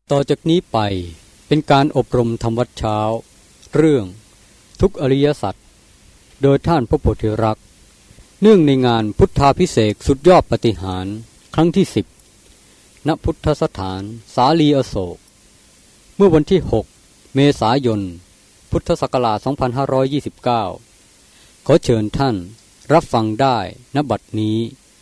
ต่อจากนี้ไปเป็นการอบรมธรรมวัดเช้าเรื่องทุกอริยสัจโดยท่านพระโพธิรักษ์เนื่องในงานพุทธาภิเษกสุดยอดปาฏิหาริย์ครั้งที่10ณพุทธสถานสาลีอโศกเมื่อวันที่6เมษายนพุทธศักราช2529ขอเชิญท่านรับฟังได้ณบัดนี้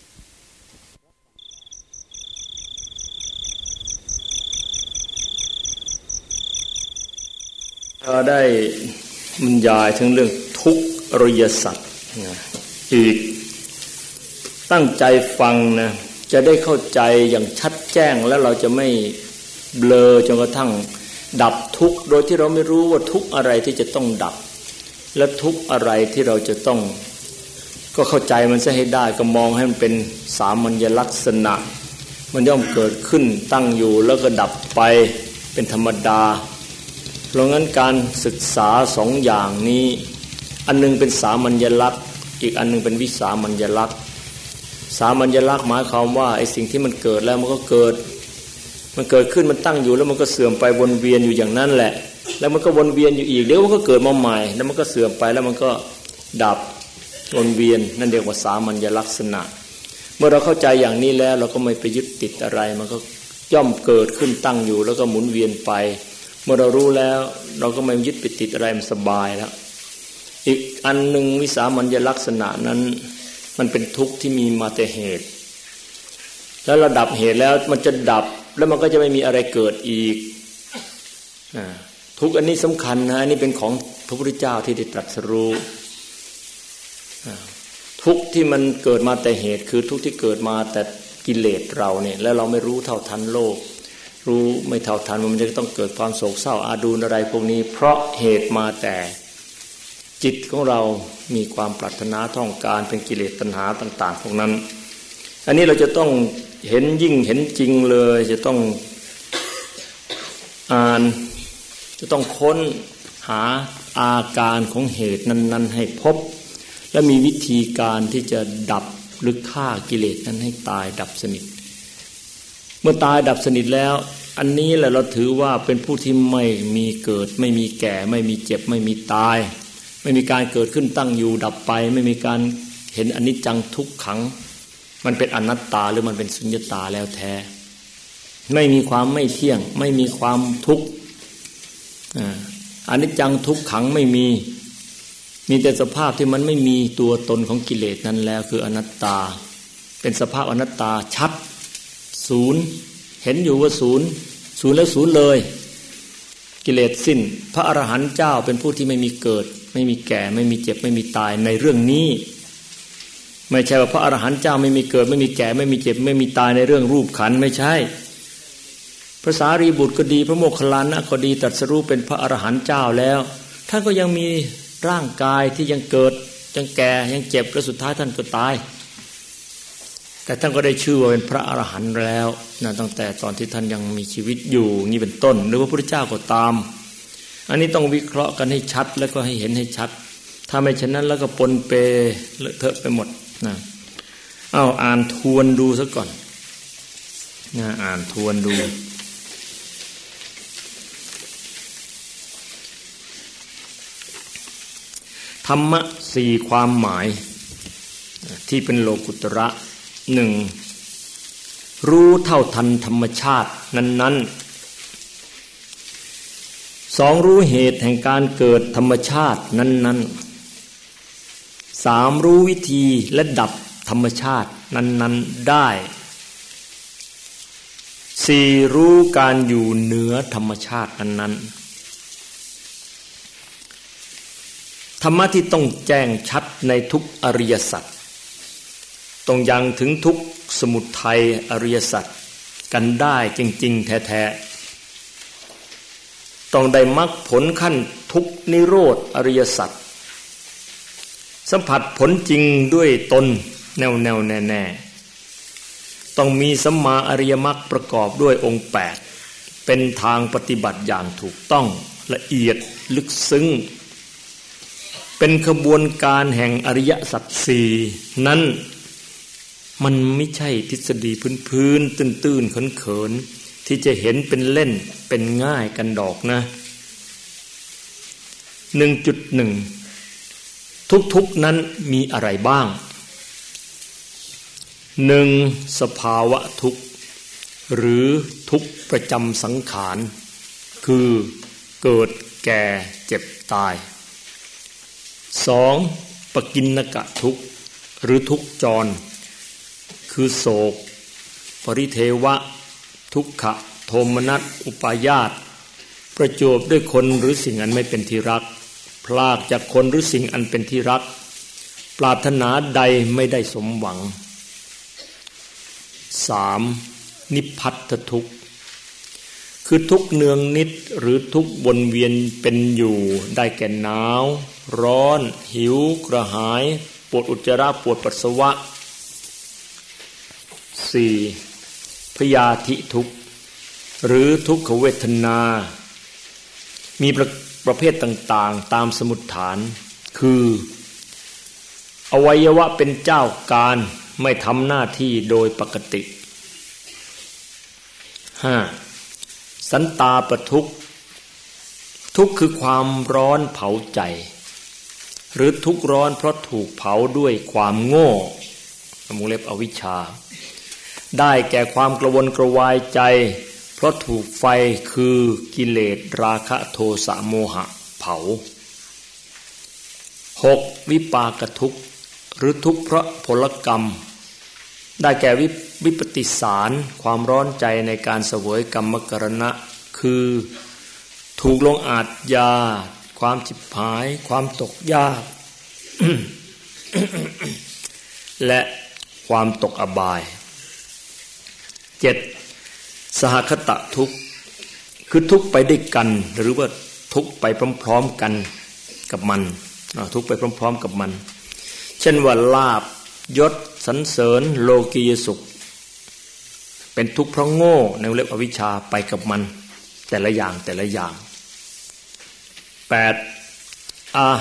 เราได้บรรยายถึงเรื่องทุกข์อริยสัจอีกตั้งใจฟังนะจะได้เข้าใจอย่างชัดแจ้งแล้วเราจะไม่เบลอจนกระทั่งดับทุกข์โดยที่เราไม่รู้ว่าทุกข์อะไรที่จะต้องดับและทุกข์อะไรที่เราจะต้องก็เข้าใจมันซะให้ได้ก็มองให้มันเป็นสามัญลักษณะมันย่อมเกิดขึ้นตั้งอยู่แล้วก็ดับไปเป็นธรรมดาเพราะงั้นการศึกษาสองอย่างนี้อันนึงเป็นสามัญลักษณ์อีกอันนึงเป็นวิสามัญลักษณ์สามัญลักษณ์หมายความว่าไอ้สิ่งที่มันเกิดแล้วมันก็เกิดขึ้นมันตั้งอยู่แล้วมันก็เสื่อมไปวนเวียนอยู่อย่างนั้นแหละแล้วมันก็วนเวียนอยู่อีกเดี๋ยวมันก็เกิดมาใหม่แล้วมันก็เสื่อมไปแล้วมันก็ดับวนเวียนนั่นเรียกว่าสามัญลักษณะเมื่อเราเข้าใจอย่างนี้แล้วเราก็ไม่ไปยึดติดอะไรมันก็ย่อมเกิดขึ้นตั้งอยู่แล้วก็หมุนเวียนไปเมื่อเรารู้แล้วเราก็ไม่ยึดไปติดอะไรมันสบายแล้วอีกอันหนึ่งวิสามัญลักษณะนั้นมันเป็นทุกข์ที่มีมาแต่เหตุแล้วระดับเหตุแล้วมันจะดับแล้วมันก็จะไม่มีอะไรเกิดอีกทุกข์อันนี้สำคัญนะอันนี้เป็นของพระพุทธเจ้าที่ได้ตรัสรู้ทุกข์ที่มันเกิดมาแต่เหตุคือทุกข์ที่เกิดมาแต่กิเลสเราเนี่ยแล้วเราไม่รู้เท่าทันโลกรู้ไม่เท่าทันมันจะต้องเกิดความโศกเศร้าอาดูลอะไรพวกนี้เพราะเหตุมาแต่จิตของเรามีความปรารถนาต้องการเป็นกิเลสตัณหาต่างๆพวกนั้นอันนี้เราจะต้องเห็นยิ่งเห็นจริงเลยจะต้องอ่านจะต้องค้นหาอาการของเหตุนั้นๆให้พบและมีวิธีการที่จะดับหรือฆ่ากิเลสนั้นให้ตายดับสนิทเมื่อตายดับสนิทแล้วอันนี้แหละเราถือว่าเป็นผู้ที่ไม่มีเกิดไม่มีแก่ไม่มีเจ็บไม่มีตายไม่มีการเกิดขึ้นตั้งอยู่ดับไปไม่มีการเห็นอนิจจังทุกขังมันเป็นอนัตตาหรือมันเป็นสุญญตาแล้วแท้ไม่มีความไม่เที่ยงไม่มีความทุกข์อนิจจังทุกขังไม่มีแต่สภาพที่มันไม่มีตัวตนของกิเลสนั้นแล้วคืออนัตตาเป็นสภาพอนัตตาชัดศูนย์เห็นอยู่ว่าศูนย์แล้วศูนย์เลยกิเลสสิ้นพระอรหันต์เจ้าเป็นผู้ที่ไม่มีเกิดไม่มีแก่ไม่มีเจ็บไม่มีตายในเรื่องนี้ไม่ใช่ว่าพระอรหันต์เจ้าไม่มีเกิดไม่มีแก่ไม่มีเจ็บไม่มีตายในเรื่องรูปขันธ์ไม่ใช่พระสารีบุตรก็ดีพระโมคคัลลานะก็ดีตรัสรู้เป็นพระอรหันต์เจ้าแล้วท่านก็ยังมีร่างกายที่ยังเกิดยังแก่ยังเจ็บและสุดท้ายท่านก็ตายแต่ท่านก็ได้ชื่อว่าเป็นพระอรหันต์แล้วนะตั้งแต่ตอนที่ท่านยังมีชีวิตอยู่นี่เป็นต้นหรือว่าพระพุทธเจ้าก็ตามอันนี้ต้องวิเคราะห์กันให้ชัดแล้วก็ให้เห็นให้ชัดถ้าไม่เช่นนั้นแล้วก็ปนเปเลอะเทอะไปหมดนะอ่านทวนดูซะก่อนนะอ่านทวนดูธรรมะ4ความหมายที่เป็นโลกุตระ1รู้เท่าทันธรรมชาตินั้นๆ2รู้เหตุแห่งการเกิดธรรมชาตินั้นๆ3รู้วิธีและดับธรรมชาตินั้นๆได้4รู้การอยู่เหนือธรรมชาตินั้นๆธรรมะที่ต้องแจ้งชัดในทุกอริยสัจต้องยังถึงทุกสมุทัยอริยสัจกันได้จริงๆแท้ๆต้องได้มรรคผลขั้นทุกนิโรธอริยสัจสัมผัสผลจริงด้วยตนแน่วๆแน่ๆต้องมีสัมมาอริยมรรคประกอบด้วยองค์8เป็นทางปฏิบัติอย่างถูกต้องละเอียดลึกซึ้งเป็นขบวนการแห่งอริยสัจ4นั้นมันไม่ใช่ทฤษฎีพื้นๆตื้นๆเขินๆที่จะเห็นเป็นเล่นเป็นง่ายกันดอกนะ 1.1 ทุกนั้นมีอะไรบ้าง 1. สภาวะทุกข์หรือทุกข์ประจำสังขารคือเกิดแก่เจ็บตาย 2. ปกิณณกะทุกข์หรือทุกข์จรคือโศกปริเทวะทุกขะโทมนัสอุปาญาตประจวบด้วยคนหรือสิ่งอันไม่เป็นที่รักพลากจากคนหรือสิ่งอันเป็นที่รักปรารถนาใดไม่ได้สมหวัง 3. นิพพัทธทุกข์คือทุกข์เนืองนิดหรือทุกข์วนเวียนเป็นอยู่ได้แก่หนาวร้อนหิวกระหายปวดอุจจาระปวดปัสสาวะ 4. พยาธิทุกข์หรือทุกขเวทนามีประเภทต่างๆตามสมุฏฐานคืออวัยวะเป็นเจ้าการไม่ทำหน้าที่โดยปกติ 5. สันตาปทุกข์ทุกข์คือความร้อนเผาใจหรือทุกข์ร้อนเพราะถูกเผาด้วยความโง่วงเล็บอวิชชาได้แก่ความกระวนกระวายใจเพราะถูกไฟคือกิเลสราคะโทสะโมหะเผา 6. วิปากทุกข์หรือทุกข์เพราะผลกรรมได้แก่วิปฏิสารความร้อนใจในการเสวยกรรมกรณะคือถูกลงอาทยาความฉิบหายความตกยาก และความตกอบาย 7. สหคตทุกข์คือทุกข์ไปด้วยกันหรือว่าทุกข์ไปพร้อมๆกันกับมันทุกข์ไปพร้อมๆกับมันเช่นว่าลาภยศสรรเสริญโลกียสุขเป็นทุกข์เพราะโง่ในวงเล็บอวิชชาไปกับมันแต่ละอย่าง 8. อา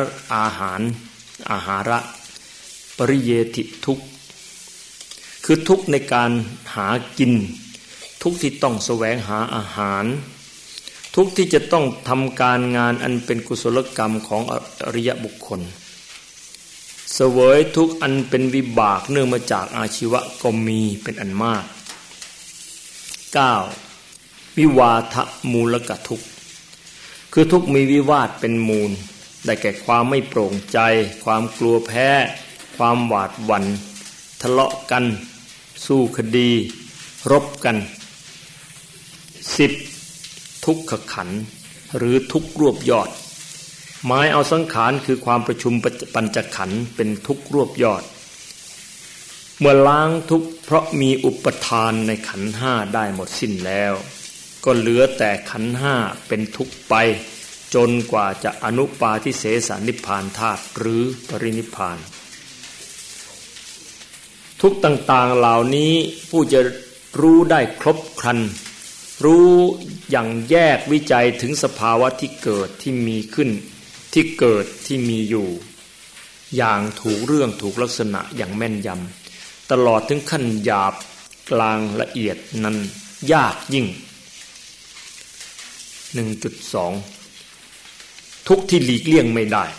หาระปริเยติทุกข์คือทุกข์ในการหากินทุกข์ที่ต้องแสวงหาอาหารทุกข์ที่จะต้องทำการงานอันเป็นกุศลกรรมของอริยบุคคลเสวยทุกข์อันเป็นวิบากเนื่องมาจากอาชีวะก็มีเป็นอันมาก 9. วิวาทมูลกทุกข์คือทุกข์มีวิวาทเป็นมูลได้แก่ความไม่โปร่งใจความกลัวแพ้ความหวาดหวั่นทะเลาะกันสู้คดีรบกัน 10. ทุกขขันธ์หรือทุกข์รวบยอดหมายเอาสังขารคือความประชุมปัญจขันธ์เป็นทุกข์รวบยอดเมื่อล้างทุกข์เพราะมีอุปทานในขันธ์ห้าได้หมดสิ้นแล้วก็เหลือแต่ขันธ์ห้าเป็นทุกข์ไปจนกว่าจะอนุปาทิเสสนิพพานธาตุหรือปรินิพพานทุกข์ต่างๆเหล่านี้ผู้จะรู้ได้ครบครันรู้อย่างแยกวิจัยถึงสภาวะที่เกิดที่มีขึ้นที่เกิดที่มีอยู่อย่างถูกเรื่องถูกลักษณะอย่างแม่นยำตลอดถึงขั้นหยาบกลางละเอียดนั้นยากยิ่ง 1.2 ทุกข์ที่หลีกเลี่ยงไม่ได้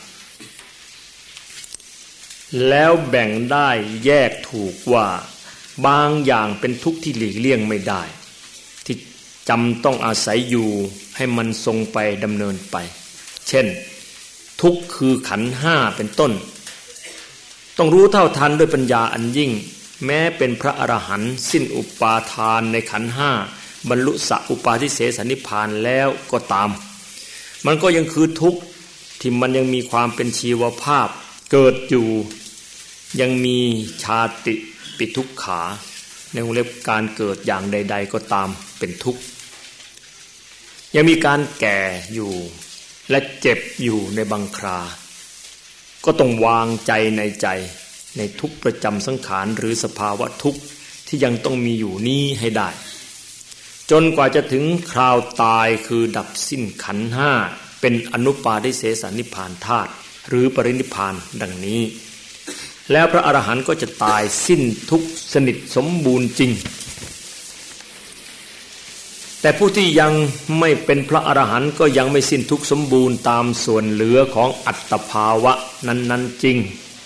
แล้วแบ่งได้แยกถูกว่าบางอย่างเป็นทุกข์ที่หลีกเลี่ยงไม่ได้ที่จำต้องอาศัยอยู่ให้มันทรงไปดำเนินไปเช่นทุกข์คือขันธ์ห้าเป็นต้นต้องรู้เท่าทันด้วยปัญญาอันยิ่งแม้เป็นพระอรหันต์สิ้นอุปาทานในขันธ์ห้าบรรลุสัพปาทิเสสนิพพานแล้วก็ตามมันก็ยังคือทุกข์ที่มันยังมีความเป็นชีวภาพเกิดอยู่ยังมีชาติปิทุกขาในวงเล็บการเกิดอย่างใดๆก็ตามเป็นทุกข์ยังมีการแก่อยู่และเจ็บอยู่ในบางคราก็ต้องวางใจในทุกข์ประจำสังขารหรือสภาวะทุกข์ที่ยังต้องมีอยู่นี้ให้ได้จนกว่าจะถึงคราวตายคือดับสิ้นขันธ์ห้าเป็นอนุปาทิเสสนิพพานธาตุหรือปรินิพพานดังนี้แล้วพระอรหันต์ก็จะตายสิ้นทุกข์สนิทสมบูรณ์จริงแต่ผู้ที่ยังไม่เป็นพระอรหันต์ก็ยังไม่สิ้นทุกข์สมบูรณ์ตามส่วนเหลือของอัตภาวะนั้นๆจริง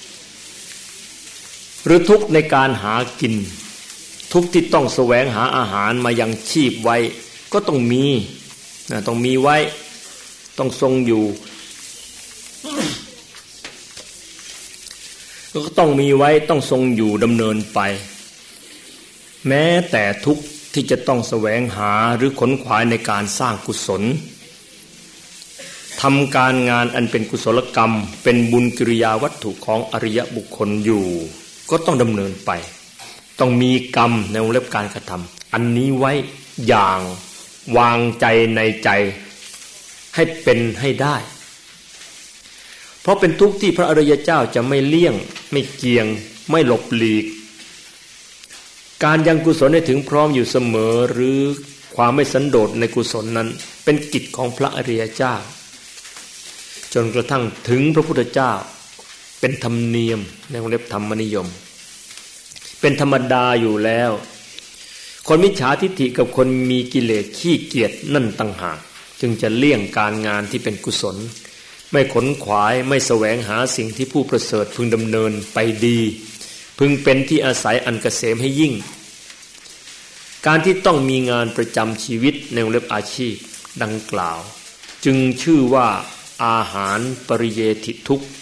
หรือทุกข์ในการหากินทุกข์ที่ต้องแสวงหาอาหารมายังชีพไว้ก็ต้องมีต้องมีไว้ต้องทรงอยู่ก็ต้องมีไว้ต้องทรงอยู่ดำเนินไปแม้แต่ทุกข์ที่จะต้องแสวงหาหรือขนขวายในการสร้างกุศลทำการงานอันเป็นกุศลกรรมเป็นบุญกิริยาวัตถุของอริยบุคคลอยู่ก็ต้องดำเนินไปต้องมีกรรมในวงเล็บการกระทำอันนี้ไว้อย่างวางใจในใจให้เป็นให้ได้เพราะเป็นทุกข์ที่พระอริยเจ้าจะไม่เลี่ยงไม่เกียงไม่หลบหลีกการยังกุศลให้ถึงพร้อมอยู่เสมอหรือความไม่สันโดษในกุศลนั้นเป็นกิจของพระอริยเจ้าจนกระทั่งถึงพระพุทธเจ้าเป็นธรรมเนียมในวงเล็บธรรมนิยมเป็นธรรมดาอยู่แล้วคนมิจฉาทิฏฐิกับคนมีกิเลสขี้เกียจนั่นต่างหากจึงจะเลี่ยงการงานที่เป็นกุศลไม่ขนขวายไม่แสวงหาสิ่งที่ผู้ประเสริฐพึงดำเนินไปดีพึงเป็นที่อาศัยอันเกษมให้ยิ่งการที่ต้องมีงานประจำชีวิตในวงเล็บอาชีพดังกล่าวจึงชื่อว่าอาหารปริเยทิทุกข์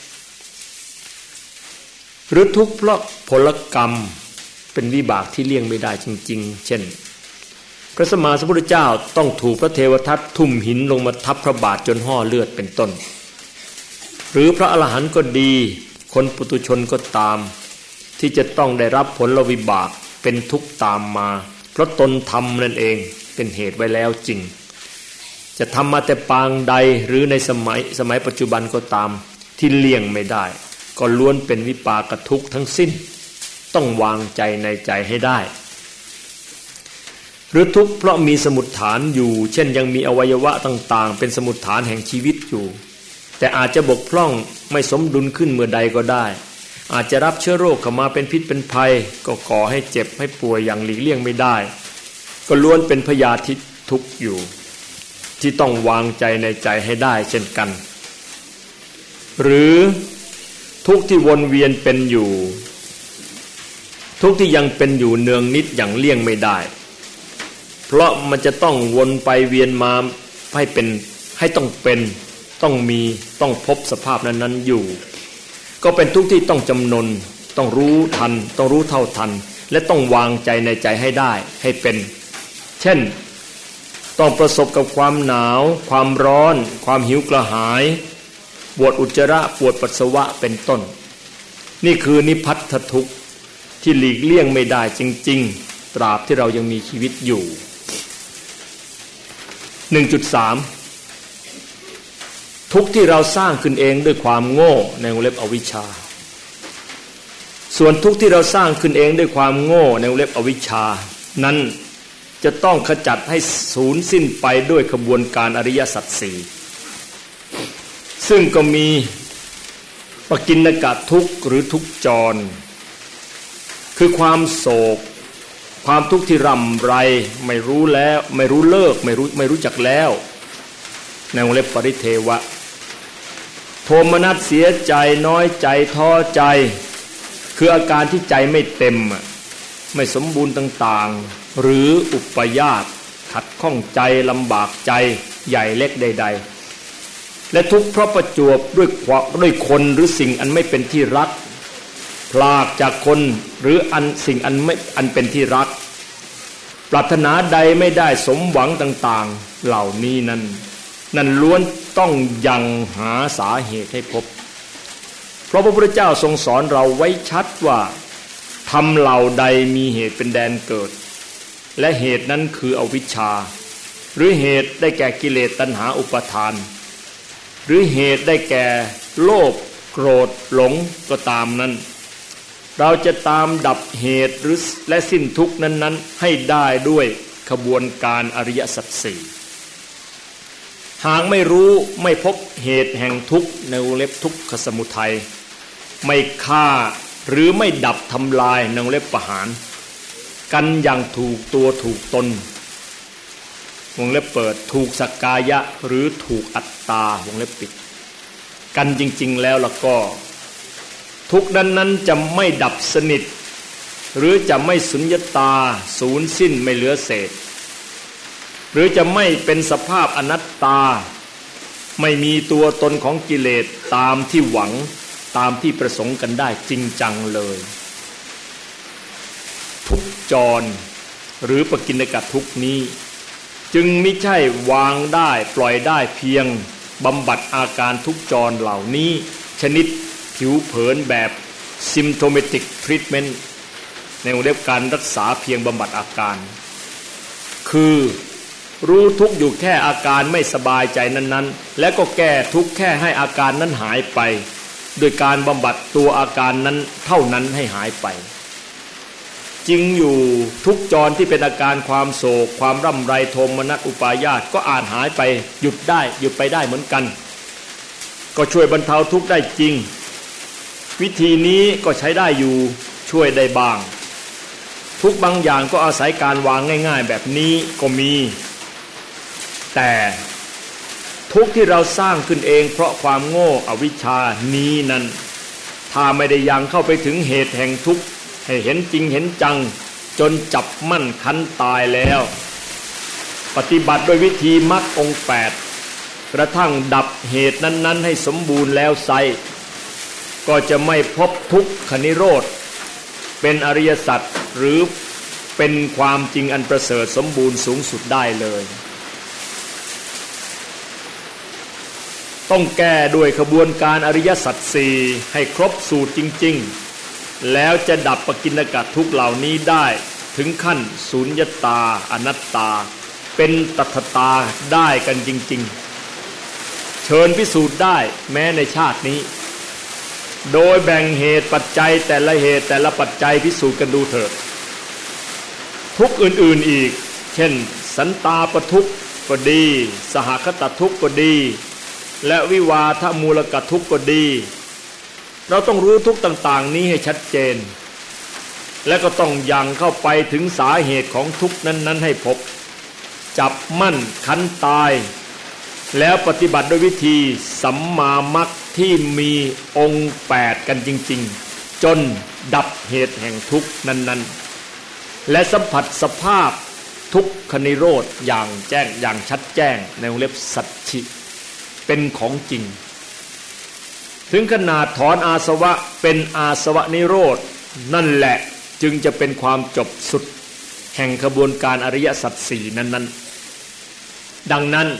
หรือทุกข์เพราะผลกรรมเป็นวิบากที่เลี่ยงไม่ได้จริงๆเช่นพระสัมมาสัมพุทธเจ้าต้องถูกพระเทวทัตทุ่มหินลงมาทับพระบาทจนห่อเลือดเป็นต้นหรือพระอรหันต์ก็ดีคนปุถุชนก็ตามที่จะต้องได้รับผลวิบากเป็นทุกข์ตามมาเพราะตนทำนั่นเองเป็นเหตุไว้แล้วจริงจะทำมาแต่ปางใดหรือในสมัยปัจจุบันก็ตามที่เลี่ยงไม่ได้ก็ล้วนเป็นวิปากทุกข์ทั้งสิ้นต้องวางใจในใจให้ได้หรือทุกข์เพราะมีสมุฏฐานอยู่เช่นยังมีอวัยวะต่างๆเป็นสมุฏฐานแห่งชีวิตอยู่แต่อาจจะบกพร่องไม่สมดุลขึ้นเมื่อใดก็ได้อาจจะรับเชื้อโรคเข้ามาเป็นพิษเป็นภัยก็ก่อให้เจ็บให้ป่วยอย่างหลีกเลี่ยงไม่ได้ก็ล้วนเป็นพยาธิทุกข์อยู่ที่ต้องวางใจในใจให้ได้เช่นกันหรือทุกข์ที่วนเวียนเป็นอยู่ทุกข์ที่ยังเป็นอยู่เนืองนิดอย่างเลี่ยงไม่ได้เพราะมันจะต้องวนไปเวียนมาให้ต้องเป็นต้องมีต้องพบสภาพนั้นๆอยู่ก็เป็นทุกข์ที่ต้องจำนนต้องรู้ทันต้องรู้เท่าทันและต้องวางใจในใจให้ได้ให้เป็นเช่นต้องประสบกับความหนาวความร้อนความหิวกระหายปวดอุจจาระปวดปัสสาวะเป็นต้นนี่คือนิพพัทธทุกข์ที่หลีกเลี่ยงไม่ได้จริงๆตราบที่เรายังมีชีวิตอยู่ 1.3 ทุกข์ที่เราสร้างขึ้นเองด้วยความโง่ในวงเล็บอวิชชาส่วนทุกข์ที่เราสร้างขึ้นเองด้วยความโง่ในวงเล็บอวิชชานั้นจะต้องขจัดให้สูญสิ้นไปด้วยขบวนการอริยสัจสี่ซึ่งก็มีปกิณกทุกข์หรือทุกข์จรคือความโศกความทุกข์ที่ร่ำไรไม่รู้แล้วไม่รู้เลิกไม่รู้จักแล้วในวงเล็บปริเทวะโทมนัสเสียใจน้อยใจท้อใจคืออาการที่ใจไม่เต็มไม่สมบูรณ์ต่างๆหรืออุปยาตขัดข้องใจลำบากใจใหญ่เล็กใดๆและทุกข์เพราะประจวบด้วยคนหรือสิ่งอันไม่เป็นที่รักพลากจากคนหรือสิ่งอันเป็นที่รักปรารถนาใดไม่ได้สมหวังต่างๆเหล่านี้นั่นล้วนต้องยังหาสาเหตุให้พบเพราะพระพุทธเจ้าทรงสอนเราไว้ชัดว่าธรรมเหล่าใดมีเหตุเป็นแดนเกิดและเหตุนั้นคืออวิชชาหรือเหตุได้แก่กิเลสตัณหาอุปาทานหรือเหตุได้แก่โลภโกรธหลงก็ตามนั้นเราจะตามดับเหตุและสิ้นทุกข์นั้นๆให้ได้ด้วยขบวนการอริยสัจสี่หากไม่รู้ไม่พบเหตุแห่งทุกข์ในวงเล็บทุกขสมุทัยไม่ฆ่าหรือไม่ดับทำลายในวงเล็บประหารกันอย่างถูกตัวถูกตนวงเล็บเปิดถูกสักกายะหรือถูกอัตตาวงเล็บปิดกันจริงๆแล้วล่ะก็ทุกข์นั้นจะไม่ดับสนิทหรือจะไม่สุญญตาสูญสิ้นไม่เหลือเศษหรือจะไม่เป็นสภาพอนัตตาไม่มีตัวตนของกิเลสตามที่หวังตามที่ประสงค์กันได้จริงจังเลยทุกจรหรือปกิณกทุกนี้จึงไม่ใช่วางได้ปล่อยได้เพียงบำบัดอาการทุกจรเหล่านี้ชนิดผิวเผินแบบ symptomatic treatment ในวงเล็บการรักษาเพียงบำบัดอาการคือรู้ทุกข์อยู่แค่อาการไม่สบายใจนั้นๆและก็แก้ทุกข์แค่ให้อาการนั้นหายไปโดยการบำบัดตัวอาการนั้นเท่านั้นให้หายไปจริงอยู่ทุกจรที่เป็นอาการความโศกความร่ำไรโทมนัสอุปาญาตก็อาจหายไปหยุดไปได้เหมือนกันก็ช่วยบรรเทาทุกข์ได้จริงวิธีนี้ก็ใช้ได้อยู่ช่วยได้บ้างทุกบางอย่างก็อาศัยการวางง่ายๆแบบนี้ก็มีแต่ทุกที่เราสร้างขึ้นเองเพราะความโง่อวิชชานี้นั้นถ้าไม่ได้ยังเข้าไปถึงเหตุแห่งทุกข์ให้เห็นจริงเห็นจังจนจับมั่นคั้นตายแล้วปฏิบัติโดยวิธีมรรคองค์8กระทั่งดับเหตุนั้นๆให้สมบูรณ์แล้วไซก็จะไม่พบทุกขนิโรธเป็นอริยสัจหรือเป็นความจริงอันประเสริฐสมบูรณ์สูงสุดได้เลยต้องแก้ด้วยขบวนการอริยสัจสี่ให้ครบสูตรจริงๆแล้วจะดับปกิณกทุกข์เหล่านี้ได้ถึงขั้นสุญญตาอนัตตาเป็นตัทตาได้กันจริงๆเชิญพิสูจน์ได้แม้ในชาตินี้โดยแบ่งเหตุปัจจัยแต่ละเหตุแต่ละปัจจัยพิสูจน์กันดูเถิดทุกข์อื่นๆอีกเช่นสันตาปทุกข์ก็ดีสหคตทุกข์ก็ดีและวิวาทมูลกทุกข์ก็ดีเราต้องรู้ทุกข์ต่างๆนี้ให้ชัดเจนและก็ต้องยังเข้าไปถึงสาเหตุของทุกข์นั้นๆให้พบจับมั่นคั้นตายแล้วปฏิบัติด้วยวิธีสัมมามรรคที่มีองค์8กันจริงๆจนดับเหตุแห่งทุกข์นั้นๆและสัมผัสสภาพทุกขนิโรธอย่างแจ้งอย่างชัดแจ้งในวงเล็บสัจฉิเป็นของจริงถึงขนาดถอนอาสวะเป็นอาสวะนิโรธนั่นแหละจึงจะเป็นความจบสุดแห่งขบวนการอริยสัจสี่นั้นๆดังนั้น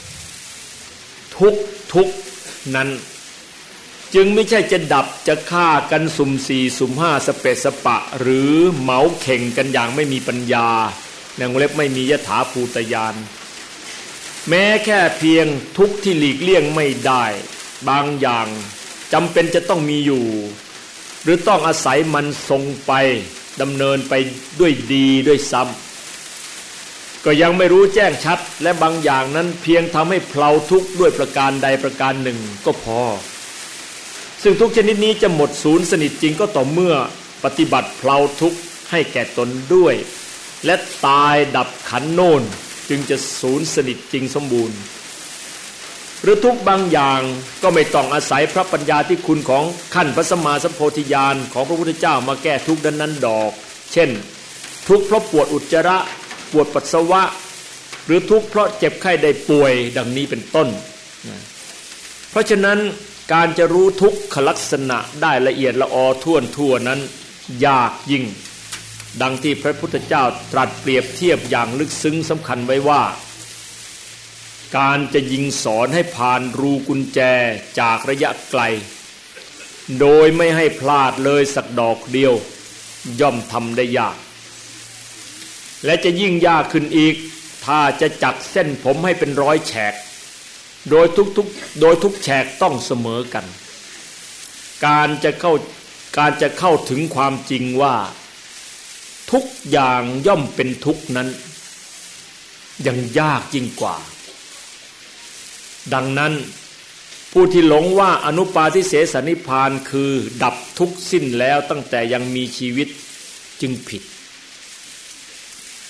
ทุกนั้นจึงไม่ใช่จะดับจะฆ่ากันสุ่มสี่สุ่มห้าสเปสปะหรือเหมาเข่งกันอย่างไม่มีปัญญาในวงเล็บไม่มียถาภูตญาณแม้แค่เพียงทุกข์ที่หลีกเลี่ยงไม่ได้บางอย่างจำเป็นจะต้องมีอยู่หรือต้องอาศัยมันทรงไปดำเนินไปด้วยดีด้วยซ้ำก็ยังไม่รู้แจ้งชัดและบางอย่างนั้นเพียงทำให้เพลาทุกข์ด้วยประการใดประการหนึ่งก็พอซึ่งทุกชนิดนี้จะหมดสูญสนิทจริงก็ต่อเมื่อปฏิบัติเพลาทุกข์ให้แก่ตนด้วยและตายดับขันธ์โน่นจึงจะสูญสนิทจริงสมบูรณ์หรือทุกบางอย่างก็ไม่ต้องอาศัยพระปัญญาที่คุณของขั้นพระสัมมาสัมโพธิญาณของพระพุทธเจ้ามาแก้ทุกนั้นดอกเช่นทุกเพราะปวดอุจจาระปวดปัสสาวะหรือทุกเพราะเจ็บไข้ได้ป่วยดังนี้เป็นต้นเพราะฉะนั้นการจะรู้ทุกขลักษณะได้ละเอียดละออทั่วนั้นยากยิ่งดังที่พระพุทธเจ้าตรัสเปรียบเทียบอย่างลึกซึ้งสำคัญไว้ว่าการจะยิงสอนให้ผ่านรูกุญแจจากระยะไกลโดยไม่ให้พลาดเลยสักดอกเดียวย่อมทำได้ยากและจะยิ่งยากขึ้นอีกถ้าจะจักเส้นผมให้เป็นร้อยแฉกโดยทุกแฉกต้องเสมอกันการจะเข้าถึงความจริงว่าทุกอย่างย่อมเป็นทุกนั้นยังยากยิ่งกว่าดังนั้นผู้ที่หลงว่าอนุปาทิเสสนิพพานคือดับทุกข์สิ้นแล้วตั้งแต่ยังมีชีวิตจึงผิดเพ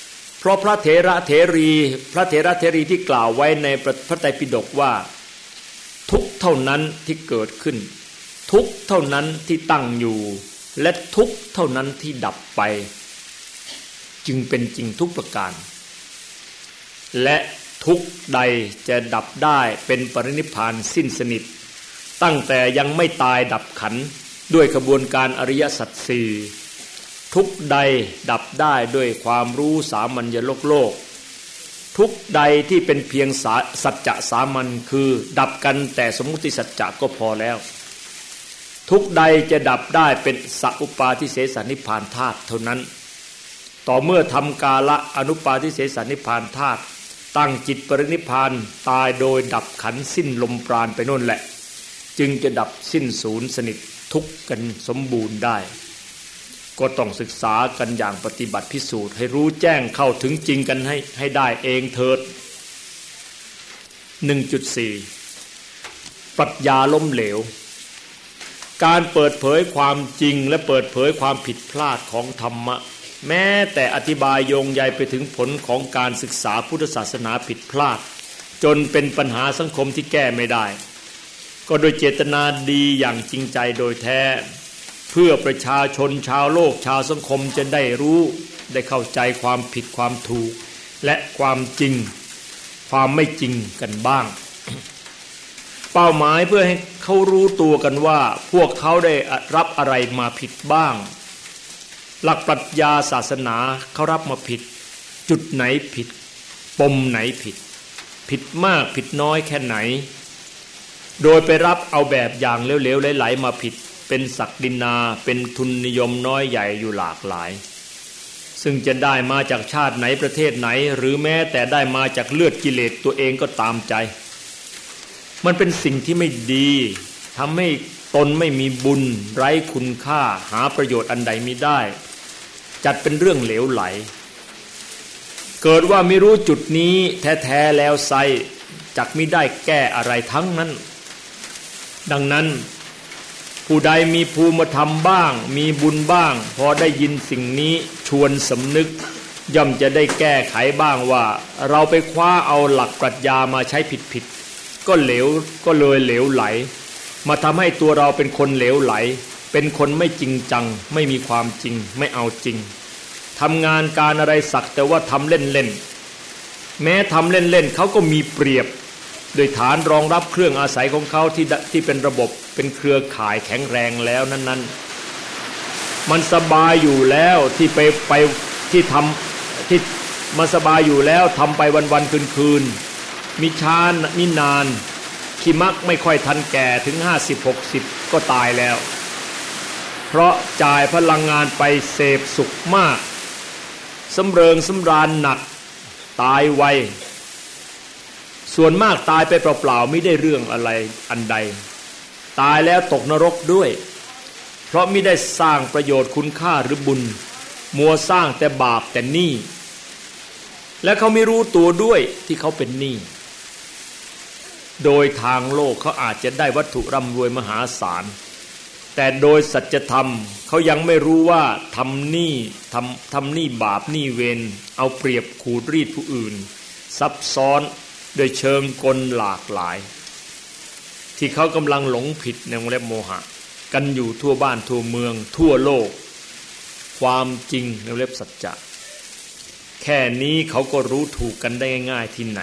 ราะพระเถระเถรีที่กล่าวไว้ในพระไตรปิฎกว่าทุกข์เท่านั้นที่เกิดขึ้นทุกข์เท่านั้นที่ตั้งอยู่และทุกข์เท่านั้นที่ดับไปจึงเป็นจริงทุกประการและทุกข์ใดจะดับได้เป็นปรินิพพานสิ้นสนิทตั้งแต่ยังไม่ตายดับขันธ์ด้วยกระบวนการอริยสัจสี่ทุกข์ใดดับได้ด้วยความรู้สามัญโลกทุกข์ใดที่เป็นเพียงสัจจะสามัญคือดับกันแต่สมมุติสัจจะก็พอแล้วทุกข์ใดจะดับได้เป็นสัพปาทิเสสนิพพานธาตุเท่านั้นต่อเมื่อทำกาละอนุปาทิเสสนิพพานธาตุตั้งจิตปรินิพพานตายโดยดับขันธ์สิ้นลมปราณไปโน่นแหละจึงจะดับสิ้นสูญสนิททุกข์กันสมบูรณ์ได้ก็ต้องศึกษากันอย่างปฏิบัติพิสูจน์ให้รู้แจ้งเข้าถึงจริงกันให้ได้เองเถิด 1.4 ปรัชญาล้มเหลวการเปิดเผยความจริงและเปิดเผยความผิดพลาดของธรรมะแม้แต่อธิบายโยงใยไปถึงผลของการศึกษาพุทธศาสนาผิดพลาดจนเป็นปัญหาสังคมที่แก้ไม่ได้ก็โดยเจตนาดีอย่างจริงใจโดยแท้เพื่อประชาชนชาวโลกชาวสังคมจะได้รู้ได้เข้าใจความผิดความถูกและความจริงความไม่จริงกันบ้างเป้าหมายเพื่อให้เขารู้ตัวกันว่าพวกเขาได้รับอะไรมาผิดบ้างหลักปรัชญาศาสนาเขารับมาผิดจุดไหนผิดปมไหนผิดมากผิดน้อยแค่ไหนโดยไปรับเอาแบบอย่างเลวๆไหลๆมาผิดเป็นศักดินาเป็นทุนนิยมน้อยใหญ่อยู่หลากหลายซึ่งจะได้มาจากชาติไหนประเทศไหนหรือแม้แต่ได้มาจากเลือดกิเลสตัวเองก็ตามใจมันเป็นสิ่งที่ไม่ดีทำให้ตนไม่มีบุญไร้คุณค่าหาประโยชน์อันใดมิได้จัดเป็นเรื่องเหลวไหลเกิดว่าไม่รู้จุดนี้แท้ๆแล้วไซจักมิได้แก้อะไรทั้งนั้นดังนั้นผู้ใดมีภูมิธรรมบ้างมีบุญบ้างพอได้ยินสิ่งนี้ชวนสำนึกย่อมจะได้แก้ไขบ้างว่าเราไปคว้าเอาหลักปรัชญามาใช้ผิดก็เลยเหลวไหลมาทำให้ตัวเราเป็นคนเหลวไหลเป็นคนไม่จริงจังไม่มีความจริงไม่เอาจริงทำงานการอะไรสักแต่ว่าทำเล่นๆแม้ทำเล่นๆเขาก็มีเปรียบโดยฐานรองรับเครื่องอาศัยของเขาที่เป็นระบบเป็นเครือข่ายแข็งแรงแล้วนั้นมันสบายอยู่แล้วที่ไปที่ทำที่มันสบายอยู่แล้วทำไปวันๆคืนมีช้ามีนานขี้มักไม่ค่อยทันแก่ถึง50-60ก็ตายแล้วเพราะจ่ายพลังงานไปเสพสุขมากสำเริงสำราญหนักตายไวส่วนมากตายไปเปล่าๆไม่ได้เรื่องอะไรอันใดตายแล้วตกนรกด้วยเพราะไม่ได้สร้างประโยชน์คุณค่าหรือบุญมัวสร้างแต่บาปแต่หนี้และเขาไม่รู้ตัวด้วยที่เขาเป็นหนี้โดยทางโลกเขาอาจจะได้วัตถุร่ำรวยมหาศาลแต่โดยสัจธรรมเขายังไม่รู้ว่าทำหนี้บาปหนี้เวรเอาเปรียบขูดรีดผู้อื่นซับซ้อนโดยเชิงกลหลากหลายที่เขากำลังหลงผิดในวงเล็บโมหะกันอยู่ทั่วบ้านทั่วเมืองทั่วโลกความจริงในวงเล็บสัจจะแค่นี้เขาก็รู้ถูกกันได้ง่ายๆที่ไหน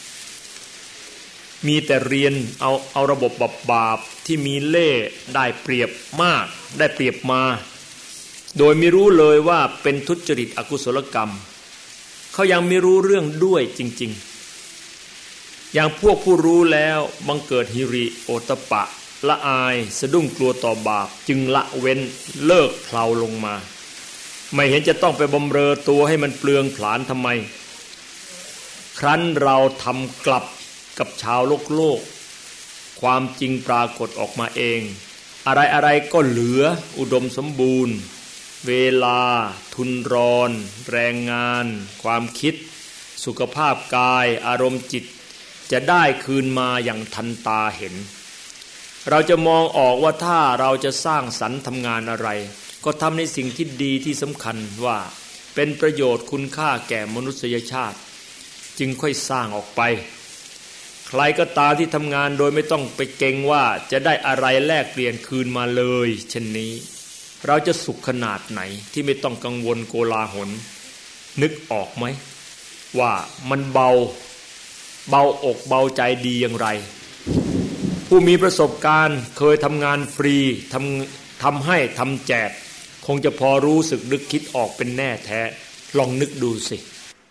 มีแต่เรียนเอาระบบบาปที่มีเล่ห์ได้เปรียบมากได้เปรียบมาโดยไม่รู้เลยว่าเป็นทุจริตอกุศลกรรมเขายังไม่รู้เรื่องด้วยจริงๆอย่างพวกผู้รู้แล้วบังเกิดหิริโอตปะละอายสะดุ้งกลัวต่อบาปจึงละเว้นเลิกเพลาลงมาไม่เห็นจะต้องไปบำเรอตัวให้มันเปลืองผลาญทำไมครั้นเราทำกลับกับชาวโลกความจริงปรากฏออกมาเองอะไรก็เหลืออุดมสมบูรณ์เวลาทุนรอนแรงงานความคิดสุขภาพกายอารมณ์จิตจะได้คืนมาอย่างทันตาเห็นเราจะมองออกว่าถ้าเราจะสร้างสรรค์ทำงานอะไรก็ทำในสิ่งที่ดีที่สำคัญว่าเป็นประโยชน์คุณค่าแก่มนุษยชาติจึงค่อยสร้างออกไปใครก็ตามที่ทำงานโดยไม่ต้องไปเกรงว่าจะได้อะไรแลกเปลี่ยนคืนมาเลยเช่นนี้เราจะสุขขนาดไหนที่ไม่ต้องกังวลโกลาหลนึกออกไหมว่ามันเบาอกเบาใจดีอย่างไรผู้มีประสบการณ์เคยทำงานฟรีทำให้ทำแจกคงจะพอรู้สึกนึกคิดออกเป็นแน่แท้ลองนึกดูสิ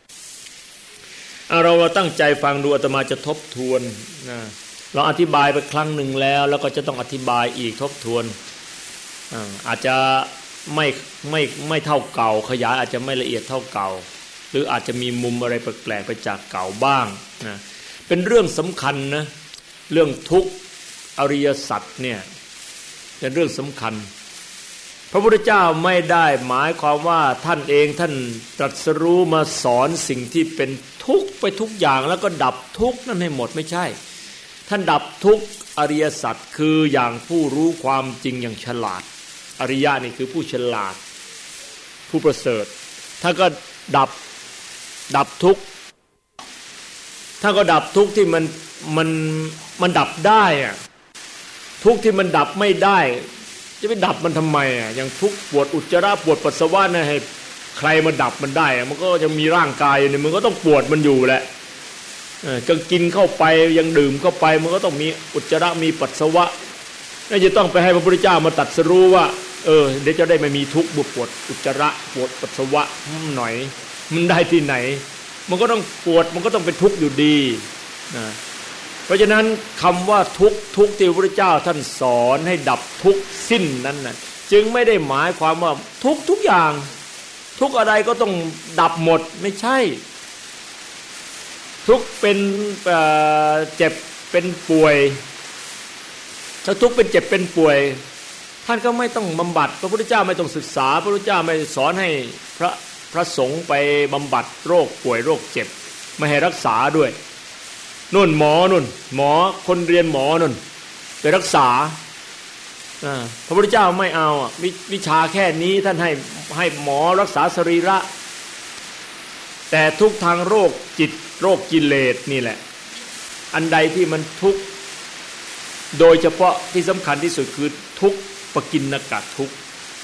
เราตั้งใจฟังดูอาตมาจะทบทวนนะเราอธิบายไปครั้งหนึ่งแล้วก็จะต้องอธิบายอีกทบทวนอาจจะไม่เท่าเก่าขยายอาจจะไม่ละเอียดเท่าเก่าหรืออาจจะมีมุมอะไรแปลกๆไปจากเก่าบ้างนะเป็นเรื่องสำคัญนะเรื่องทุกข์อริยสัจเนี่ยเป็นเรื่องสำคัญพระพุทธเจ้าไม่ได้หมายความว่าท่านเองท่านตรัสรู้มาสอนสิ่งที่เป็นทุกข์ไปทุกอย่างแล้วก็ดับทุกข์นั่นให้หมดไม่ใช่ท่านดับทุกข์อริยสัจคืออย่างผู้รู้ความจริงอย่างฉลาดอริยะนี่คือผู้ฉลาดผู้ประเสริฐท่านก็ดับทุกข์ท่านก็ดับทุกข์ที่มันดับได้อะทุกข์ที่มันดับไม่ได้จะไปดับมันทำไมอ่ะอย่างทุกข์ปวดอุจจาระปวดปัสสาวะนะให้ใครมาดับมันได้มันก็จะมีร่างกายอยู่เนี่ยมันก็ต้องปวดมันอยู่แหละก็กินเข้าไปยังดื่มเข้าไปมันก็ต้องมีอุจจาระมีปัสสาวะน่าจะต้องไปให้พระพุทธเจ้ามาตรัสรู้ว่าเดี๋ยวจะได้ไม่มีทุกข์ปวดอุจจาระปวดปัสสาวะหน่อยมันได้ที่ไหนมันก็ต้องปวดมันก็ต้องเป็นทุกข์อยู่ดีนะเพราะฉะนั้นคำว่าทุกข์ที่พระพุทธเจ้าท่านสอนให้ดับทุกข์สิ้นนั้นนะจึงไม่ได้หมายความว่าทุกอย่างทุกอะไรก็ต้องดับหมดไม่ใช่ทุกเป็นเจ็บเป็นป่วยถ้าทุกเป็นเจ็บเป็นป่วยท่านก็ไม่ต้องบำบัดพระพุทธเจ้าไม่ต้องศึกษาพระพุทธเจ้าไม่สอนให้พระสงฆ์ไปบำบัดโรคป่วยโรคเจ็บไม่ให้รักษาด้วยนู่นหมอคนเรียนหมอนู่นไปรักษาพระพุทธเจ้าไม่เอาวิชาแค่นี้ท่านให้หมอรักษาสรีระแต่ทุกทางโรคจิตโรคกิเลสนี่แหละอันใดที่มันทุกข์โดยเฉพาะที่สำคัญที่สุดคือทุกข์ปกิณณกทุกข์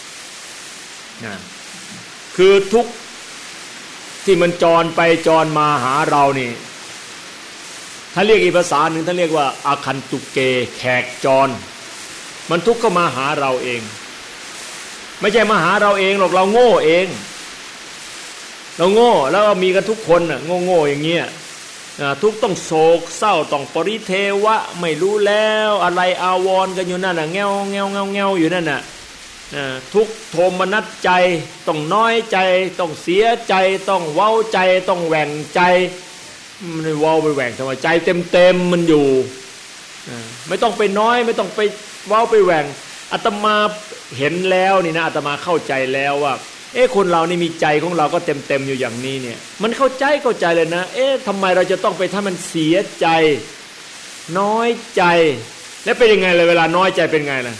คือทุกข์ที่มันจรไปจรมาหาเรานี่ถ้าเรียกอีกภาษาหนึ่งท่านเรียกว่าอาคันตุเกแขกจรมันทุกข์เข้ามาหาเราเองไม่ใช่มาหาเราเองหรอกเราโง่เองเราโง่แล้วมีกันทุกคนน่ะโง่อย่างเงี้ยทุกข์ต้องโศกเศร้าต้องปริเทวะไม่รู้แล้วอะไรอาวรณ์กันอยู่นั่นน่ะแง่วอยู่นั่นน่ะทุกข์โทมนัสใจต้องน้อยใจต้องเสียใจต้องเว้าใจต้องแหว่งใจมันเว้าไปแหว่งทำไมใจเต็มมันอยู่ไม่ต้องไปน้อยไม่ต้องไปเว้าไปแหว่งอาตมาเห็นแล้วนี่นะอาตมาเข้าใจแล้วว่าคนเรานี่มีใจของเราก็เต็มอยู่อย่างนี้เนี่ยมันเข้าใจเลยนะทำไมเราจะต้องไปถ้ามันเสียใจน้อยใจแล้วเป็นยังไงเลยเวลาน้อยใจเป็นไงล่ะ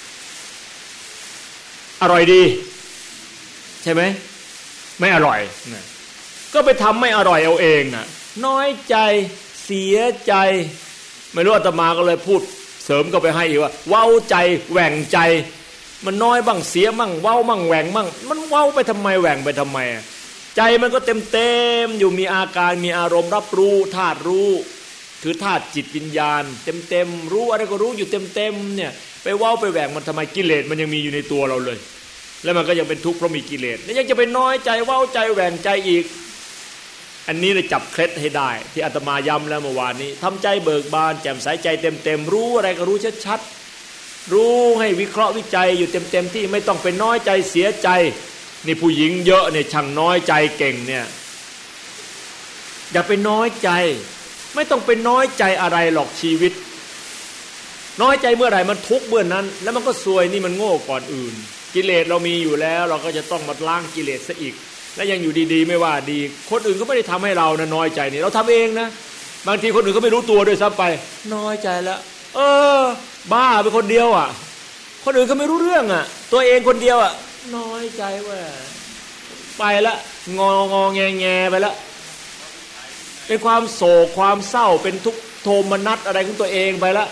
อร่อยดีใช่ไหมไม่อร่อยนะก็ไปทำไม่อร่อยเอาเองน่ะน้อยใจเสียใจไม่รู้อาตมาก็เลยพูดเสริมก็ไปให้อีกว่าเว้าใจแหว่งใจมันน้อยบ้างเสียบ้างเว้าบ้างแหว่งบ้างมันเว้าไปทำไมแหว่งไปทำไมใจมันก็เต็มอยู่มีอาการมีอารมณ์รับรู้ธาตุรู้คือธาตุจิตวิญญาณเต็มรู้อะไรก็รู้อยู่เต็มเนี่ยไปเว้าไปแหว่งมันทำไมกิเลสมันยังมีอยู่ในตัวเราเลยแล้วมันก็ยังเป็นทุกข์เพราะมีกิเลสแล้วยังจะไปน้อยใจเว้าใจแหว่งใจอีกอันนี้เลยจับเคล็ดให้ได้ที่อาตมาย้ำแล้วเมื่อวานนี้ทำใจเบิกบานแจ่มใสใจเต็มรู้อะไรก็รู้ชัดๆรู้ให้วิเคราะห์วิจัยอยู่เต็มที่ไม่ต้องไปน้อยใจเสียใจนี่ผู้หญิงเยอะเนี่ยช่างน้อยใจเก่งเนี่ยอย่าไปน้อยใจไม่ต้องไปน้อยใจอะไรหรอกชีวิตน้อยใจเมื่อไหร่มันทุกข์เมื่อนั้นแล้วมันก็ซวยนี่มันโง่ก่อนอื่นกิเลสเรามีอยู่แล้วเราก็จะต้องมาล้างกิเลสซะอีกและยังอยู่ดีๆไม่ว่าดีคนอื่นก็ไม่ได้ทำให้เรานะน้อยใจนี่เราทำเองนะบางทีคนอื่นก็ไม่รู้ตัวด้วยซ้ำไปน้อยใจแล้วบ้าเป็นคนเดียวอ่ะคนอื่นก็ไม่รู้เรื่องอ่ะตัวเองคนเดียวอ่ะน้อยใจว่าไปละงอแงไปละเป็นความโศกความเศร้าเป็นทุกข์โทมนัสอะไรของตัวเองไปละ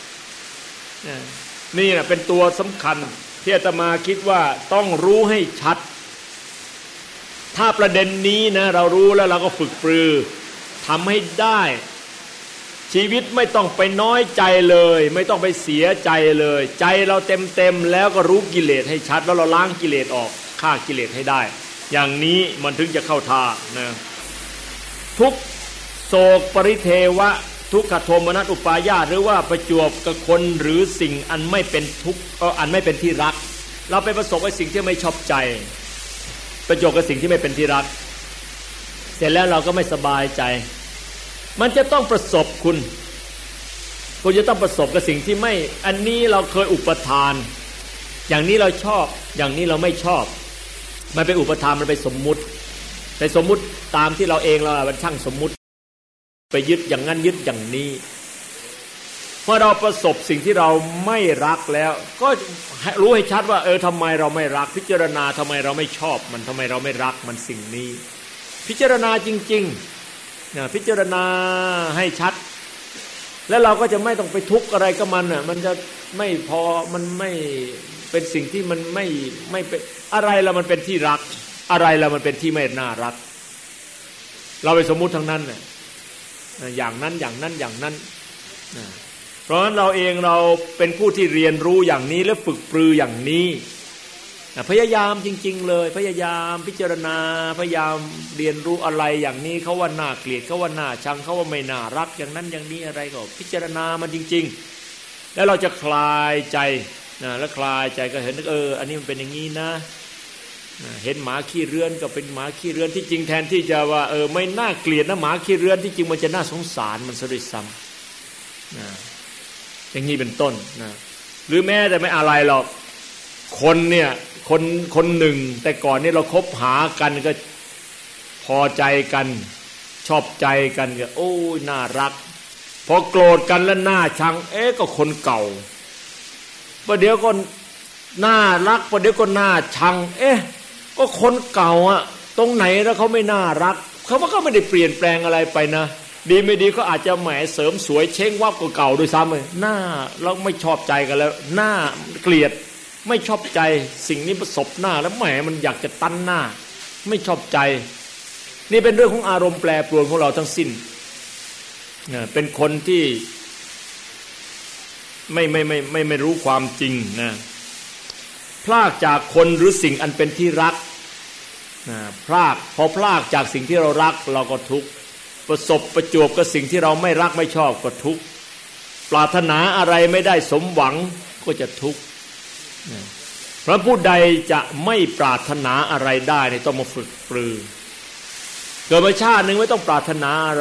นี่นะเป็นตัวสำคัญที่อาตมาคิดว่าต้องรู้ให้ชัดถ้าประเด็นนี้นะเรารู้แล้วเราก็ฝึกปรือทำให้ได้ชีวิตไม่ต้องไปน้อยใจเลยไม่ต้องไปเสียใจเลยใจเราเต็มแล้วก็รู้กิเลสให้ชัดแล้วเราล้างกิเลสออกฆ่ากิเลสให้ได้อย่างนี้มันถึงจะเข้าท่านะทุกโศกปริเทวะทุกขโทมนัสอุปาญาตหรือว่าประจวบกับคนหรือสิ่งอันไม่เป็นทุกข์อันไม่เป็นที่รักเราไปประสบกับสิ่งที่ไม่ชอบใจประจวบกับสิ่งที่ไม่เป็นที่รักเสร็จแล้วเราก็ไม่สบายใจมันจะต้องประสบคุณจะต้องประสบกับสิ่งที่ไม่อันนี้เราเคยอุปทานอย่างนี้เราชอบอย่างนี้เราไม่ชอบมันเป็นอุปทานมันไปสมมุติตามที่เราเองเราเป็นช่างสมมุติไปยึดอย่างนั้นยึดอย่างนี้เมื่อเราประสบสิ่งที่เราไม่รักแล้วก็รู้ให้ชัดว่าทำไมเราไม่รักพิจารณาทำไมเราไม่ชอบมันทำไมเราไม่รักมันสิ่งนี้พิจารณาจริงๆพิจารณาให้ชัดแล้วเราก็จะไม่ต้องไปทุกข์อะไรกับมันน่ะมันจะไม่พอมันไม่เป็นสิ่งที่มันไม่เป็นอะไรแล้วมันเป็นที่รักอะไรแล้วมันเป็นที่ไม่น่ารักเราไปสมมุติทั้งนั้นน่ะอย่างนั้นเพราะฉะนั้นเราเองเราเป็นผู้ที่เรียนรู้อย่างนี้และฝึกปรืออย่างนี้พยายามจริงๆเลยพยายามพิจารณาพยายามเรียนรู้อะไรอย่างนี้เขาว่าน่าเกลียดเขาว่าน่าชังเขาว่าไม่น่ารักอย่างนั้นอย่างนี้อะไรก็พิจารณามันจริงๆแล้วเราจะคลายใจแล้วคลายใจก็เห็นอันนี้มันเป็นอย่างนี้นะเห็นหมาขี้เรือนก็เป็นหมาขี้เรือนที่จริงแทนที่จะว่าไม่น่าเกลียดนะหมาขี้เรือนที่จริงมันจะน่าสงสารมันซะด้วยซ้ำอย่างนี้เป็นต้นนะหรือแม้แต่ไม่อะไรหรอกคนเนี่ยคนหนึ่งแต่ก่อนนี้เราคบหากันก็พอใจกันชอบใจกันก็โอ้ยน่ารักพอโกรธกันแล้วน่าชังก็คนเก่าประเดี๋ยวก็น่ารักประเดี๋ยวก็น่าชังก็คนเก่าอะตรงไหนแล้วเขาไม่น่ารักเขาก็ไม่ได้เปลี่ยนแปลงอะไรไปนะดีไม่ดีก็อาจจะแหมเสริมสวยเช้งวับกว่าเก่าด้วยซ้ำเลยหน้าเราไม่ชอบใจกันแล้วหน้าเกลียดไม่ชอบใจสิ่งนี้ประสบหน้าแล้วแหมมันอยากจะตั้นหน้าไม่ชอบใจนี่เป็นเรื่องของอารมณ์แปรปรวนของเราทั้งสิ้นเป็นคนที่ไม่รู้ความจริงนะพลากจากคนหรือสิ่งอันเป็นที่รักพลากจากสิ่งที่เรารักเราก็ทุกข์ประสบประจวบกับสิ่งที่เราไม่รักไม่ชอบก็ทุกข์ปรารถนาอะไรไม่ได้สมหวังก็จะทุกข์เพราะผู้ใดจะไม่ปรารถนาอะไรได้เนี่ยต้องมาฝึกปรือเกิดมาชาตินึงไม่ต้องปรารถนาอะไร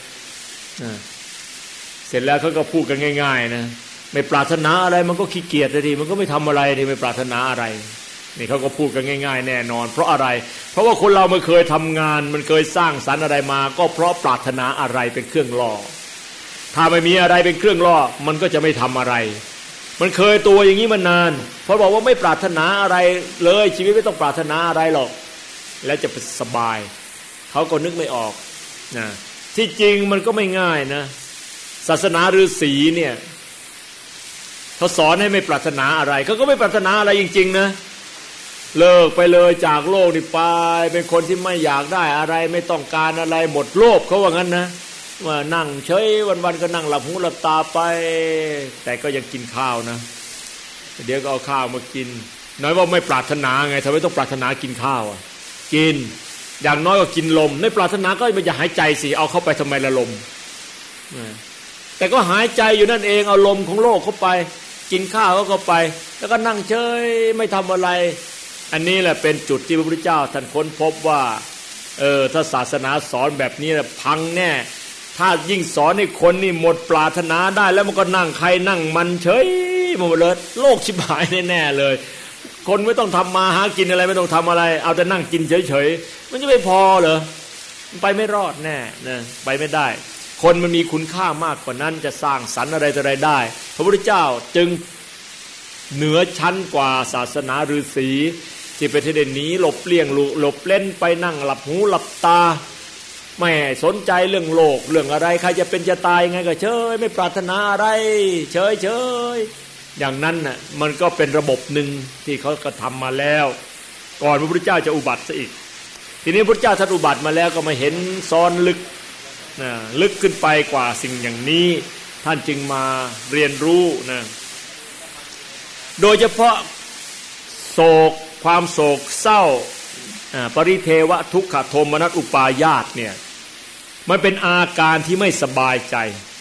เสร็จแล้วเขาก็พูดกันง่ายๆนะไม่ปรารถนาอะไรมันก็ขี้เกียจเลยทีมันก็ไม่ทำอะไรที่ไม่ปรารถนาอะไรนี่เขาก็พูดกันง่ายๆแน่นอนเพราะอะไรเพราะว่าคนเรามันเคยทำงานมันเคยสร้างสรรค์อะไรมาก็เพราะปรารถนาอะไรเป็นเครื่องล่อถ้าไม่มีอะไรเป็นเครื่องล่อมันก็จะไม่ทำอะไรมันเคยตัวอย่างนี้มานานเพราะบอกว่าไม่ปรารถนาอะไรเลยชีวิตไม่ต้องปรารถนาอะไรหรอกแล้วจะสบายเขาก็นึกไม่ออกนะที่จริงมันก็ไม่ง่ายนะศาสนาฤาษีเนี่ยเขาสอนให้ไม่ปรารถนาอะไรเขาก็ไม่ปรารถนาอะไรจริงๆนะเลิกไปเลยจากโลกนี่ไปเป็นคนที่ไม่อยากได้อะไรไม่ต้องการอะไรหมดโลภเขาว่างั้นนะว่านั่งเฉยวันๆก็นั่งหลับหูหลับตาไปแต่ก็ยังกินข้าวนะเดี๋ยวก็เอาข้าวมากินน้อยว่าไม่ปรารถนาไงทำไมต้องปรารถนากินข้าวอ่ะกินอย่างน้อยก็กินลมไม่ปรารถนาก็ไม่อยากหายใจสิเอาเข้าไปทำไมละลมแต่ก็หายใจอยู่นั่นเองเอาลมของโลกเข้าไปกินข้าวเข้าไปแล้วก็นั่งเฉยไม่ทำอะไรอันนี้แหละเป็นจุดที่พระพุทธเจ้าท่านค้นพบว่าถ้าศาสนาสอนแบบนี้พังแน่ถ้ายิ่งสอนให้คนนี่หมดปรารถนาได้แล้วมันก็นั่งใครนั่งมันเฉยหมดเลยโลกชิบหายแน่ๆเลยคนไม่ต้องทำมาหากินอะไรไม่ต้องทำอะไรเอาแต่นั่งกินเฉยๆมันจะไม่พอเหรอไปไม่รอดแน่นะไปไม่ได้คนมันมีคุณค่ามากกว่านั้นจะสร้างสรรค์อะไรต่ออะไรได้พระพุทธเจ้าจึงเหนือชั้นกว่าศาสนาฤาษีที่ไปที่เด่นหนีหลบเลี่ยงหลบเล่นไปนั่งหลับหูหลับตาไม่สนใจเรื่องโลกเรื่องอะไรใครจะเป็นจะตายไงก็เฉยไม่ปรารถนาอะไรเฉยอย่างนั้นน่ะมันก็เป็นระบบหนึ่งที่เขาก็ทำมาแล้วก่อนพระพุทธเจ้าจะอุบัติซะอีกทีนี้พระพุทธเจ้าท่านอุบัติมาแล้วก็มาเห็นซ้อนลึกขึ้นไปกว่าสิ่งอย่างนี้ท่านจึงมาเรียนรู้นะโดยเฉพาะโศกความโศกเศร้าปริเทวทุกขโทมนัสอุปาญาตเนี่ยมันเป็นอาการที่ไม่สบายใจ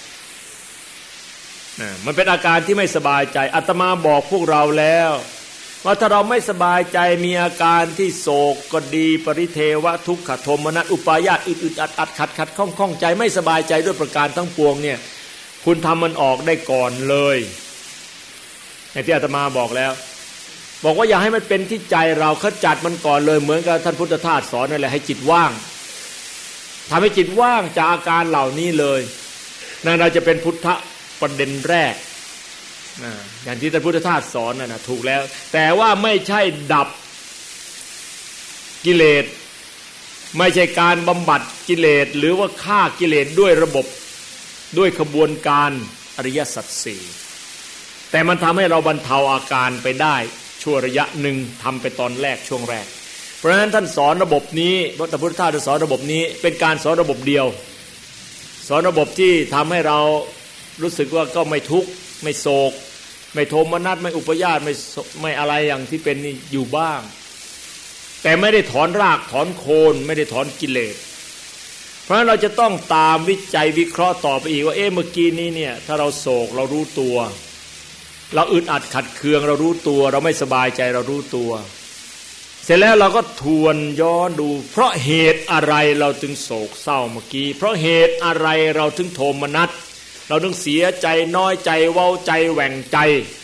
มันเป็นอาการที่ไม่สบายใจอาตมาบอกพวกเราแล้วว่าถ้าเราไม่สบายใจมีอาการที่โศกก็ดีปริเทวทุกขโทมนัสอุปาญาตอึดอัดขัดข้องใจไม่สบายใจด้วยประการทั้งปวงเนี่ยคุณทำมันออกได้ก่อนเลยอย่างที่อาตมาบอกแล้วบอกว่าอย่าให้มันเป็นที่ใจเราขจัดมันก่อนเลยเหมือนกับท่านพุทธทาสสอนนั่นแหละให้จิตว่างทำให้จิตว่างจากอาการเหล่านี้เลยนั่นเราจะเป็นพุทธประเด็นแรกอย่างที่ท่านพุทธทาสสอนน่ะถูกแล้วแต่ว่าไม่ใช่ดับกิเลสไม่ใช่การบำบัดกิเลสหรือว่าฆ่ากิเลสด้วยระบบด้วยขบวนการอริยสัจสี่แต่มันทำให้เราบรรเทาอาการไปได้ชั่วระยะหนึ่งทำไปตอนแรกช่วงแรกเพราะฉะนั้นท่านสอนระบบนี้พระพุทธเจ้าสอนระบบนี้เป็นการสอนระบบเดียวสอนระบบที่ทำให้เรารู้สึกว่าก็ไม่ทุกข์ไม่โศกไม่โทมนัสไม่อุปยาตไม่อะไรอย่างที่เป็นนี่อยู่บ้างแต่ไม่ได้ถอนรากถอนโคนไม่ได้ถอนกิเลสเพราะฉะนั้นเราจะต้องตามวิจัยวิเคราะห์ต่อไปอีกว่าเมื่อกี้นี้เนี่ยถ้าเราโศกเรารู้ตัวเราอึดอัดขัดเคืองเรารู้ตัวเราไม่สบายใจเรารู้ตัวเสร็จแล้วเราก็ทวนย้อนดูเพราะเหตุอะไรเราถึงโศกเศร้าเมื่อกี้เพราะเหตุอะไรเราถึงโทมนัสเราต้องเสียใจน้อยใจเว้าใจแหว่งใจ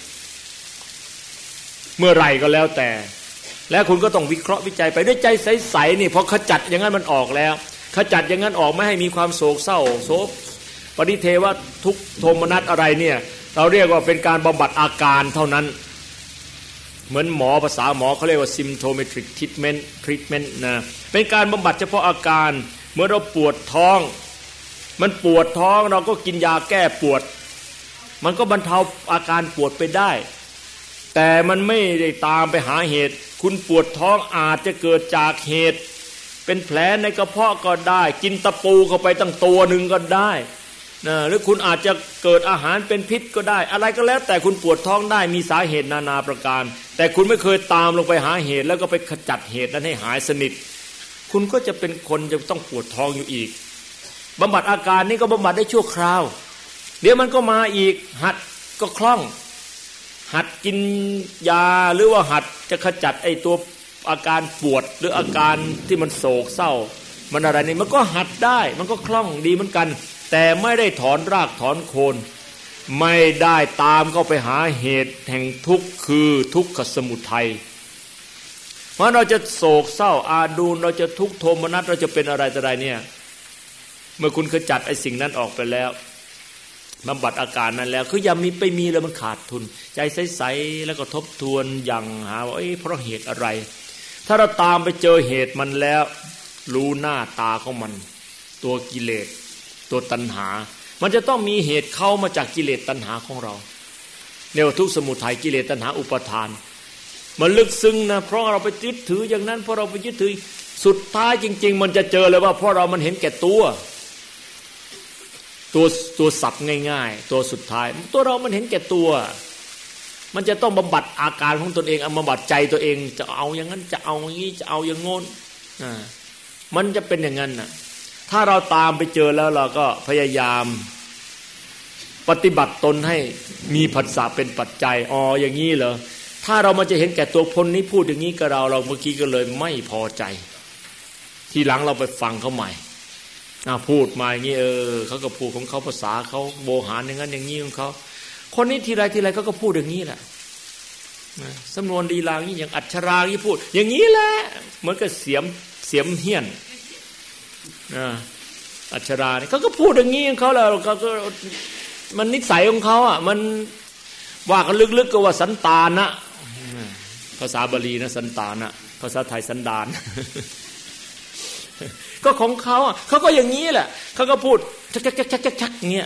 เมื่อไรก็แล้วแต่แล้วคุณก็ต้องวิเคราะห์วิจัยไปด้วยใจใสๆนี่พอขจัดอย่างนั้นมันออกแล้วขจัดอย่างนั้นออกไม่ให้มีความโศกเศร้าโศกปริเทวทุกข์โทมนัสอะไรเนี่ยเราเรียกว่าเป็นการบำบัดอาการเท่านั้นเหมือนหมอภาษาหมอเขาเรียกว่า symptomatic treatment นะเป็นการบำบัดเฉพาะอาการเมื่อเราปวดท้องมันปวดท้องเราก็กินยาแก้ปวดมันก็บรรเทาอาการปวดไปได้แต่มันไม่ได้ตามไปหาเหตุคุณปวดท้องอาจจะเกิดจากเหตุเป็นแผลในกระเพาะก็ได้กินตะปูเข้าไปตั้งตัวหนึ่งก็ได้นะหรือคุณอาจจะเกิดอาหารเป็นพิษก็ได้อะไรก็แล้วแต่คุณปวดท้องได้มีสาเหตุนานาประการแต่คุณไม่เคยตามลงไปหาเหตุแล้วก็ไปขจัดเหตุนั้นให้หายสนิทคุณก็จะเป็นคนจะต้องปวดท้องอยู่อีกบำบัดอาการนี้ก็บำบัดได้ชั่วคราวเดี๋ยวมันก็มาอีกหัดก็คล่องหัดกินยาหรือว่าหัดจะขจัดไอ้ตัวอาการปวดหรืออาการที่มันโศกเศร้ามันอะไรนี่มันก็หัดได้มันก็คล่องดีเหมือนกันแต่ไม่ได้ถอนรากถอนโคนไม่ได้ตามเข้าไปหาเหตุแห่งทุกข์คือทุกขสมุทัยเพราะเราจะโศกเศร้าอาดูลเราจะทุกข์โทมนัสเราจะเป็นอะไรต่ออะไรเนี่ยเมื่อคุณขจัดไอ้สิ่งนั้นออกไปแล้วบำบัดอาการนั้นแล้วคืออย่ามีไปมีแล้วมันขาดทุนใจใสๆแล้วก็ทบทวนอย่างหาว่าเพราะเหตุอะไรถ้าเราตามไปเจอเหตุมันแล้วรู้หน้าตาของมันตัวกิเลสตัวตัณหามันจะต้องมีเหตุเข้ามาจากกิเลสตัณหาของเราเนี่ยทุกข์สมุทัยกิเลสตัณหาอุปทานมันลึกซึ้งนะเพราะเราไปยึดถืออย่างนั้นเพราะเราไปยึดถือสุดท้ายจริงๆมันจะเจอเลยว่าเพราะเรามันเห็นแก่ตัวสับง่ายๆตัวสุดท้ายตัวเรามันเห็นแก่ตัวมันจะต้องบำบัดอาการของตนเองเอาบำบัดใจตัวเองจะเอาอย่างนั้นจะเอาอย่างนี้จะเอาอย่างโน้นมันจะเป็นอย่างนั้นน่ะถ้าเราตามไปเจอแล้วเราก็พยายามปฏิบัติตนให้มีผัสสะเป็นปัจจัยอย่างนี้เหรอถ้าเรามันจะเห็นแก่ตัวคนนี้พูดอย่างนี้กับเราเมื่อกี้ก็เลยไม่พอใจทีหลังเราไปฟังเขาใหม่พูดมาอย่างนี้เขาก็พูดของเขาภาษาเขาโบหารอย่างนั้นอย่างนี้ของเขาคนนี้ทีไรเขาก็พูดอย่างนี้แหละสำนวนดีลางนี้อย่างอัชราที่พูดอย่างนี้แหละเหมือนกับเสียมเฮี้ยนอัชราเนี่ยเขาก็พูดอย่างนี้ของเขาแล้วเขาก็มันนิสัยของเขามันว่ากันลึกๆก็ว่าสันตานะภาษาบาลีนะสันตานอะภาษาไทยสันดาน ก็ของเขาเขาก็อย่างนี้แหละเขาก็พูดชักเงี้ย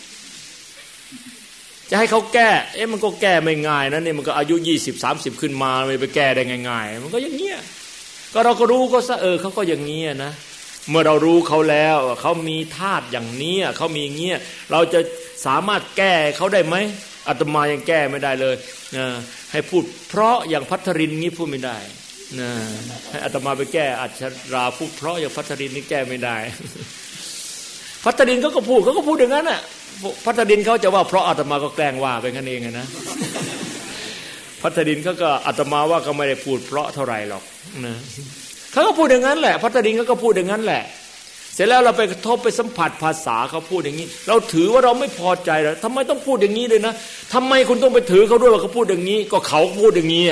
จะให้เขาแก้มันก็แก้ไม่ง่ายนะนี่มันก็อายุ20-30ขึ้นมาไม่ไปแก้ได้ง่ายๆมันก็อย่างเงี้ยก็เราก็รู้ก็ซะเขาก็อย่างนี้นะเมื่อเรารู้เขาแล้วเขามีธาตุอย่างนี้เขามีเงี้ยเราจะสามารถแก้เขาได้ไหมอาตมายังแก้ไม่ได้เลยให้พูดเพราะอย่างภัทรินงี้พูดไม่ได้นะให้อาตมาไปแก้อัจฉราพูดเพราะอย่างภัทรินนี่แก้ไม่ได้ ภัทรินเขาก็พูดอย่างนั้นน่ะภัทรินเขาจะว่าเพราะอาตมาก็แกล้งว่าไปงั้นเองนะ ภัทรินเขาก็อาตมาว่าก็ไม่ได้พูดเพราะเท่าไหร่หรอกนะเขาก็พูดอย่างนั้นแหละภัทรินเขาก็พูดอย่างนั้นแหละเสร็จแล้วเราไปกระทบไปสัมผัสภาษาเขาพูดอย่างนี้เราถือว่าเราไม่พอใจแล้วทำไมต้องพูดอย่างนี้เลยนะทำไมคุณต้องไปถือเขาด้วยว่าเขาพูดอย่างนี้ก็เขาพูดอย่างนี้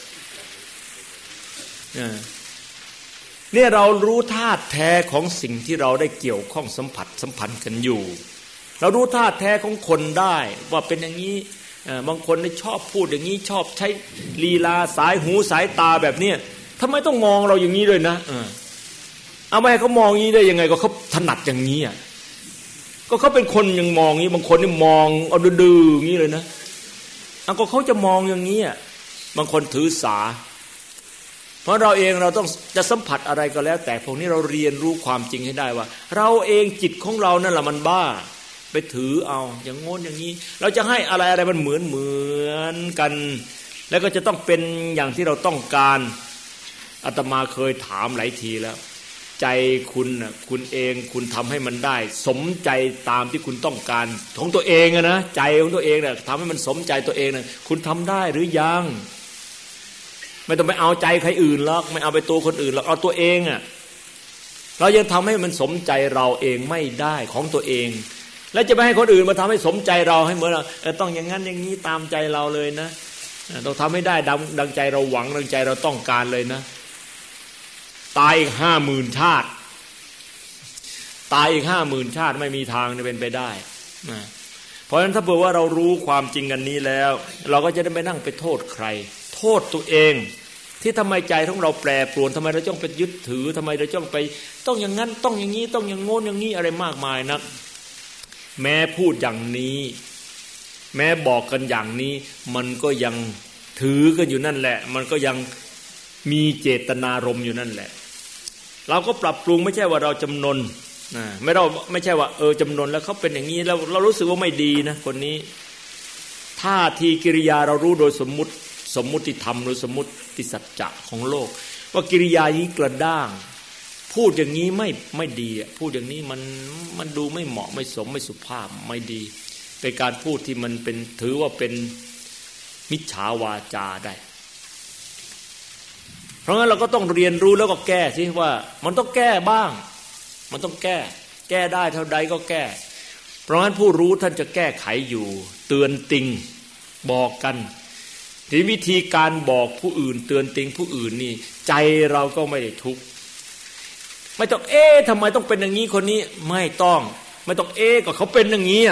เนี่ยเรารู้ธาตุแท้ของสิ่งที่เราได้เกี่ยวข้องสัมพันธ์กันอยู่เรารู้ธาตุแท้ของคนได้ว่าเป็นอย่างนี้บางคนชอบพูดอย่างนี้ชอบใช้ลีลาสายหูสายตาแบบนี้ทำไมต้องมองเราอย่างนี้ด้วยนะเอาไม่ให้เขามองงี้ได้ยังไงก็เขาถนัดอย่างนี้ก็เขาเป็นคนยังมองงี้บางคนนี่มองเอาดื้อๆอย่างนี้เลยนะก็เขาจะมองอย่างนี้บางคนถือสาเพราะเราเองเราต้องจะสัมผัสอะไรก็แล้วแต่พวกนี้เราเรียนรู้ความจริงให้ได้ว่าเราเองจิตของเรานั่นแหละมันบ้าไปถือเอาอย่างโน้นอย่างนี้เราจะให้อะไรมันเหมือนกันแล้วก็จะต้องเป็นอย่างที่เราต้องการอาตมาเคยถามหลายทีแล้วใจคุณน่ะคุณเองคุณทำให้มันได้สมใจตามที่คุณต้องการของตัวเองนะใจของตัวเองน่ะทำให้มันสมใจตัวเองน่ะคุณทำได้หรือยังไม่ต้องไปเอาใจใครอื่นหรอกไม่เอาไปตัวคนอื่นหรอกเอาตัวเองเรายังทำให้มันสมใจเราเองไม่ได้ของตัวเองแล้วจะไปให้คนอื่นมาทำให้สมใจเราให้เหมือนต้องอย่างนั้นอย่างนี้ตามใจเราเลยนะต้องทำให้ได้ดังใจเราหวังดังใจเราต้องการเลยนะตายอีก 50,000 ชาติตายอีก 50,000 ชาติไม่มีทางจะเป็นไปได้นะเพราะฉะนั้นถ้าเผื่อว่าเรารู้ความจริงกันนี้แล้วเราก็จะได้ไม่นั่งไปโทษใครโทษตัวเองที่ทำไมใจของเราแปรปรวนทำไมเราต้องไปยึดถือทำไมเราต้องไปต้องอย่างนั้นต้องอย่างนี้ต้องอย่างโน้นอย่างนี้อะไรมากมายนักแม้พูดอย่างนี้แม้บอกกันอย่างนี้มันก็ยังถือกันอยู่นั่นแหละมันก็ยังมีเจตนารมณ์อยู่นั่นแหละเราก็ปรับปรุงไม่ใช่ว่าเราจำนนไม่ใช่ว่าจำนนแล้วเขาเป็นอย่างนี้แล้วเรารู้สึกว่าไม่ดีนะคนนี้ท่าทีกิริยาเรารู้โดยสมมุติธรรมหรือสมมุติสัจจะของโลกว่ากิริยานี้กระด้างพูดอย่างนี้ไม่ดีพูดอย่างนี้มันดูไม่เหมาะไม่สมไม่สุภาพไม่ดีเป็นการพูดที่มันเป็นถือว่าเป็นมิจฉาวาจาได้เพราะงั้นเราก็ต้องเรียนรู้แล้วก็แก้สิว่ามันต้องแก้บ้างมันต้องแก้ได้เท่าใดก็แก้เพราะงั้นผู้รู้ท่านจะแก้ไขอยู่เตือนติงบอกกันที่วิธีการบอกผู้อื่นเตือนติงผู้อื่นนี่ใจเราก็ไม่ได้ทุกข์ไม่ต้องทำไมต้องเป็นอย่างนี้คนนี้ไม่ต้องก็เขาเป็นอย่างนี้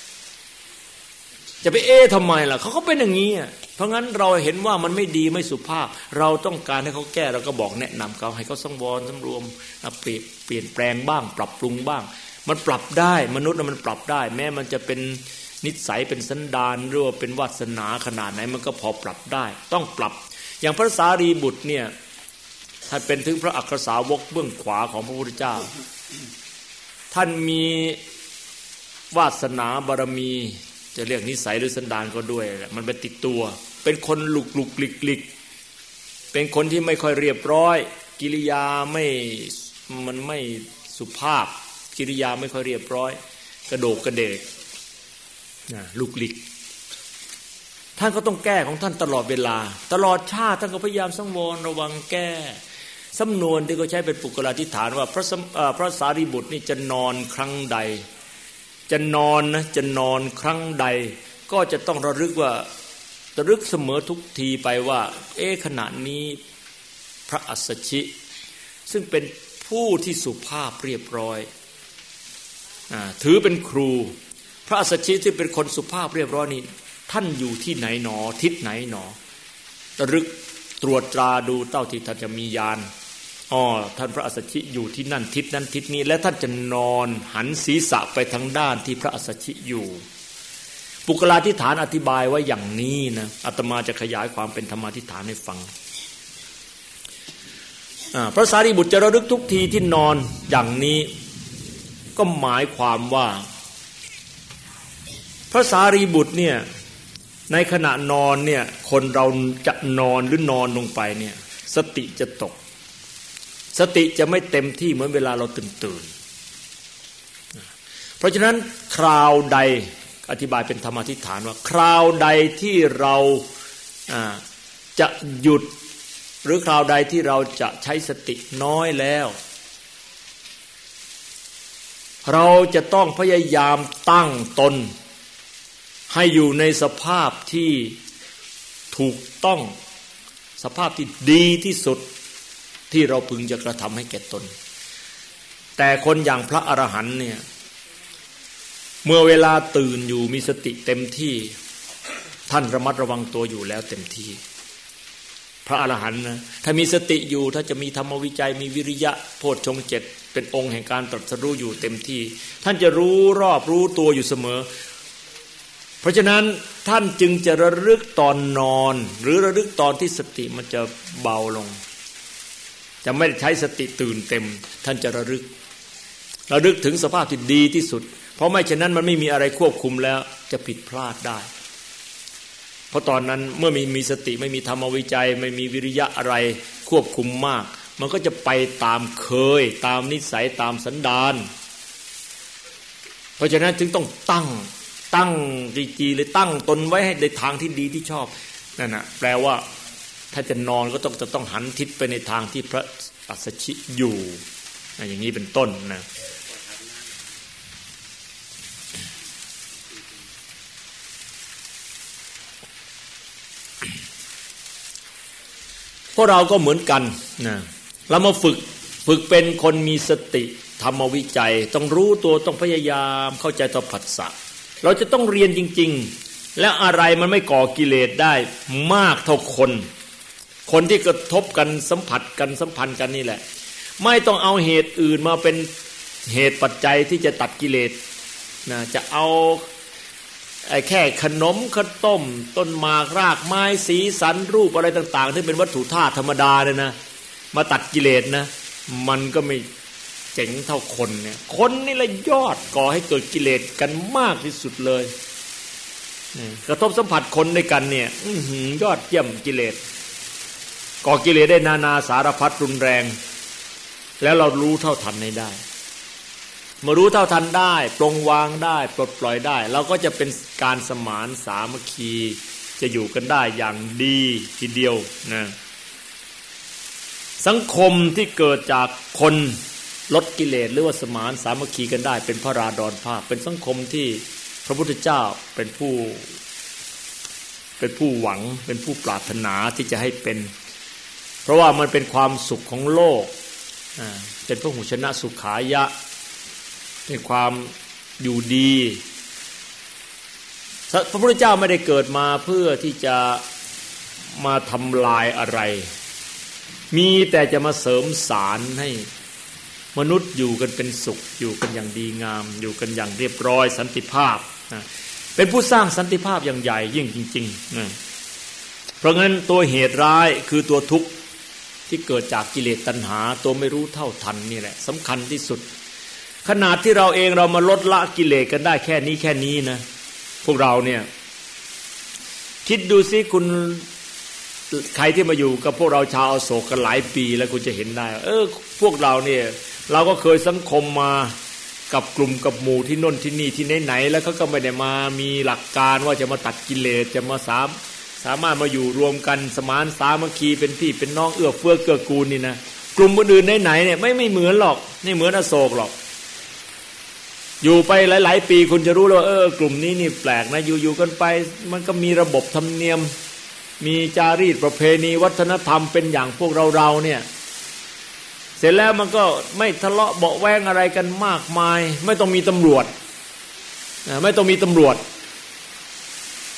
จะไปทำไมล่ะเขาเป็นอย่างนี้เพราะงั้นเราเห็นว่ามันไม่ดีไม่สุภาพเราต้องการให้เขาแก้เราก็บอกแนะนำเขาให้เขาสังวรสำรวมเปลี่ยนแปลงบ้างปรับปรุงบ้างมันปรับได้มนุษย์มันปรับได้แม้มันจะเป็นนิสัยเป็นสันดานหรือว่าเป็นวาสนาขนาดไหนมันก็พอปรับได้ต้องปรับอย่างพระสารีบุตรเนี่ยท่านเป็นถึงพระอัครสาวกเบื้องขวาของพระพุทธเจ้าท่านมีวาสนาบารมีจะเรียกนิสัยหรือสันดานก็ด้วยมันเป็นติดตัวเป็นคนหลุกลิกเป็นคนที่ไม่ค่อยเรียบร้อยกิริยามันไม่สุภาพกิริยาไม่ค่อยเรียบร้อยกระโดกกระเดกลุกลิกท่านก็ต้องแก้ของท่านตลอดเวลาตลอดชาติท่านก็พยายามสังวรระวังแก้สำนวนที่เขาใช้เป็นปุกลาธิฐานว่าพระสารีบุตรนี่จะนอนครั้งใดจะนอนครั้งใดก็จะต้องระลึกเสมอทุกทีไปว่าขณะนี้พระอัสสชิซึ่งเป็นผู้ที่สุภาพเรียบร้อยถือเป็นครูพระอัสสชิที่เป็นคนสุภาพเรียบร้อยนี่ท่านอยู่ที่ไหนหนอทิศไหนหนอระลึกตรวจตราดูเต้าที่ท่านจะมีญาณท่านพระอัสสชิอยู่ที่นั่นทิศนั้นทิศนี้และท่านจะนอนหันศีรษะไปทางด้านที่พระอัสสชิอยู่ปุกลาธิฐานอธิบายไว้อย่างนี้นะอาตมาจะขยายความเป็นธรรมาธิฐานให้ฟังพระสารีบุตรจะระลึกทุกทีที่นอนอย่างนี้ก็หมายความว่าพระสารีบุตรเนี่ยในขณะนอนเนี่ยคนเราจะนอนหรือนอนลงไปเนี่ยสติจะตกสติจะไม่เต็มที่เหมือนเวลาเราตื่นเพราะฉะนั้นคราวใดอธิบายเป็นธรรมาธิฐานว่าคราวใดที่เราจะหยุดหรือคราวใดที่เราจะใช้สติน้อยแล้วเราจะต้องพยายามตั้งตนให้อยู่ในสภาพที่ถูกต้องสภาพที่ดีที่สุดที่เราพึงจะกระทำให้แก่ตนแต่คนอย่างพระอรหันต์เนี่ยเมื่อเวลาตื่นอยู่มีสติเต็มที่ท่านระมัดระวังตัวอยู่แล้วเต็มที่พระอรหันต์นะถ้ามีสติอยู่ถ้าจะมีธรรมวิจัยมีวิริยะโพชฌงค์7เป็นองค์แห่งการตรัสรู้อยู่เต็มที่ท่านจะรู้รอบรู้ตัวอยู่เสมอเพราะฉะนั้นท่านจึงจะระลึกตอนนอนหรือระลึกตอนที่สติมันจะเบาลงจะไม่ใช้สติตื่นเต็มท่านจะระลึกถึงสภาพที่ดีที่สุดเพราะไม่ฉะนั้นมันไม่มีอะไรควบคุมแล้วจะผิดพลาดได้เพราะตอนนั้นเมื่อมีสติไม่มีธรรมวิจัยไม่มีวิริยะอะไรควบคุมมากมันก็จะไปตามเคยตามนิสัยตามสันดานเพราะฉะนั้นจึงต้องตั้งจริงๆเลยตั้งตนไว้ให้ในทางที่ดีที่ชอบนั่นน่ะแปลว่าถ้าจะนอนก็ต้องหันทิศไปในทางที่พระอัสสชิอยู่อย่างนี้เป็นต้นนะพวกเราก็เหมือนกันนะเรามาฝึกเป็นคนมีสติธรรมวิจัยต้องรู้ตัวต้องพยายามเข้าใจต่อผัสสะเราจะต้องเรียนจริงๆแล้วอะไรมันไม่ก่อกิเลสได้มากเท่าคนที่กระทบกันสัมผัสกันสัมพันธ์กันนี่แหละไม่ต้องเอาเหตุอื่นมาเป็นเหตุปัจจัยที่จะตัดกิเลสนะจะเอาแค่ขนมข้าวต้มต้นหมากรากไม้สีสันรูปอะไรต่างๆที่เป็นวัตถุธาตุธรรมดาเนี่ยนะมาตัดกิเลสนะมันก็ไม่เจ๋งเท่าคนเนี่ยคนนี่แหละยอดก่อให้เกิดกิเลสกันมากที่สุดเลยกระทบสัมผัสคนด้วยกันเนี่ยยอดเยี่ยมกิเลสก่อกิเลสได้นานาสารพัดรุนแรงแล้วเรารู้เท่าทันให้ได้เมื่อรู้เท่าทันได้ปลงวางได้ปลดปล่อยได้เราก็จะเป็นการสมานสามัคคีจะอยู่กันได้อย่างดีทีเดียวนะสังคมที่เกิดจากคนลดกิเลสหรือว่าสมานสามัคคีกันได้เป็นพระราดรภาพเป็นสังคมที่พระพุทธเจ้าเป็นผู้หวังเป็นผู้ปรารถนาที่จะให้เป็นเพราะว่ามันเป็นความสุขของโลกเป็นพหุชนะสุขายะเป็นความอยู่ดีพระพุทธเจ้าไม่ได้เกิดมาเพื่อที่จะมาทำลายอะไรมีแต่จะมาเสริมสารให้มนุษย์อยู่กันเป็นสุขอยู่กันอย่างดีงามอยู่กันอย่างเรียบร้อยสันติภาพเป็นผู้สร้างสันติภาพอย่างใหญ่ยิ่งจริงๆเพราะงั้นตัวเหตุร้ายคือตัวทุกข์ที่เกิดจากกิเลสตัณหาตัวไม่รู้เท่าทันนี่แหละสำคัญที่สุดขนาดที่เราเองเรามาลดละกิเลสกันได้แค่นี้นะพวกเราเนี่ยคิดดูสิคุณใครที่มาอยู่กับพวกเราชาวอโศกกันหลายปีแล้วคุณจะเห็นได้พวกเราเนี่ยเราก็เคยสังคมมากับกลุ่มกับหมู่ที่น่นที่นี่ที่ไหนๆแล้วเขาก็ไม่ได้มามีหลักการว่าจะมาตัดกิเลสจะมาสามารถมาอยู่รวมกันสมานสามัคคีเป็นพี่เป็นน้องเอื้อเฟื้อเกื้อกูลนี่นะกลุ่มอื่นๆไหนๆเนี่ยไม่เหมือนหรอกไม่เหมือนอโศกหรอกอยู่ไปหลายๆปีคุณจะรู้แล้วกลุ่มนี้นี่แปลกนะอยู่กันไปมันก็มีระบบธรรมเนียมมีจารีตประเพณีวัฒนธรรมเป็นอย่างพวกเราเนี่ยเสร็จแล้วมันก็ไม่ทะเลาะเบาะแว้งอะไรกันมากมายไม่ต้องมีตำรวจไม่ต้องมีตำรวจ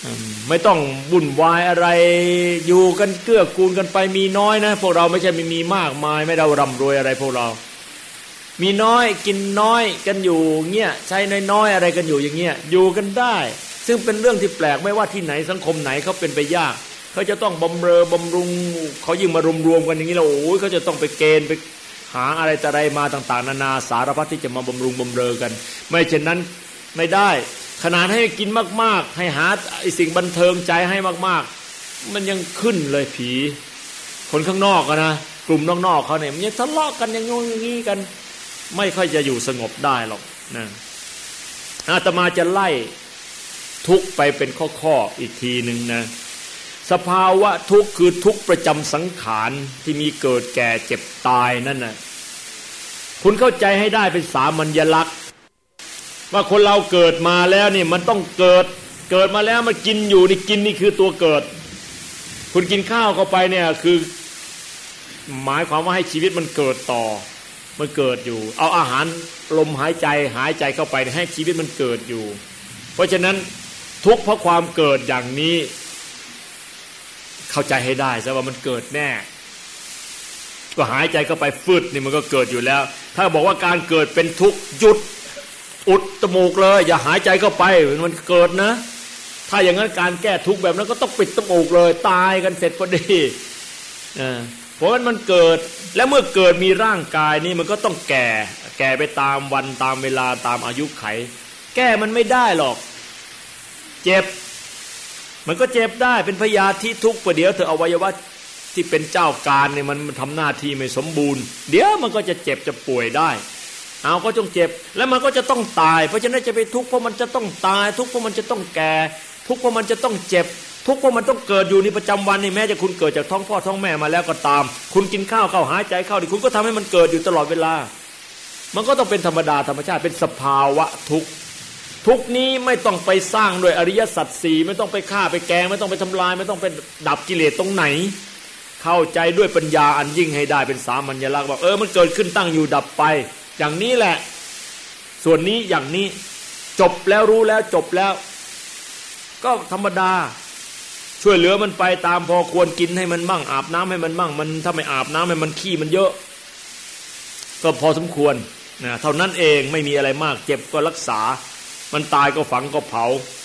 ไม่ต้องวุ่นวายอะไรอยู่กันเกื้อกูลกันไปมีน้อยนะพวกเราไม่ใช่ไม่มีมากมายไม่ได้ร่ำรวยอะไรพวกเรามีน้อยกินน้อยกันอยู่เงี้ยใช้น้อยๆอะไรกันอยู่อย่างเงี้ยอยู่กันได้ซึ่งเป็นเรื่องที่แปลกไม่ว่าที่ไหนสังคมไหนเขาเป็นไปยากเขาจะต้องบำเรอบำรุงเขายิ่งมารวมๆกันอย่างนี้แล้วโอ้ยเขาจะต้องไปเกณฑ์ไปหาอะไรแต่ไรมาต่างๆนานาสารพัดที่จะมาบำรุงบำเรอกันไม่เช่นนั้นไม่ได้ขนาดให้กินมากๆให้หาสิ่งบันเทิงใจให้มากๆมันยังขึ้นเลยผีคนข้างนอกนะกลุ่มนอกๆเขาเนี่ยมันยังทะเลาะกันอย่างงงอย่างนี้กันไม่ค่อยจะอยู่สงบได้หรอกนะอาตมาจะไล่ทุกไปเป็นข้อๆอีกทีหนึ่งนะสภาวะทุกข์คือทุกข์ประจำสังขารที่มีเกิดแก่เจ็บตายนั่นน่ะคุณเข้าใจให้ได้เป็นสามัญลักษณ์ว่าคนเราเกิดมาแล้วนี่มันต้องเกิดมาแล้วมันกินอยู่นี่กินนี่คือตัวเกิดคุณกินข้าวเข้าไปเนี่ยคือหมายความว่าให้ชีวิตมันเกิดต่อมันเกิดอยู่เอาอาหารลมหายใจเข้าไปให้ชีวิตมันเกิดอยู่เพราะฉะนั้นทุกข์เพราะความเกิดอย่างนี้เข้าใจให้ได้ซะว่ามันเกิดแน่ก็หายใจเข้าไปฟืดนี่มันก็เกิดอยู่แล้วถ้าบอกว่าการเกิดเป็นทุกข์หยุดอุดจมูกเลยอย่าหายใจเข้าไปมันเกิดนะถ้าอย่างนั้นการแก้ทุกข์แบบนั้นก็ต้องปิดจมูกเลยตายกันเสร็จพอดีเพราะมันเกิดและเมื่อเกิดมีร่างกายนี่มันก็ต้องแก่ไปตามวันตามเวลาตามอายุไขแก้มันไม่ได้หรอกเจ็บมันก็เจ็บได้เป็นพยาธิทุกข์ประเดี๋ยวเธออวัยวะที่เป็นเจ้าการเนี่ยมันทำหน้าที่ไม่สมบูรณ์เดี๋ยวมันก็จะเจ็บจะป่วยได้เอาก็ต้องเจ็บแล้วมันก็จะต้องตายเพราะฉะนั้นจะไปทุกข์เพราะมันจะต้องตายทุกข์เพราะมันจะต้องแก่ทุกข์เพราะมันจะต้องเจ็บทุกข์เพราะมันต้องเกิดอยู่ในประจำวันนี่แม้จะคุณเกิดจากท้องพ่อท้องแม่มาแล้วก็ตามคุณกินข้าวเข้าหายใจเข้าดิคุณก็ทำให้มันเกิดอยู่ตลอดเวลามันก็ต้องเป็นธรรมดาธรรมชาติเป็นสภาวะทุกข์ทุกนี้ไม่ต้องไปสร้างด้วยอริยสัจสี่ไม่ต้องไปฆ่าไปแกงไม่ต้องไปทำลายไม่ต้องไปดับกิเลสตรงไหนเข้าใจด้วยปัญญาอันยิ่งให้ได้เป็นสามัญลักษณ์ว่ามันเกิดขึ้นตั้งอยู่ดับไปอย่างนี้แหละส่วนนี้อย่างนี้จบแล้วรู้แล้วจบแล้วก็ธรรมดาช่วยเหลือมันไปตามพอควรกินให้มันบ้างอาบน้ำให้มันบ้างมันถ้าไม่อาบน้ำให้มันขี้มันเยอะก็พอสมควรนะเท่านั้นเองไม่มีอะไรมากเจ็บก็รักษามันตายก็ฝังก็เผา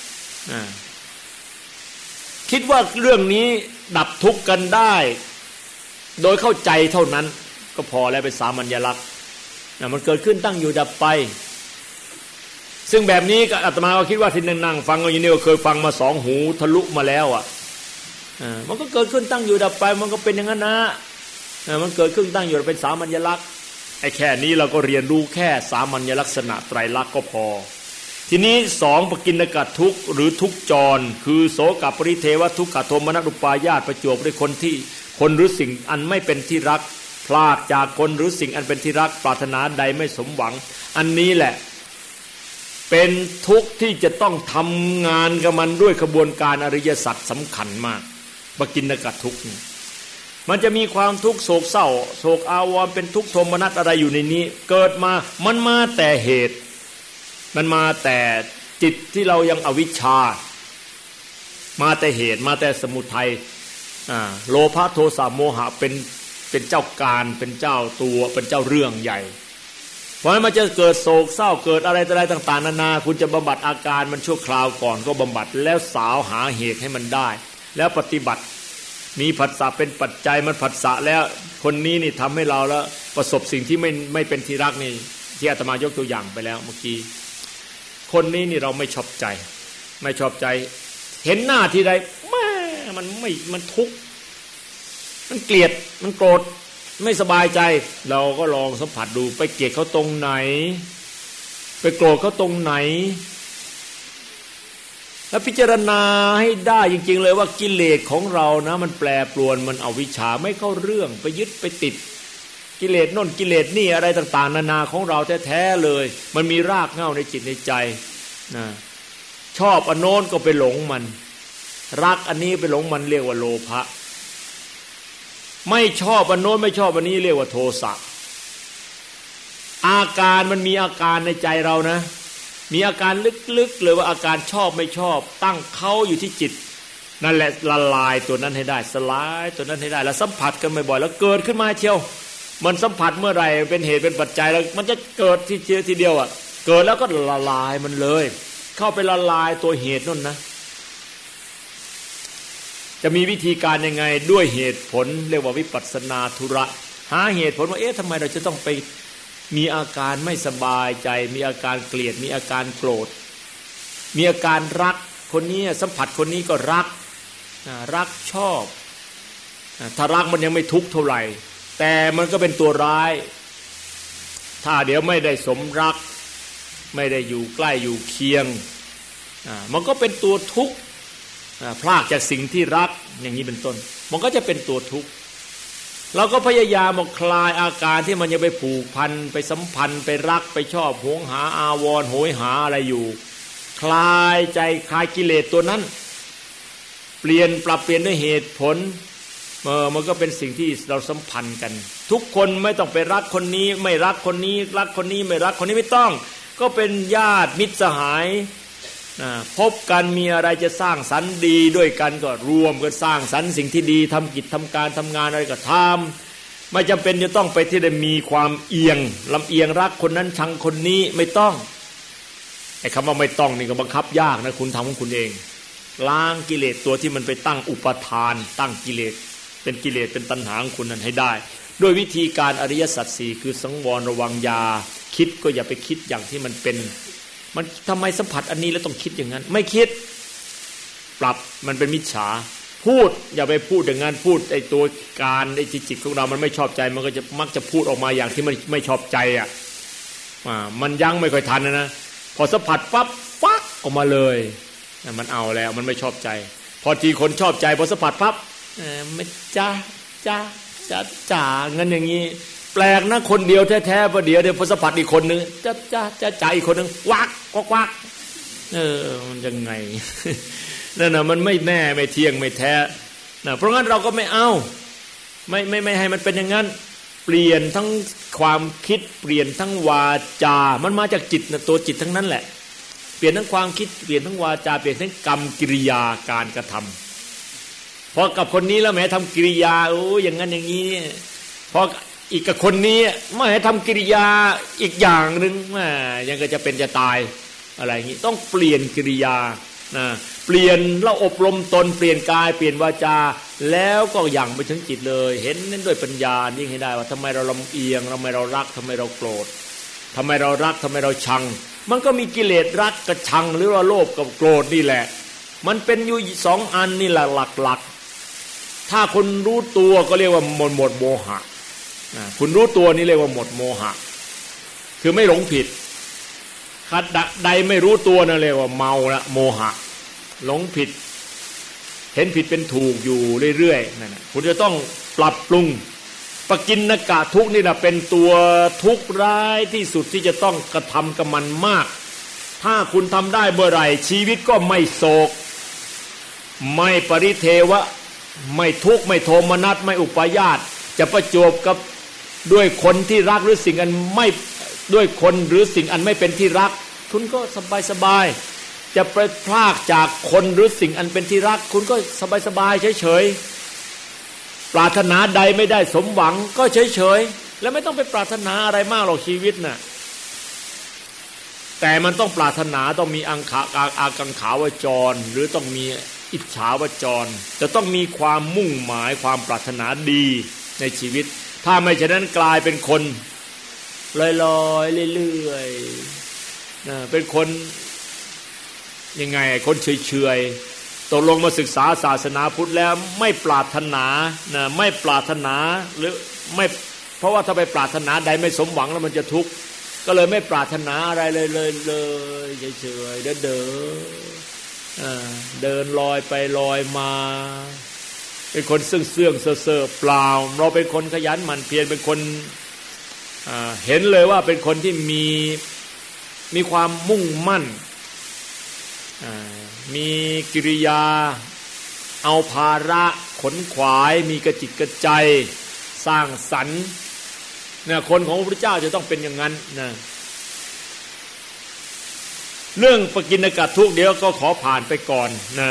คิดว่าเรื่องนี้ดับทุกข์กันได้โดยเข้าใจเท่านั้นก็พอแล้วเป็นสามัญลักษณ์มันเกิดขึ้นตั้งอยู่ดับไปซึ่งแบบนี้ก็อาตมาก็คิดว่าที่นั่งฟังอย่างนี้ก็เคยฟังมาสองหูทะลุมาแล้วมันก็เกิดขึ้นตั้งอยู่ดับไปมันก็เป็นอย่างนั้นนะมันเกิดขึ้นตั้งอยู่เป็นสามัญลักษณ์ไอ้แค่นี้เราก็เรียนรู้แค่สามัญลักษณะไตรลักษณ์ก็พอทีนี้สองปกิณกทุกข์หรือทุกข์จรคือโสกปริเทวทุกขโทมนัสอุปายาตประจวบด้วยคนหรือสิ่งอันไม่เป็นที่รักพลาดจากคนหรือสิ่งอันเป็นที่รักปรารถนาใดไม่สมหวังอันนี้แหละเป็นทุกข์ที่จะต้องทำงานกับมันด้วยขบวนการอริยสัจสำคัญมากปกิณกทุกข์มันจะมีความทุกข์โศกเศร้าโศกอาวรณ์เป็นทุกข์โทมนัสอะไรอยู่ในนี้เกิดมามันมาแต่เหตุมันมาแต่จิตที่เรายังอวิชชามาแต่เหตุมาแต่สมุทัยโลภะโทสะโมหะเป็นเจ้าการเป็นเจ้าตัวเป็นเจ้าเรื่องใหญ่เพราะฉะนั้นมันจะเกิดโศกเศร้าเกิดอะไรต่างๆนานาคุณจะบำบัดอาการมันชั่วคราวก่อนก็บำบัดแล้วสาวหาเหตุให้มันได้แล้วปฏิบัติมีผัสสะเป็นปัจจัยมันผัสสะแล้วคนนี้นี่ทำให้เราแล้วประสบสิ่งที่ไม่เป็นที่รักนี่ที่อาตมายกตัวอย่างไปแล้วเมื่อกี้คนนี้นี่เราไม่ชอบใจเห็นหน้าทีใดแม่มันทุกข์มันเกลียดมันโกรธไม่สบายใจเราก็ลองสัมผัสดูไปเกลียดเขาตรงไหนไปโกรธเขาตรงไหนแล้วพิจารณาให้ได้จริงๆเลยว่ากิเลสของเรานะมันแปรปรวนมันอวิชชาไม่เข้าเรื่องไปยึดไปติดกิเลสโน่นกิเลสนี่อะไรต่างๆนานาของเราแท้ๆเลยมันมีรากเหง้าในจิตในใจนะชอบอันโน้นก็ไปหลงมันรักอันนี้ไปหลงมันเรียกว่าโลภะไม่ชอบอันโน้นไม่ชอบอันนี้เรียกว่าโทสะอาการมันมีอาการในใจเรานะมีอาการลึกๆเลยว่าอาการชอบไม่ชอบตั้งเขาอยู่ที่จิตนั่นแหละละลายตัวนั้นให้ได้สลายตัวนั้นให้ได้แล้วสัมผัสกันบ่อยๆแล้วเกิดขึ้นมาเชียวมันสัมผัสเมื่อไหร่เป็นเหตุเป็นปัจจัยแล้วมันจะเกิดทีเดียวอ่ะเกิดแล้วก็ละลายมันเลยเข้าไปละลายตัวเหตุนั่นนะจะมีวิธีการยังไงด้วยเหตุผลเรียกว่าวิปัสสนาธุระหาเหตุผลว่าทำไมเราจะต้องไปมีอาการไม่สบายใจมีอาการเกลียดมีอาการโกรธมีอาการรักคนนี้สัมผัสคนนี้ก็รักชอบถ้ารักมันยังไม่ทุกข์เท่าไหร่แต่มันก็เป็นตัวร้ายถ้าเดี๋ยวไม่ได้สมรักไม่ได้อยู่ใกล้อยู่เคียงมันก็เป็นตัวทุกข์พลากจากสิ่งที่รักอย่างนี้เป็นต้นมันก็จะเป็นตัวทุกข์เราก็พยายามคลายอาการที่มันยังไปผูกพันไปสัมพันธ์ไปรักไปชอบหวงหาอาวรณ์โหยหาอะไรอยู่คลายใจคลายกิเลสตัวนั้นปรับเปลี่ยนด้วยเหตุผลมันก็เป็นสิ่งที่เราสัมพันธ์กันทุกคนไม่ต้องไปรักคนนี้ไม่รักคนนี้รักคนนี้ไม่รักคนนี้ไม่ต้องก็เป็นญาติมิตรสหายพบกันมีอะไรจะสร้างสรรค์ดีด้วยกันก็รวมกันสร้างสรรค์สิ่งที่ดีทำกิจทำการทำงานอะไรก็ทำไม่จำเป็นจะต้องไปที่ได้มีความเอียงลำเอียงรักคนนั้นชังคนนี้ไม่ต้องไอ้คำว่าไม่ต้องนี่ก็บังคับยากนะคุณทำของคุณเองล้างกิเลสตัวที่มันไปตั้งอุปทานตั้งกิเลสเป็นกิเลสเป็นตัณหาของคุณนั้นให้ได้ด้วยวิธีการอริยสัจสี่คือสังวรระวังยาคิดก็อย่าไปคิดอย่างที่มันเป็นมันทำไมสัมผัสอันนี้แล้วต้องคิดอย่างนั้นไม่คิดปรับมันเป็นมิจฉาพูดอย่าไปพูดอย่างนั้นพูดไอ้ตัวการไอ้จิตของเรามันไม่ชอบใจมันก็จะมักจะพูดออกมาอย่างที่มันไม่ชอบใจมันยั้งไม่ค่อยทันนะพอสัมผัสปั๊บฟักออกมาเลยมันเอาแล้วมันไม่ชอบใจพอทีคนชอบใจพอสัมผัสปั๊บไม่จ้างั้นอย่างนี้แปลกนะคนเดียวแท้ๆประเดี๋ยวพอสัมผัสอีกคนนึงจ้าอีกคนนึงวักมันยังไงนั่นน่ะมันไม่แน่ไม่เที่ยงไม่แท้นะเพราะงั้นเราก็ไม่เอาไม่ให้มันเป็นอย่างนั้นเปลี่ยนทั้งความคิดเปลี่ยนทั้งวาจามันมาจากจิตนะตัวจิตทั้งนั้นแหละเปลี่ยนทั้งความคิดเปลี่ยนทั้งวาจาเปลี่ยนทั้งกรรมกิริยาการกระทำพอกับคนนี้แล้วแม้ทำกิริยาอย่างนั้นอย่างนี้พออีกกับคนนี้ไม่ให้ทำกิริยาอีกอย่างนึงยังก็จะเป็นจะตายอะไรอย่างนี้ต้องเปลี่ยนกิริยาเปลี่ยนเราอบรมตนเปลี่ยนกายเปลี่ยนวาจาแล้วก็อย่างไปถึงจิตเลยเห็นนั่นด้วยปัญญายิ่งให้ได้ว่าทำไมเราลำเอียงทำไมเรารักทำไมเราโกรธทำไมเรารักทำไมเราชังมันก็มีกิเลสรักกับชังหรือว่าโลภกับโกรธนี่แหละมันเป็นอยู่สองอันนี่แหละหลักๆถ้าคนรู้ตัวก็เรียกว่าหมดโมหะคุณรู้ตัวนี่เรียกว่าหมดโมหะคือไม่หลงผิดขัดใดไม่รู้ตัวนั่นเรียกว่าเมาละโมหะหลงผิดเห็นผิดเป็นถูกอยู่เรื่อยๆนั่นแหละคุณจะต้องปรับปรุงปกิณณกะทุกนี่นะเป็นตัวทุกข์ร้ายที่สุดที่จะต้องกระทำกับมันมากถ้าคุณทำได้เมื่อไหร่ชีวิตก็ไม่โศกไม่ปริเทวะไม่ทุกข์ไม่โทมนัสไม่อุปาทจะประจวบกับด้วยคนที่รักหรือสิ่งอันไม่ด้วยคนหรือสิ่งอันไม่เป็นที่รักคุณก็สบายจะไปพลากจากคนหรือสิ่งอันเป็นที่รักคุณก็สบายเฉยๆปรารถนาใดไม่ได้สมหวังก็เฉยๆแล้วไม่ต้องไปปรารถนาอะไรมากหรอกชีวิตน่ะแต่มันต้องปรารถนาต้องมีอากังขาวจรหรือต้องมีอิจฉาวจรจะต้องมีความมุ่งหมายความปรารถนาดีในชีวิตถ้าไม่ฉะนั้นกลายเป็นคนลอยๆเรื่อยๆเป็นคนยังไงคนเฉยๆตกลงมาศึกษาศาสนาพุทธแล้วไม่ปรารถนาไม่ปรารถนาหรือไม่เพราะว่าถ้าไปปรารถนาใดไม่สมหวังแล้วมันจะทุกข์ก็เลยไม่ปรารถนาอะไรเลยเฉยๆเดินลอยไปลอยมาเป็นคนเสื่องเซ่อเปล่าเราเป็นคนขยันหมั่นเพียรเป็นคนเห็นเลยว่าเป็นคนที่มีความมุ่งมั่นมีกิริยาเอาภาระขนขวายมีกระจิตกระใจสร้างสรรค์เนี่ยคนของพระพุทธเจ้าจะต้องเป็นอย่างนั้นนะเรื่องปกิณกทุกข์เดี๋ยวก็ขอผ่านไปก่อนนะ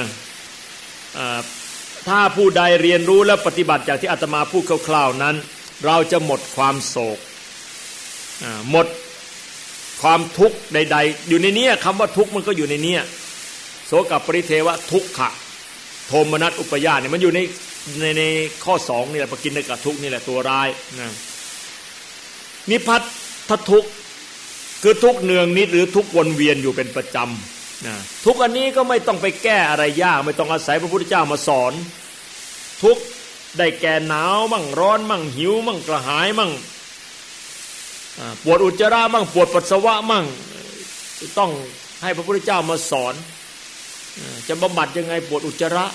ถ้าผู้ใดเรียนรู้และปฏิบัติอย่างที่อาตมาพูดคร่าวๆนั้นเราจะหมดความโศกหมดความทุกข์ใดๆอยู่ในนี้คำว่าทุกข์มันก็อยู่ในนี้โสกปริเทวะทุกขะโทมนัสอุปยาเนี่ยมันอยู่ในข้อ2นี่แหละปกิณกทุกข์นี่แหละตัวร้ายนะนิพพัทธทุกข์คือทุกข์เนืองนิดหรือทุกข์วนเวียนอยู่เป็นประจำนะทุกข์อันนี้ก็ไม่ต้องไปแก้อะไรยากไม่ต้องอาศัยพระพุทธเจ้ามาสอนทุกข์ได้แก่หนาวมั่งร้อนมั่งหิวมั่งกระหายมั่งปวดอุจจาระมั่งปวดปัสสาวะมั่งต้องให้พระพุทธเจ้ามาสอนจะบำบัดยังไงปวดอุจจาระ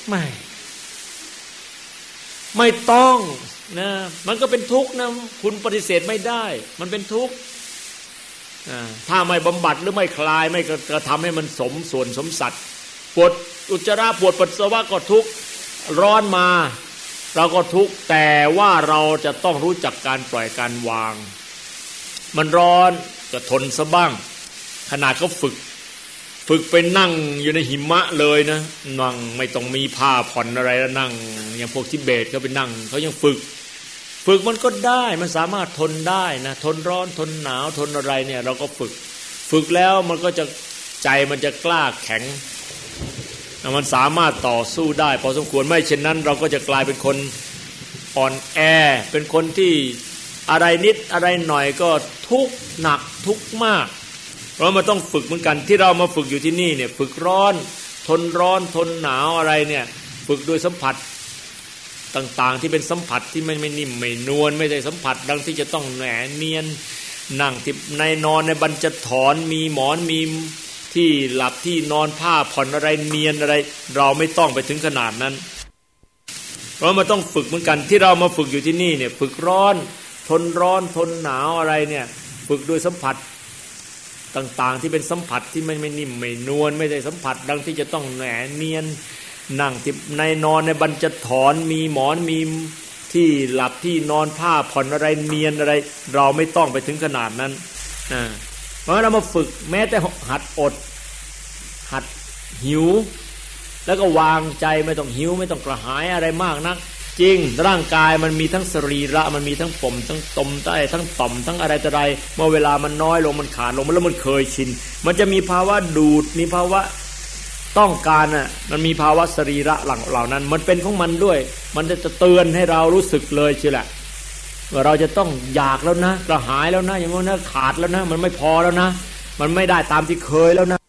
ไม่ต้องนะมันก็เป็นทุกข์นะคุณปฏิเสธไม่ได้มันเป็นทุกข์ถ้าไม่บำบัดหรือไม่คลายไม่กระทำให้มันสมส่วนสมสัตว์ปวดอุจจาระปวดปัสสาวะก็ทุกข์ร้อนมาเราก็ทุกข์แต่ว่าเราจะต้องรู้จักการปล่อยการวางมันร้อนก็ทนซะบ้างขนาดเขาฝึกไปนั่งอยู่ในหิมะเลยนะนั่งไม่ต้องมีผ้าผ่อนอะไรแล้วนั่งอย่างพวกทิเบตเขาไปนั่งเขายังฝึกมันก็ได้มันสามารถทนได้นะทนร้อนทนหนาวทนอะไรเนี่ยเราก็ฝึกแล้วมันก็จะใจมันจะกล้าแข็งมันสามารถต่อสู้ได้พอสมควรไม่เช่นนั้นเราก็จะกลายเป็นคนอ่อนแอเป็นคนที่อะไรนิดอะไรหน่อยก็ทุกข์หนักทุกข์มากเพราะมันต้องฝึกเหมือนกันที่เรามาฝึกอยู่ที่นี่เนี่ยฝึกร้อนทนหนาวอะไรเนี่ยฝึกโดยสัมผัสต่างๆที่เป็นสัมผัสที่ไม่นิ่มไม่นวลไม่ใช่สัมผัสดังที่จะต้องแหนเนียนนั่งที่ในนอนในบรรจถรมีหมอนมีที่หลับที่นอนผ้าผ่อนอะไรเนียนอะไรเราไม่ต้องไปถึงขนาดนั้นเพราะมันต้องฝึกเหมือนกันที่เรามาฝึกอยู่ที่นี่เนี่ยฝึกร้อนทนหนาวอะไรเนี่ยฝึกโดยสัมผัสต่างๆที่เป็นสัมผัสที่ไม่นิ่มไม่นวลไม่ใช่สัมผัสดังที่จะต้องแหนเนียนนั่งที่ในนอนในบรรจถรมีหมอนมีที่หลับที่นอนผ้าผ่อนอะไรเนียนอะไรเราไม่ต้องไปถึงขนาดนั้นเพราะเรามาฝึกแม้แต่หัดอดหัดหิวแล้วก็วางใจไม่ต้องหิวไม่ต้องกระหายอะไรมากนักจริงร่างกายมันมีทั้งสรีระมันมีทั้งปมทั้งตมใต้ทั้งต่อมทั้งอะไรต่ออะไรเมื่อเวลามันน้อยลงมันขาดลงแล้วมันเคยชินมันจะมีภาวะดูดมีภาวะต้องการมันมีภาวะสรีระเหล่านั้นมันเป็นของมันด้วยมันจะเตือนให้เรารู้สึกเลยใช่แหละว่าเราจะต้องอยากแล้วนะกระหายแล้วนะอย่างนั้นนะขาดแล้วนะมันไม่พอแล้วนะมันไม่ได้ตามที่เคยแล้วนะ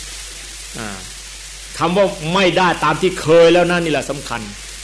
คำว่าไม่ได้ตามที่เคยแล้วนะนี่แหละสำคัญ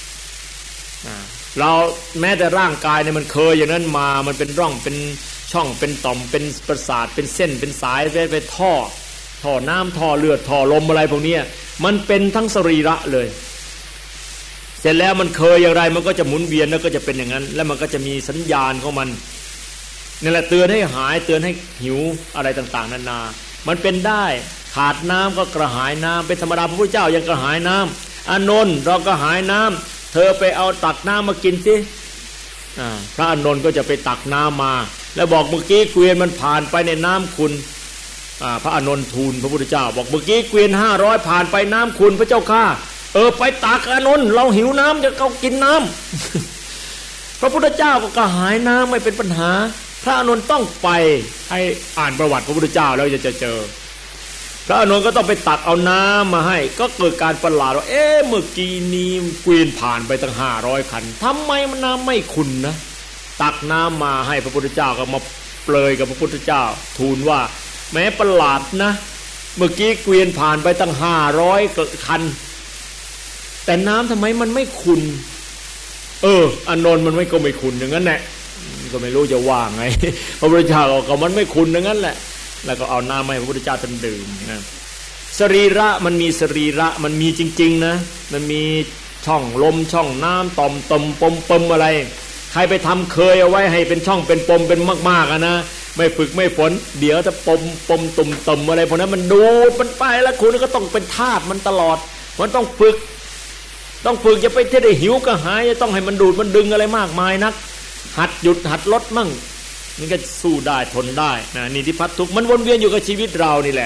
เราแม้แต่ร่างกายเนี่ยมันเคยอย่างนั้นมามันเป็นร่องเป็นช่องเป็นต่อมเป็นประสาทเป็นเส้นเป็นสายไปท่อน้ำท่อเลือดท่อลมอะไรพวกนี้มันเป็นทั้งสรีระเลยเสร็จแล้วมันเคยอย่างไรมันก็จะหมุนเวียนแล้วก็จะเป็นอย่างนั้นแล้วมันก็จะมีสัญญาณของมันนี่แหละเตือนให้หายเตือนให้หิวอะไรต่างๆนานามันเป็นได้ขาดน้ำก็กระหายน้ำเป็นธรรมดาพระพุทธเจ้ายังกระหายน้ำอานนท์เรากระหายน้ำเธอไปเอาตักน้ำมากินสิพระอานนท์ก็จะไปตักน้ำมาแล้วบอกเมื่อกี้เกวียนมันผ่านไปในน้ำคุณพระอานนท์ทูลพระพุทธเจ้าบอกเมื่อกี้เกวียน500ผ่านไปน้ำคุณพระเจ้าข้าไปตักอานนท์เราหิวน้ำจะเอากินน้ำพระพุทธเจ้าก็กระหายน้ำไม่เป็นปัญหาพระอานนท์ต้องไปให้อ่านประวัติพระพุทธเจ้าแล้วจะเจอพระอานนท์ก็ต้องไปตักเอาน้ำมาให้ก็เกิดการประหลาดว่าเมื่อกี้นี้เกวียนผ่านไปตั้ง500คันทำไมมันน้ำไม่ขุ่นนะตักน้ำมาให้พระพุทธเจ้าก็มาเปรยกับพระพุทธเจ้าทูลว่าแม้ประหลาดนะเมื่อกี้เกวียนผ่านไปตั้ง500คันแต่น้ำทำไมมันไม่ขุ่นอานนท์มันก็ไม่ขุ่นอย่างนั้นแหละก็ไม่รู้จะว่าไงพระพุทธเจ้าก็มันไม่ขุ่นอย่างนั้นแหละแล้วก็เอาน้ำให้พระพุทธเจ้าท่านดื่มนะสรีระมันมีสรีระมันมีจริงๆนะมันมีช่องลมช่องน้ำต่อมปมอะไรใครไปทำเคยเอาไว้ให้เป็นช่องเป็นปมเป็นมากๆนะไม่ฝึกไม่ฝนเดี๋ยวจะปมตุ่มอะไรพวกนั้นมันดูดมันไปแล้วคุณก็ต้องเป็นทาสมันตลอดมันต้องฝึกอย่าไปที่ได้หิวกระหายจะต้องให้มันดูดมันดึงอะไรมากมายนักหัดหยุดหัดลดมั่งมันก็สู้ได้ทนได้นะนิพพัททุกข์มันวนเวียนอยู่กับชีวิตเรานี่แหละ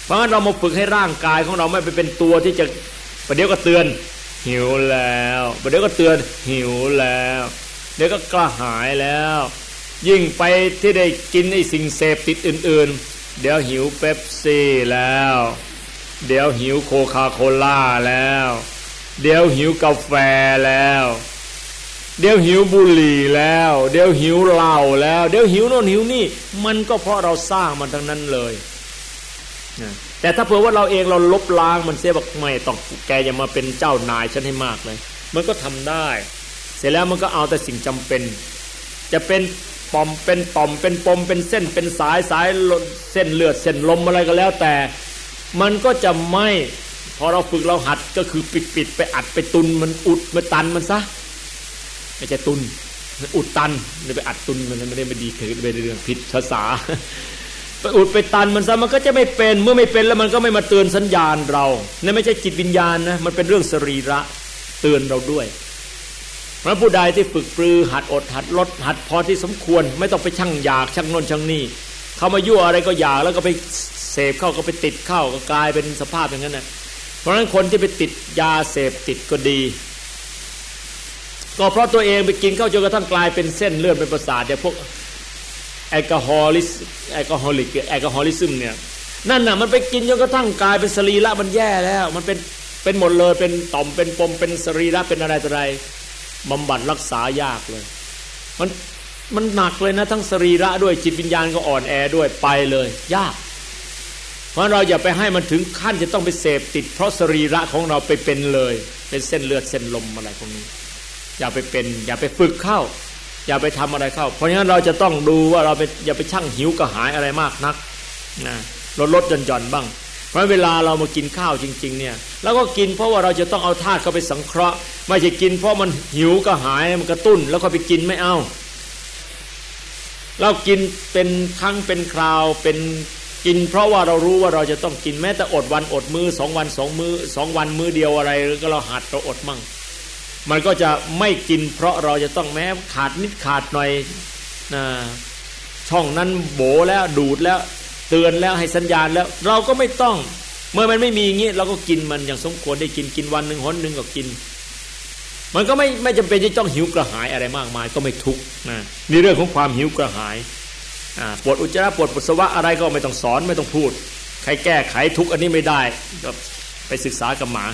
ราะงั้นเรามาฝึกให้ร่างกายของเราไม่ไปเป็นตัวที่จะประเดี๋ยวก็เตือนหิวแล้วประเดี๋ยวก็เตือนหิวแล้วเดี๋ยวก็กระหายแล้วยิ่งไปที่ได้กินไอ้สิ่งเสพติดอื่นๆเดี๋ยวหิวเป๊ปซี่แล้วเดี๋ยวหิวโคคาโคล่าแล้วเดี๋ยวหิวกาแฟแล้วเดี๋ยวหิวบุหรี่แล้วเดี๋ยวหิวเหล้าแล้วเดี๋ยวหิวโน่นหิวนี่มันก็เพราะเราสร้างมันทั้งนั้นเลยแต่ถ้าเผื่อว่าเราเองเราลบล้างมันเสียบอกไม่ต้องแกอย่ามาเป็นเจ้านายฉันให้มากเลยมันก็ทำได้เสร็จแล้วมันก็เอาแต่สิ่งจำเป็นจะเป็นปอมเป็นต่อมเป็นปมเป็นเส้นเป็นสายเส้นเลือดเส้นลมอะไรก็แล้วแต่มันก็จะไม่พอเราฝึกเราหัดก็คือปิดไปอัดไปตุนมันอุดมาตันมันซะไม่ใช่ตุนอุดตันเลยไปอัดตุนมันไม่ได้ดีคือเป็นเรื่องผิดภาษาไปอุดไปตันมันซะมันก็จะไม่เป็นเมื่อไม่เป็นแล้วมันก็ไม่มาเตือนสัญญาณเรานั่นไม่ใช่จิตวิญญาณนะมันเป็นเรื่องสรีระเตือนเราด้วยเพราะผู้ใดที่ฝึกปรือหัดอดหัดลดหัดพอที่สมควรไม่ต้องไปชั่งอยากชั่งโน่นชั่งนี่เขามายั่วอะไรก็อยากแล้วก็ไปเสพเข้าก็ไปติดเข้าก็กลายเป็นสภาพอย่างนั้นนะเพราะฉะนั้นคนที่ไปติดยาเสพติดก็ดีก็เพราะตัวเองไปกินเข้าจนกระทั่งกลายเป็นเส้นเลือดเป็นประสาทอย่างพวกแอลกอฮอลิซึมเนี่ยนั่นน่ะมันไปกินจนกระทั่งกลายเป็นสรีระมันแย่แล้วมันเป็นหมดเลยเป็นต่อมเป็นปมเป็นสรีระเป็นอะไรต่ออะไรบำบัดรักษายากเลยมันหนักเลยนะทั้งสรีระด้วยจิตวิญญาณก็อ่อนแอด้วยไปเลยยากเพราะเราอย่าไปให้มันถึงขั้นจะต้องไปเสพติดเพราะสรีระของเราไปเป็นเลยเป็นเส้นเลือดเส้นลมอะไรพวกนี้อย่าไปเป็นอย่าไปฝึกเข้าอย่าไปทำอะไรเข้าเพราะฉะนั้นเราจะต้องดูว่าเราอย่าไปชั่งหิวกระหายอะไรมากนักนะลดหย่อนบ้างเพราะเวลาเรามากินข้าวจริงๆเนี่ยแล้วก็กินเพราะว่าเราจะต้องเอาธาตุเข้าไปสังเคราะห์ไม่ใช่กินเพราะมันหิวกระหายมันกระตุ้นแล้วก็ไปกินไม่เอาเรากินเป็นครั้งเป็นคราวเป็นกินเพราะว่าเรารู้ว่าเราจะต้องกินแม้แต่อดวันอดมื้อ2 วัน 2 มื้อ2 วันมื้อเดียวอะไรก็เราหัดเราอดมั่งมันก็จะไม่กินเพราะเราจะต้องแม้ขาดนิดขาดหน่อยช่องนั้นโบแล้วดูดแล้วเตือนแล้วให้สัญญาณแล้วเราก็ไม่ต้องเมื่อมันไม่มีอย่างนี้เราก็กินมันอย่างสมควรได้กินวันหนึ่งหนหนึ่งก็กินมันก็ไม่จำเป็นจะต้องหิวกระหายอะไรมากมายก็ไม่ทุกข์นี่เรื่องของความหิวกระหายปวดอุจจาระปวดปัสสาวะอะไรก็ไม่ต้องสอนไม่ต้องพูดใครแก้ไขทุกข์อันนี้ไม่ได้ก็ไปศึกษากับหมา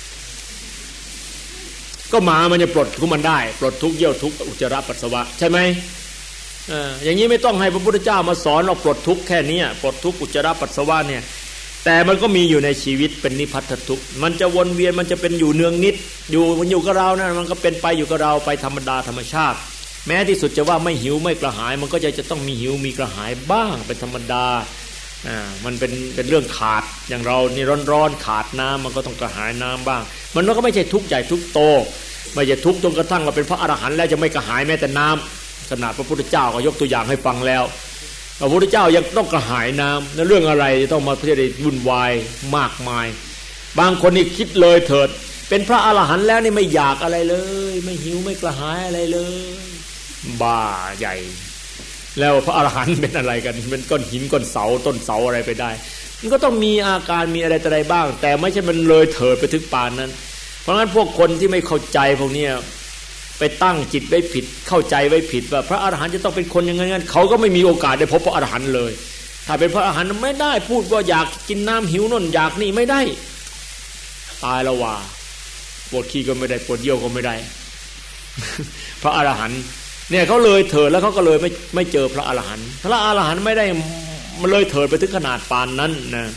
ก็หมามันจะปลดทุกข์มันได้ปลดทุกข์เยี่ยวทุกข์อุจจาระปัสสาวะใช่ไหมอย่างนี้ไม่ต้องให้พระพุทธเจ้ามาสอนเราปลดทุกข์แค่นี้ปลดทุกข์อุจจาระปัสสาวะเนี่ยแต่มันก็มีอยู่ในชีวิตเป็นนิพพัททุกข์มันจะวนเวียนมันจะเป็นอยู่เนืองนิดมันอยู่กับเรานะมันก็เป็นไปอยู่กับเราไปธรรมดาธรรมชาติแม้ที่สุดจะว่าไม่หิวไม่กระหายมันก็จะต้องมีหิวมีกระหายบ้างเป็นธรรมดามันเป็นเรื่องขาดอย่างเรานี่ร้อนขาดน้ำมันก็ต้องกระหายน้ำบ้างมันก็ไม่ใช่ทุกข์ใหญ่ทุกข์โตไม่ใช่ทุกข์จนกระทั่งเราเป็นพระอรหันต์แล้วจะไม่กระหายแม้แต่น้ำขนาดพระพุทธเจ้าก็ยกตัวอย่างให้ฟังแล้วพระพุทธเจ้ายังต้องกระหายน้ำแล้วเรื่องอะไรจะต้องมาเพื่อได้วุ่นวายมากมายบางคนนี่คิดเลยเถิดเป็นพระอรหันต์แล้วนี่ไม่อยากอะไรเลยไม่หิวไม่กระหายอะไรเลยบ้าใหญ่แล้วพระอรหันต์เป็นอะไรกันเป็นก้อนหินก้อนเสาต้นเสาอะไรไปได้มันก็ต้องมีอาการมีอะไรต่ออะไรบ้างแต่ไม่ใช่มันเลยเถิดไปถึงป่านนั้นเพราะงั้นพวกคนที่ไม่เข้าใจพวกนี้ไปตั้งจิตไว้ผิดเข้าใจไว้ผิดว่าพระอรหันต์จะต้องเป็นคนอย่างนั้นเขาก็ไม่มีโอกาสได้พบพระอรหันต์เลยถ้าเป็นพระอรหันต์ไม่ได้พูดว่าอยากกินน้ำหิวน่นอยากนี่ไม่ได้ตายแล้วว่าปวดขี้ก็ไม่ได้ปวดเยี่ยวก็ไม่ได้พระอรหันต์เนี่ยเขาเลยเถิดแล้วเขาก็เลยไม่เจอพระอรหันต์พระอรหันต์ไม่ได้มันเลยเถิดไปถึงขนาดปานนั้นนะ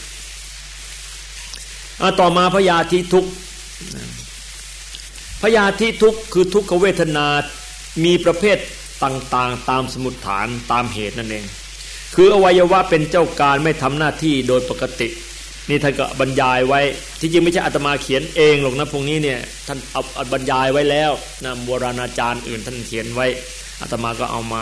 ต่อมาพยาธิทุกข์พยาธิทุกข์คือทุกขเวทนามีประเภทต่างๆตามสมุฏฐานตามเหตุนั่นเองคืออวัยวะเป็นเจ้าการไม่ทำหน้าที่โดยปกตินี่ท่านก็บรรยายไว้ที่จริงไม่ใช่อาตมาเขียนเองหรอกนะพวกนี้เนี่ยท่านเอาบรรยายไว้แล้วนะโบราณอาจารย์อื่นท่านเขียนไว้อาตมาก็เอามา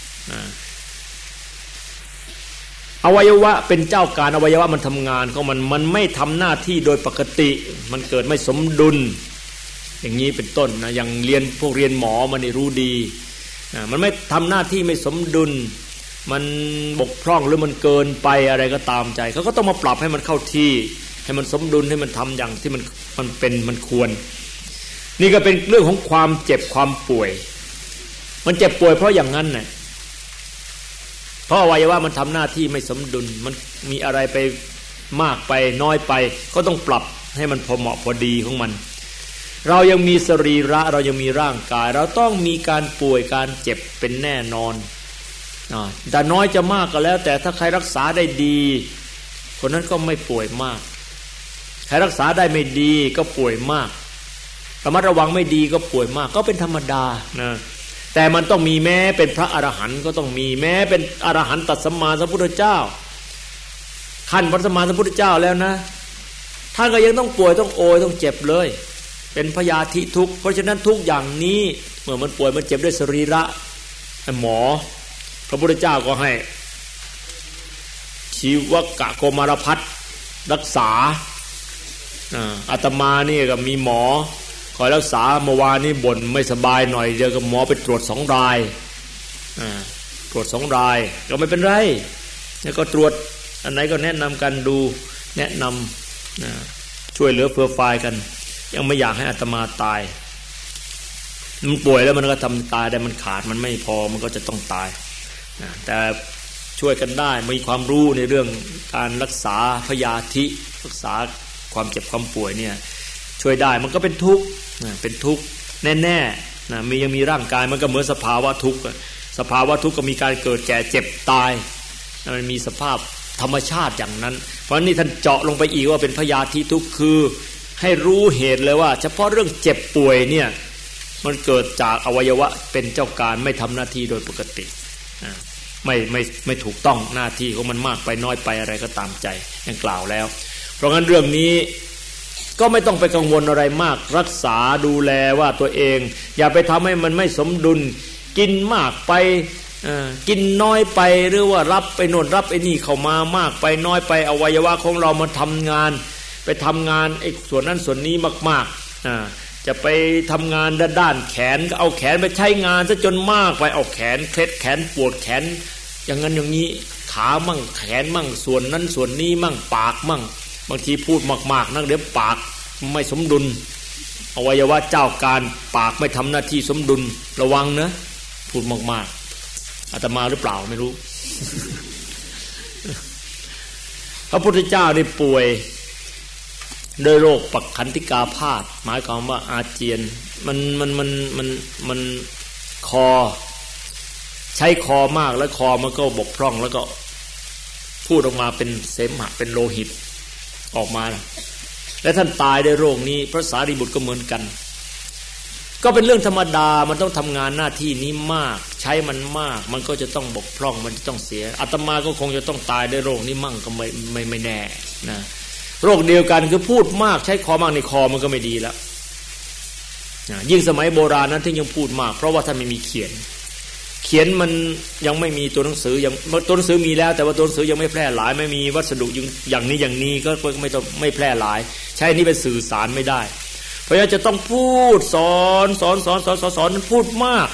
อวัยวะเป็นเจ้าการอวัยวะมันทำงานของมันไม่ทำหน้าที่โดยปกติมันเกิดไม่สมดุลอย่างนี้เป็นต้นนะอย่างพวกเรียนหมอมันนี่รู้ดีมันไม่ทำหน้าที่ไม่สมดุลมันบกพร่องหรือมันเกินไปอะไรก็ตามใจเขาก็ต้องมาปรับให้มันเข้าที่ให้มันสมดุลให้มันทำอย่างที่มันเป็นมันควรนี่ก็เป็นเรื่องของความเจ็บความป่วยมันเจ็บป่วยเพราะอย่างนั้นน่ะเพราะอวัยวะมันทำหน้าที่ไม่สมดุลมันมีอะไรไปมากไปน้อยไปก็ต้องปรับให้มันพอเหมาะพอดีของมันเรายังมีสรีระเรายังมีร่างกายเราต้องมีการป่วยการเจ็บเป็นแน่นอนแต่น้อยจะมากก็แล้วแต่ถ้าใครรักษาได้ดีคนนั้นก็ไม่ป่วยมากใครรักษาได้ไม่ดีก็ป่วยมากระมัดระวังไม่ดีก็ป่วยมากก็เป็นธรรมดานะแต่มันต้องมีแม้เป็นพระอรหันต์ก็ต้องมีแม้เป็นอรหันตสัมมาสัมพุทธเจ้าขั้นพระสัมมาสัมพุทธเจ้าแล้วนะท่านก็ยังต้องป่วยต้องโอยต้องเจ็บเลยเป็นพยาธิทุกข์เพราะฉะนั้นทุกอย่างนี้เมื่อมันป่วยมันเจ็บด้วยสรีระหมอพระพุทธเจ้าก็ให้ชีวกะโกมารพัฒน์รักษาอาตมานี่ก็มีหมอคอยรักษาเมื่อวานนี้บ่นไม่สบายหน่อยเดี๋ยวก็หมอไปตรวจ2 รายตรวจ2 รายก็ไม่เป็นไรแล้วก็ตรวจอันไหนก็แนะนำกันดูแนะนำช่วยเหลือเพื่อฝ่ายกันยังไม่อยากให้อาตมาตายมันป่วยแล้วมันก็ทำตายได้มันขาดมันไม่พอมันก็จะต้องตายแต่ช่วยกันได้มีความรู้ในเรื่องการรักษาพยาธิรักษาความเจ็บความป่วยเนี่ยช่วยได้มันก็เป็นทุกข์เป็นทุกข์แน่ๆนะยังมีร่างกายมันก็เหมือนสภาวะทุกข์สภาวะทุกข์ก็มีการเกิดแก่เจ็บตายมันมีสภาพธรรมชาติอย่างนั้นเพราะนี่ท่านเจาะลงไปอีกว่าเป็นพยาธิทุกข์คือให้รู้เหตุเลยว่าเฉพาะเรื่องเจ็บป่วยเนี่ยมันเกิดจากอวัยวะเป็นเจ้าการไม่ทำหน้าที่โดยปกติไม่ถูกต้องหน้าที่ของมันมากไปน้อยไปอะไรก็ตามใจอย่างกล่าวแล้วเพราะงั้นเรื่องนี้ก็ไม่ต้องไปกังวลอะไรมากรักษาดูแลว่าตัวเองอย่าไปทำให้มันไม่สมดุลกินมากไปกินน้อยไปหรือว่ารับไปโน่นรับไอ้นี่เข้ามามากไปน้อยไปอวัยวะของเรามาทำงานไปทำงานไอ้ส่วนนั้นส่วนนี้มากๆจะไปทำงานด้านแขนก็เอาแขนไปใช้งานซะจนมากไปเอาแขนเคล็ดแขนปวดแขนอย่างนั้นอย่างนี้ขามั่งแขนมั่งส่วนนั้นส่วนนี้มั่งปากมั่งบางทีพูดมากๆนักเดี๋ยวปากไม่สมดุลอวัยวะเจ้าการปากไม่ทำหน้าที่สมดุลระวังนะพูดมากๆอาตมาหรือเปล่าไม่รู้ พระพุทธเจ้าได้ป่วยด้วยโรคปักขันธิกาพาธหมายความว่าอาเจียนมันคอใช้คอมากแล้วคอมันก็บกพร่องแล้วก็พูดออกมาเป็นเสมหะเป็นโลหิตออกมาและท่านตายด้วยโรคนี้พระสารีบุตรก็เหมือนกันก็เป็นเรื่องธรรมดามันต้องทำงานหน้าที่นี้มากใช้มันมากมันก็จะต้องบกพร่องมันจะต้องเสียอาตมาก็คงจะต้องตายด้วยโรคนี้มั่งก็ไม่แน่นะโรคเดียวกันคือพูดมากใช้คอมากในคอมันก็ไม่ดีแล้วยิ่งสมัยโบราณนั้นที่ยังพูดมากเพราะว่าท่านไม่มีเขียนมันยังไม่มีตัวหนังสือยังตัวหนังสือมีแล้วแต่ว่าตัวหนังสือยังไม่แพร่หลายไม่มีวัสดุอย่างนี้ก็ไม่แพร่หลายใช้นี่เป็นสื่อสารไม่ได้เพราะฉะนั้นจะต้องพูดสอนพูดมาก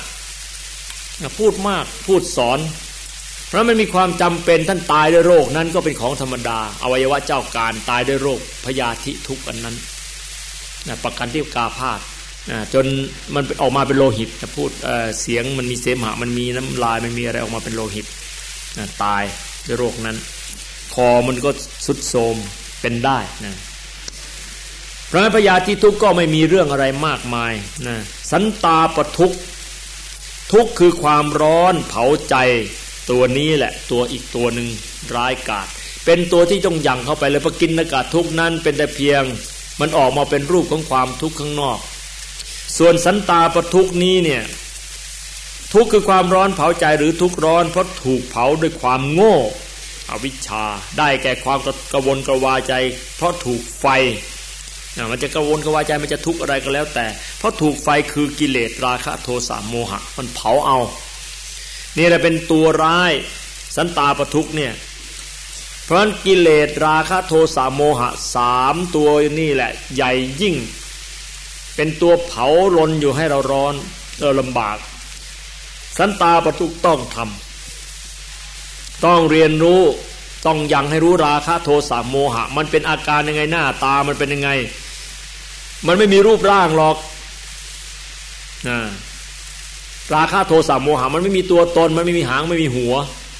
พูดสอนเพราะมันมีความจำเป็นท่านตายด้วยโรคนั้นก็เป็นของธรรมดาอวัยวะเจ้าการตายด้วยโรคพยาธิทุกข์อันนั้นปักขันธิกาพาธจนมันออกมาเป็นโลหิตพูดเสียงมันมีเสมหะมันมีน้ำลายมันมีอะไรออกมาเป็นโลหิตตายด้วยโรคนั้นคอมันก็ทรุดโทรมเป็นได้นะเพราะฉะนั้นพยาธิทุกข์ก็ไม่มีเรื่องอะไรมากมายนะสันตาปทุกข์ทุกข์คือความร้อนเผาใจตัวนี้แหละตัวอีกตัวหนึ่งร้ายกาจเป็นตัวที่ต้องยั่งเข้าไปเลยพอกินอากาศทุกข์นั้นเป็นแต่เพียงมันออกมาเป็นรูปของความทุกข์ข้างนอกส่วนสันตาปทุกข์นี้เนี่ยทุกข์คือความร้อนเผาใจหรือทุกข์ร้อนเพราะถูกเผาด้วยความโง่อวิชชาได้แก่ความกระวนกระวายใจเพราะถูกไฟมันจะกระวนกระวายใจมันจะทุกข์อะไรก็แล้วแต่เพราะถูกไฟคือกิเลสราคะโทสะโมหะมันเผาเอานี่แหละเป็นตัวร้ายสันตาปทุกข์เนี่ยเพราะฉะนั้นกิเลสราคะโทสะโมหะ3ตัวนี่แหละใหญ่ยิ่งเป็นตัวเผาลนอยู่ให้เราร้อนลำบากสันตาปทุกข์ต้องทต้องเรียนรู้ต้องยังให้รู้ราคะโทสะโมหะมันเป็นอาการยังไงหน้าตามันเป็นยังไงมันไม่มีรูปร่างหรอกนะราคะโทสะโมหะมันไม่มีตัวตนมันไม่มีหางไม่มีหัว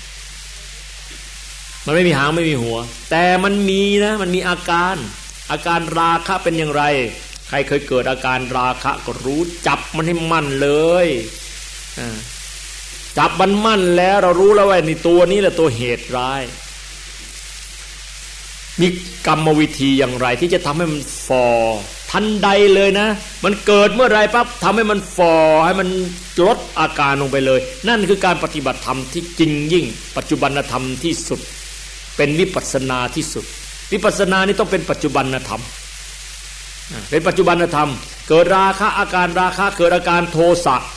มันไม่มีหางไม่มีหัวแต่มันมีนะมันมีอาการราคะเป็นอย่างไรใครเคยเกิดอาการราคะก็รู้จับมันให้มั่นเลยจับมันมั่นแล้วเรารู้แล้วว่าในตัวนี้แหละตัวเหตุร้ายมีกรรมวิธีอย่างไรที่จะทำให้มันฝ่อทันใดเลยนะมันเกิดเมื่อไรปั๊บทำให้มันฝ่อให้มันลดอาการลงไปเลยนั่นคือการปฏิบัติธรรมที่จริงยิ่งปัจจุบันธรรมที่สุดเป็นวิปัสสนาที่สุดวิปัสสนานี่ต้องเป็นปัจจุบันธรรมเป็นปัจจุบันธรรมเกิดราคะอาการราคะเกิดอาการโทสะ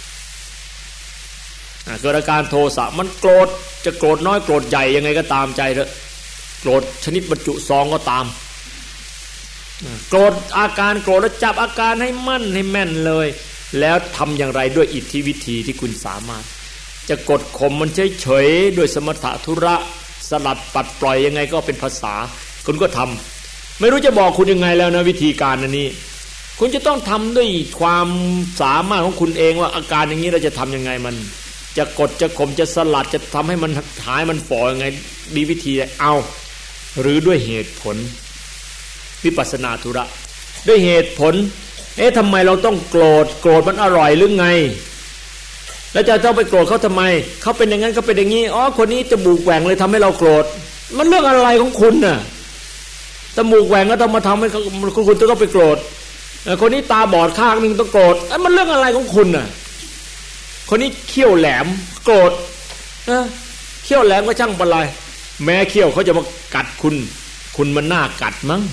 เกิดอาการโทสะมันโกรธจะโกรธน้อยโกรธใหญ่ยังไงก็ตามใจเถอะโกรธชนิดบรรจุซองก็ตามโกรธอาการโกรธแล้วจับอาการให้มั่นให้แม่นเลยแล้วทำอย่างไรด้วยอิทธิวิธีที่คุณสามารถจะกดข่มมันเฉยๆด้วยสมถะธุระสลัดปัดปล่อยยังไงก็เป็นภาษาคุณก็ทำไม่รู้จะบอกคุณยังไงแล้วนะวิธีการอันนี้คุณจะต้องทำด้วยความสามารถของคุณเองว่าอาการอย่างนี้เราจะทำยังไงมันจะกดจะข่มจะสลัดจะทำให้มันหายมันฝ่อยังไงมีวิธีเอาหรือด้วยเหตุผลวิปัสสนาธุระด้วยเหตุผลทำไมเราต้องโกรธมันอร่อยหรือไงแล้วจะต้องไปโกรธเขาทำไมเขาเป็นอย่างนั้นเขาเป็นอย่างนี้อ๋อคนนี้จมูกแหว่งเลยทำให้เราโกรธมันเรื่องอะไรของคุณน่ะจมูกแหว่งก็ต้องมาทำให้คุณต้องไปโกรธคนนี้ตาบอดข้างนึงต้องโกรธมันเรื่องอะไรของคุณน่ะคนนี้เขี้ยวแหลมโกรธเขี้ยวแหลมก็ช่างเป็นไรแม้เขี้ยวเขาจะมากัดคุณมันน่ากัดมั้ง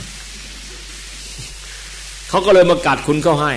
เขาก็เลยมากัดคุณเข้าให้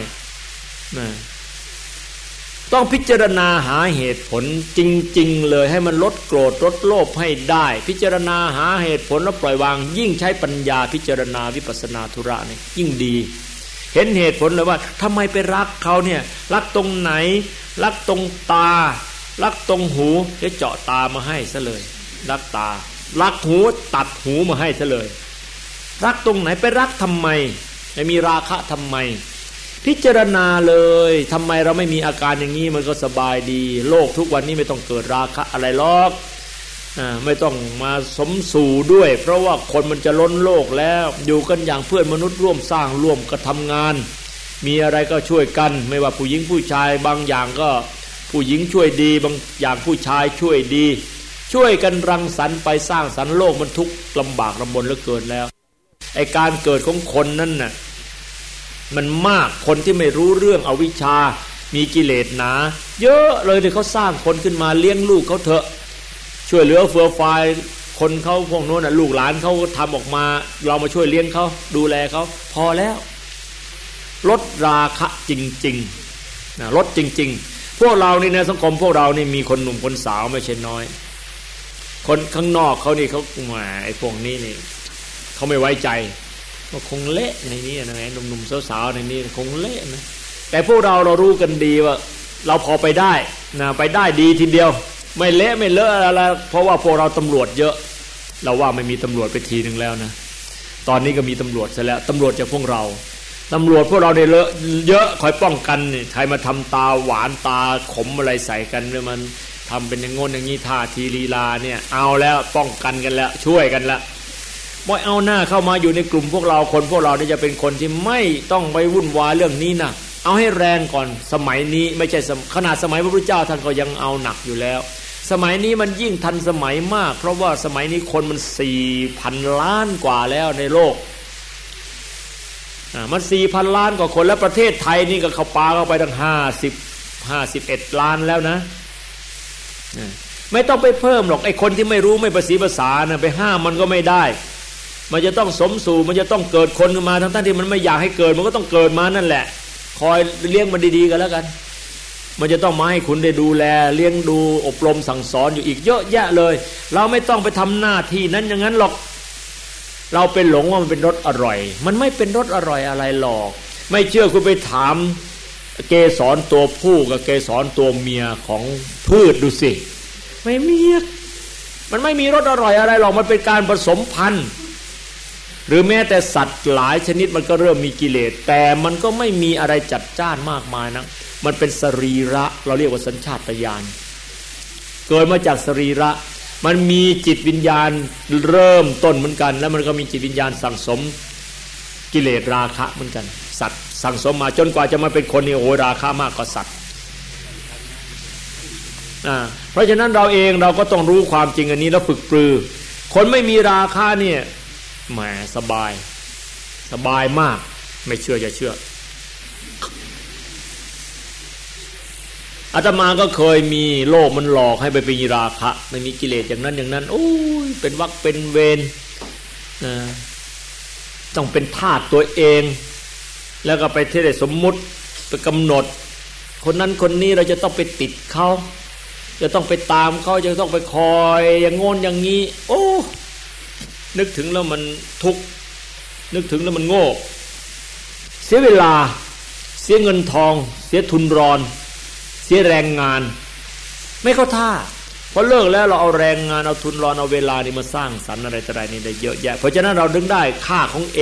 ต้องพิจารณาหาเหตุผลจริงๆเลยให้มันลดโกรธลดโลภให้ได้พิจารณาหาเหตุผลแล้วปล่อยวางยิ่งใช้ปัญญาพิจารณาวิปัสสนาธุระนี่ยิ่งดีเห็นเหตุผลเลยว่าทำไมไปรักเขาเนี่ยรักตรงไหนรักตรงตารักตรงหูจะเจาะตามาให้ซะเลยรักตารักหูตัดหูมาให้ซะเลยรักตรงไหนไปรักทำไมไม่มีราคะทำไมพิจารณาเลยทำไมเราไม่มีอาการอย่างนี้มันก็สบายดีโลกทุกวันนี้ไม่ต้องเกิดราคะอะไรหรอกไม่ต้องมาสมสู่ด้วยเพราะว่าคนมันจะล้นโลกแล้วอยู่กันอย่างเพื่อนมนุษย์ร่วมสร้างร่วมกระทำงานมีอะไรก็ช่วยกันไม่ว่าผู้หญิงผู้ชายบางอย่างก็ผู้หญิงช่วยดีบางอย่างผู้ชายช่วยดีช่วยกันรังสรรค์ไปสร้างสรรค์โลกมันทุกข์ลำบากลำบนเหลือเกินแล้วไอ้การเกิดของคนนั้นน่ะมันมากคนที่ไม่รู้เรื่องอวิชชามีกิเลสหนาเยอะเลยที่เขาสร้างคนขึ้นมาเลี้ยงลูกเขาเถอะช่วยเหลือเฟื่อฟายคนเขาพวกโน้นน่ะลูกหลานเขาทำออกมาเรามาช่วยเลี้ยงเขาดูแลเขาพอแล้วลดราคะจริงๆนะลดจริงๆพวกเรานี่ในสังคมพวกเรานี่มีคนหนุ่มคนสาวไม่ใช่น้อยคนข้างนอกเขานี่เขาแหมไอ้พวกนี้นี่เขาไม่ไว้ใจก็คงเละในนี้นะไงหนุ่มๆสาวๆในนี้คงเละนะแต่พวกเรารู้กันดีว่าเราพอไปได้นะไปได้ดีทีเดียวไม่เละไม่เลอะอะไรเพราะว่าพวกเราตำรวจเยอะเราว่าไม่มีตำรวจไปทีนึงแล้วนะตอนนี้ก็มีตำรวจซะแล้วตำรวจจากพวกเราตำรวจพวกเราเนี่ยเลอะเยอะคอยป้องกันนี่ใครมาทำตาหวานตาขมอะไรใส่กันเนี่ยมันทำเป็นอย่างงนอย่างนี้ท่าทีลีลาเนี่ยเอาแล้วป้องกันกันแล้วช่วยกันแล้วบ่เอาหน้าเข้ามาอยู่ในกลุ่มพวกเราคนพวกเราเนี่ยจะเป็นคนที่ไม่ต้องไปวุ่นวายเรื่องนี้นะเอาให้แรงก่อนสมัยนี้ไม่ใช่ขนาดสมัยพระพุทธเจ้าท่านก็ยังเอาหนักอยู่แล้วสมัยนี้มันยิ่งทันสมัยมากเพราะว่าสมัยนี้คนมัน 4,000 ล้านกว่าแล้วในโลกมัน 4,000 ล้านกว่าคนแล้วประเทศไทยนี่ก็เข้าปาเข้าไปตั้ง51 ล้านแล้วนะไม่ต้องไปเพิ่มหรอกไอ้คนที่ไม่รู้ไม่ประสีภาษานะไปห้ามมันก็ไม่ได้มันจะต้องสมสู่มันจะต้องเกิดคนขึ้นมาทั้งที่มันไม่อยากให้เกิดมันก็ต้องเกิดมานั่นแหละคอยเลี้ยงมันดีๆกันแล้วกันมันจะต้องมาให้คุณได้ดูแลเลี้ยงดูอบรมสั่งสอนอยู่อีกเยอะแยะเลยเราไม่ต้องไปทำหน้าที่นั้นอย่างนั้นหรอกเราเป็นหลงว่ามันเป็นรสอร่อยมันไม่เป็นรสอร่อยอะไรหรอกไม่เชื่อคุณไปถามเกสรตัวผู้กับเกสรตัวเมียของพืชดูสิไม่มีมันไม่มีรสอร่อยอะไรหรอกมันเป็นการผสมพันธุ์หรือแม้แต่สัตว์หลายชนิดมันก็เริ่มมีกิเลสแต่มันก็ไม่มีอะไรจัดจ้านมากมายนะมันเป็นสรีระเราเรียกว่าสัญชาตญาณเกิดมาจากสรีระมันมีจิตวิญญาณเริ่มต้นเหมือนกันแล้วมันก็มีจิตวิญญาณสั่งสมกิเลสราคะเหมือนกันสัตว์สั่งสมมาจนกว่าจะมาเป็นคนนี่โอ้ราคะมากกว่าสัตว์เพราะฉะนั้นเราเองเราก็ต้องรู้ความจริงอันนี้แล้วฝึกปรือคนไม่มีราคะเนี่ยแหมสบายมากไม่เชื่ออย่าเชื่ออาตมาก็เคยมีโลกมันหลอกให้ไปมีราคะไม่มีกิเลสอย่างนั้นอย่างนั้นโอ้ยเป็นวรรคเป็นเวรต้องเป็นทาสตัวเองแล้วก็ไปเทศสมมุติไปกำหนดคนนั้นคนนี้เราจะต้องไปติดเขาจะต้องไปตามเขาจะต้องไปคอยอย่างงนอย่างนี้โอ้นึกถึงแล้วมันทุกข์นึกถึงแล้วมันโง่เสียเวลาเสียเงินทองเสียทุนรอนเสียแรงงานไม่เข้าท่าพอเลิกแล้วเราเอาแรงงานเอาทุนรอนเอาเวลานี่มาสร้างสรรค์อะไรต่ออะไรนี่ได้เยอะแยะเพราะฉะนั้นเราดึงได้ค่าของ A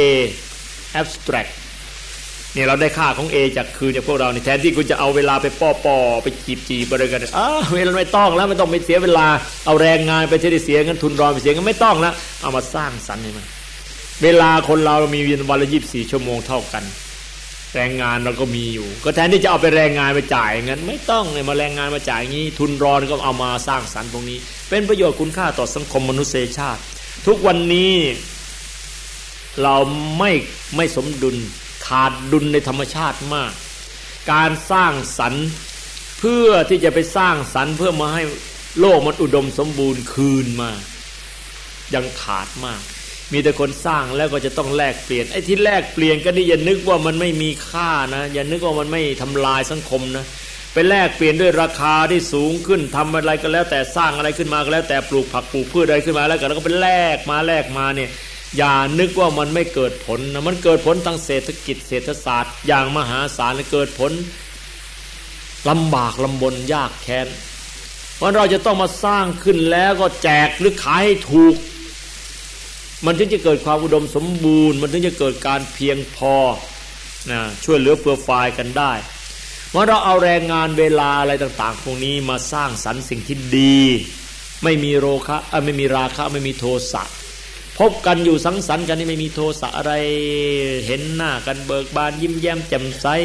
abstract นี่เราได้ค่าของ A จากคืนจากพวกเรานี่แทนที่คุณจะเอาเวลาไปป้อไปจีบอะไรกันเวลาไม่ต้องแล้วไม่ต้องไปเสียเวลาเอาแรงงานไปที่ได้เสียเงินทุนรอนไปเสียเงินไม่ต้องแล้วเอามาสร้างสรรค์นี่มันเวลาคนเรามีวันละ24ชั่วโมงเท่ากันแรงงานเราก็มีอยู่ก็แทนที่จะเอาไปแรงงานไปจ่ายงั้นไม่ต้องเลยมาแรงงานมาจ่ายงี้ทุนรอนก็เอามาสร้างสรรค์ตรงนี้เป็นประโยชน์คุณค่าต่อสังคมมนุษยชาติทุกวันนี้เราไม่สมดุลขาดดุลในธรรมชาติมากการสร้างสรรค์เพื่อที่จะไปสร้างสรรค์เพื่อมาให้โลกมันอุดมสมบูรณ์คืนมายังขาดมากมีแต่คนสร้างแล้วก็จะต้องแลกเปลี่ยนไอ้ที่แลกเปลี่ยนก็นี่อย่านึกว่ามันไม่มีค่านะอย่านึกว่ามันไม่ทำลายสังคมนะไปแลกเปลี่ยนด้วยราคาที่สูงขึ้นทำอะไรก็แล้วแต่สร้างอะไรขึ้นมาก็แล้วแต่ปลูกผักปลูกพืชอะไรขึ้นมาแล้วก็ไปแลกมาเนี่ยอย่านึกว่ามันไม่เกิดผลนะมันเกิดผลทางเศรษฐกิจเศรษฐศาสตร์อย่างมหาศาลและเกิดผลลำบากลำบนยากแค้นเพราะเราจะต้องมาสร้างขึ้นแล้วก็แจกหรือขายให้ถูกมันถึงจะเกิดความอุดมสมบูรณ์มันถึงจะเกิดการเพียงพอนะช่วยเหลือเฟื่อฟายกันได้เมื่อเราเอาแรงงานเวลาอะไรต่างๆพวกนี้มาสร้างสรรค์สิ่งที่ดีไม่มีโรคะไม่มีราคะไม่มีโทสะพบกันอยู่สังสรรค์กันนี่ไม่มีโทสะอะไรเห็นหน้ากันเบิกบานยิ้มแย้มแจ่มใส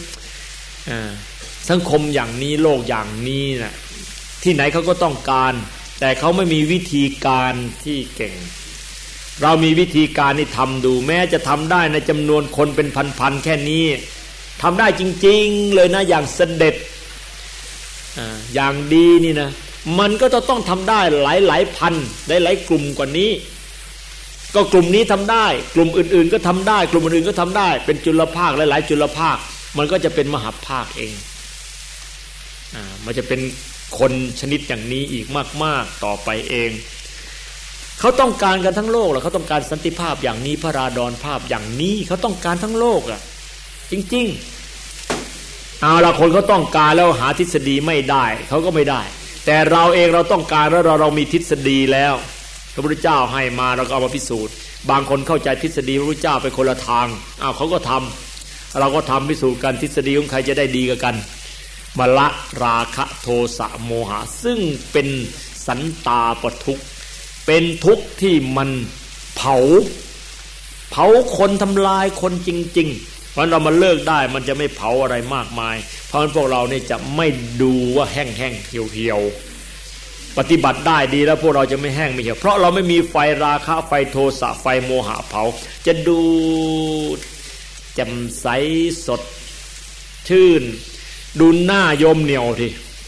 สังคมอย่างนี้โลกอย่างนี้นะที่ไหนเขาก็ต้องการแต่เขาไม่มีวิธีการที่เก่งเรามีวิธีการนี่ทำดูแม้จะทำได้ในจำนวนคนเป็นพันๆแค่นี้ทำได้จริงๆเลยนะอย่างเสด็จอย่างดีนี่นะมันก็จะต้องทำได้หลายพันได้หลายกลุ่มกว่านี้ก็กลุ่มนี้ทำได้กลุ่มอื่นๆก็ทำได้กลุ่มอื่นๆก็ทำได้เป็นจุลภาคหลายๆจุลภาคมันก็จะเป็นมหาภาคเองมันจะเป็นคนชนิดอย่างนี้อีกมากๆต่อไปเองเขาต้องการกันทั้งโลกแหละเขาต้องการสันติภาพอย่างนี้พระราดรภาพอย่างนี้เขาต้องการทั้งโลกอ่ะจริงๆเอาละคนเขาต้องการแล้วหาทฤษฎีไม่ได้เขาก็ไม่ได้แต่เราเองเราต้องการแล้วเรามีทฤษฎีแล้วพระพุทธเจ้าให้มาเราก็เอามาพิสูจน์บางคนเข้าใจทฤษฎีพระพุทธเจ้าไปคนละทางเขาก็ทำเราก็ทำพิสูจน์กันทฤษฎีของใครจะได้ดีกันมาละราคะโทสะโมหะซึ่งเป็นสันตาปทุกข์เป็นทุกข์ที่มันเผาคนทำลายคนจริงๆเพราะเรามาเลิกได้มันจะไม่เผาอะไรมากมายเพราะฉะนั้นพวกเราเนี่ยจะไม่ดูว่าแห้งๆเหี่ยวๆปฏิบัติได้ดีแล้วพวกเราจะไม่แห้งไม่เหี่ยวเพราะเราไม่มีไฟราคะไฟโทสะไฟโมหะเผาจะดูแจ่มใสสดชื่นดูหน้าโยมเหนียวที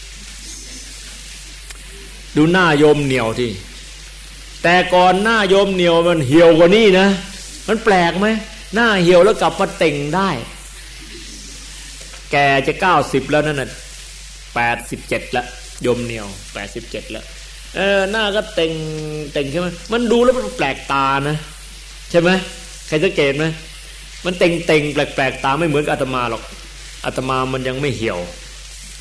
ดูหน้าโยมเหนียวทีแต่ก่อนหน้าโยมเหนียวมันเหี่ยวกว่านี้นะมันแปลกไหมหน้าเหี่ยวแล้วกลับมาเต่งได้แกจะ90แล้วนั่นน่ะ87แล้วโยมเหนียว87แล้วหน้าก็เต่งใช่ไหมมันดูแล้วมันแปลกตานะใช่ไหมใครสังเกตไหมมันเต่งแปลกตาไม่เหมือนกับอาตมาหรอกอาตมามันยังไม่เหี่ยว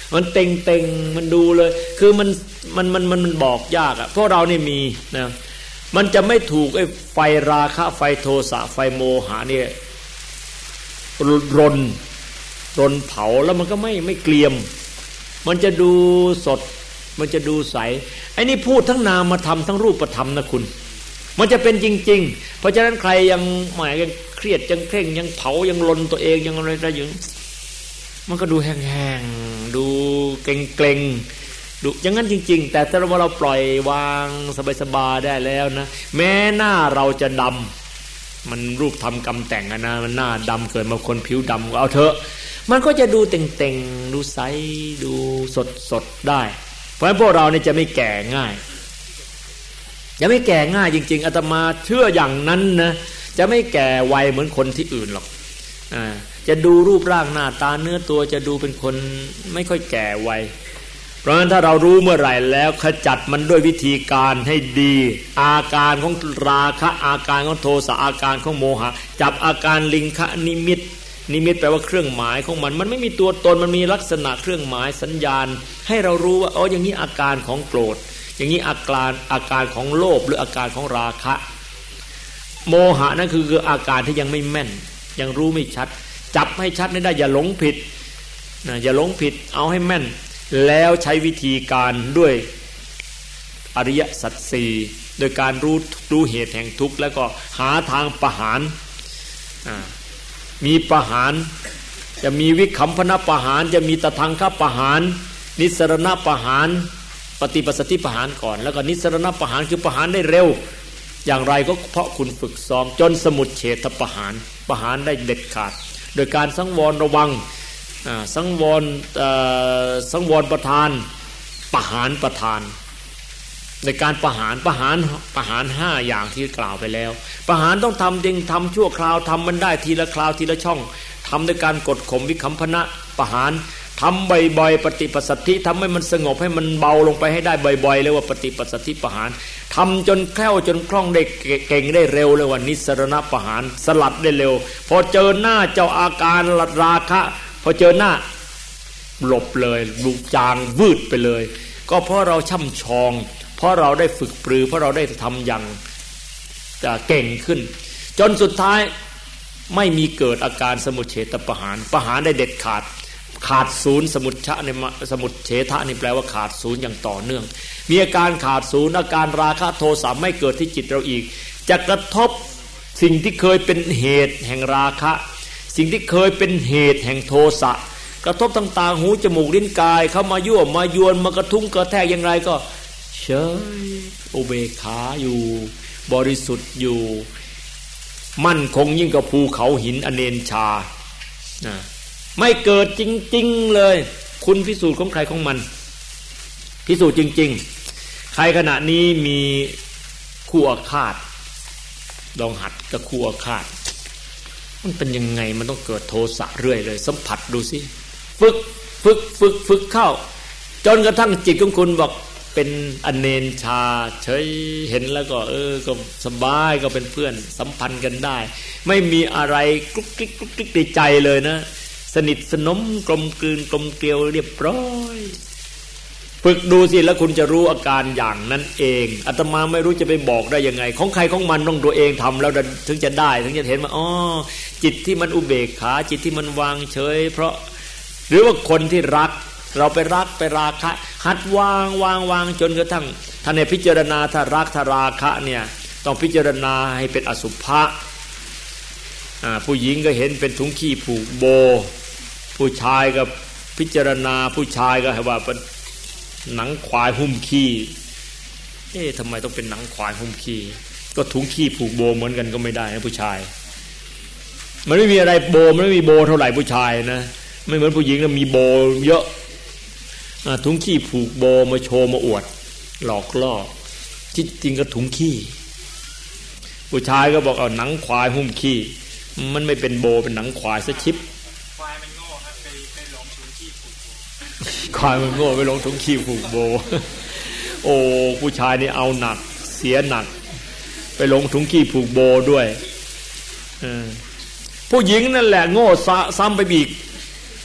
มันเต็งมันดูเลยคือมันบอกยากอ่ะเพราะเรานี่มีนะมันจะไม่ถูกไอ้ไฟราคะไฟโทสะไฟโมหะเนี่ยรนเผาแล้วมันก็ไม่เกลียมมันจะดูสดมันจะดูใสไอ้นี่พูดทั้งนามธรรมทั้งรูปธรรมนะคุณมันจะเป็นจริงๆเพราะฉะนั้นใครยังหมายยังเครียดยังเคร่งยังเผายังลนตัวเองยังอะไรได้ยังมันก็ดูแห้งๆดูเกร็งๆดูอย่างนั้นจริงๆแต่ถ้าเราปล่อยวางสบายๆได้แล้วนะแม้หน้าเราจะดำมันรูปทำกรรมแต่งนะมันหน้าดำเกิดมาคนผิวดำเอาเถอะมันก็จะดูเต่งๆดูใสดูสดได้เพราะฉะนั้นพวกเราเนี่ยจะไม่แก่ง่ายจะไม่แก่ง่ายจริงๆอาตมาเชื่ออย่างนั้นนะจะไม่แก่ไวเหมือนคนที่อื่นหรอกจะดูรูปร่างหน้าตาเนื้อตัวจะดูเป็นคนไม่ค่อยแก่ไวเพราะฉะนั้นถ้าเรารู้เมื่อไหร่แล้วขจัดมันด้วยวิธีการให้ดีอาการของราคะอาการของโทสะอาการของโมหะจับอาการลิงคะนิมิตแปลว่าเครื่องหมายของมันไม่มีตัวตนมันมีลักษณะเครื่องหมายสัญญาณให้เรารู้ว่าอ๋ออย่างนี้อาการของโกรธอย่างนี้อาการของโลภหรืออาการของราคะโมหะนั่นคืออาการที่ยังไม่แม่นยังรู้ไม่ชัดจับให้ชัดได้อย่าหลงผิดนะอย่าหลงผิดเอาให้แม่นแล้วใช้วิธีการด้วยอริยสัจสี่โดยการรู้เหตุแห่งทุกข์แล้วก็หาทางประหารมีประหารจะมีวิคัมพนประหารจะมีตทังคประหารนิสรณประหารปฏิปัสสติประหารก่อนแล้วก็นิสรณประหารคือประหารได้เร็วอย่างไรก็เพราะคุณฝึกซ้อมจนสมุจเฉทประหารได้เด็ดขาดโดยการสังวรระวังสังวรประทานประหารประทานในการประหาร5อย่างที่กล่าวไปแล้วประหารต้องทำจริงทำชั่วคราวทำมันได้ทีละคราวทีละช่องทำด้วยการกดข่มวิคัมพนะประหารทำบ่อยๆปฏิปัสสัทธิทำให้มันสงบให้มันเบาลงไปให้ได้บ่อยๆเรียกว่าปฏิปัสสัทธิประหารทำจนแคล่วจนคล่องได้เก่งได้เร็วเลยว่านิสรณประหารสลัดได้เร็วพอเจอหน้าเจ้าอาการราคะพอเจอหน้าหลบเลยลุกจางวืดไปเลยก็เพราะเราช่ำชองเพราะเราได้ฝึกปรือเพราะเราได้ทำอย่างเก่งขึ้นจนสุดท้ายไม่มีเกิดอาการสมุจเฉทประหารได้เด็ดขาดศูนย์สมุจฉะในสมุจเฉทะนี่แปลว่าขาดศูนย์อย่างต่อเนื่องมีอาการขาดศูนย์อาการราคะโทสะไม่เกิดที่จิตเราอีกจะกระทบสิ่งที่เคยเป็นเหตุแห่งราคะสิ่งที่เคยเป็นเหตุแห่งโทสะกระทบทางตาหูจมูกลิ้นกายเข้ามายั่วมายวนมากระทุ้งกระแทกอย่างไรก็เฉยอุเบกขาอยู่บริสุทธิ์อยู่มั่นคงยิ่งกว่าภูเขาหินอเนนชาไม่เกิดจริงๆเลยคุณพิสูจน์ของใครของมันพิสูจน์จริงๆใครขณะนี้มีคู่อาฆาตลองหัดกับคู่อาฆาตมันเป็นยังไงมันต้องเกิดโทสะเรื่อยเลยสัมผัสดูสิฝึกเข้าจนกระทั่งจิตของคุณบอกเป็นอเนนชาเฉยเห็นแล้วก็ก็สบายก็เป็นเพื่อนสัมพันธ์กันได้ไม่มีอะไรกรุกกริกในใจเลยนะสนิทสนมกลมกลืนกลมเกลียวเรียบร้อยฝึกดูสิแล้วคุณจะรู้อาการอย่างนั้นเองอาตมาไม่รู้จะไปบอกได้ยังไงของใครของมันต้องตัวเองทำแล้วถึงจะได้ถึงจะเห็นว่าอ๋อจิตที่มันอุเบกขาจิตที่มันวางเฉยเพราะหรือว่าคนที่รักเราไปรักไปราคะหัดวางจนกระทั่งท่านในพิจารณาถ้ารักถ้าราคะเนี่ยต้องพิจารณาให้เป็นอสุภะผู้หญิงก็เห็นเป็นถุงขี้ผูกโบผู้ชายก็พิจารณาผู้ชายก็ให้ว่าเป็นหนังควายหุ้มขี้ทำไมต้องเป็นหนังควายหุ้มขี้ก็ถุงขี้ผูกโบเหมือนกันก็ไม่ได้นะผู้ชายมันไม่มีอะไรโบมันไม่มีโบเท่าไหร่ผู้ชายนะไม่เหมือนผู้หญิงนะมีโบเยอะถุงขี้ผูกโบมาโชว์มาอวดหลอกล่อที่จริงก็ถุงขี้ผู้ชายก็บอกเอาหนังควายหุ้มขี้มันไม่เป็นโบเป็นหนังควายซะชิบควายมันโง่ครับไปหลงถุงขี้ผูกโบควายมันโง่ไปหลงถุงขี้ผูกโบโอ้ผู้ชายนี่เอาหนักเสียหนักไปหลงถุงขี้ผูกโบด้วยผู้หญิงนั่นแหละโง่ซ้ำไปอีกก็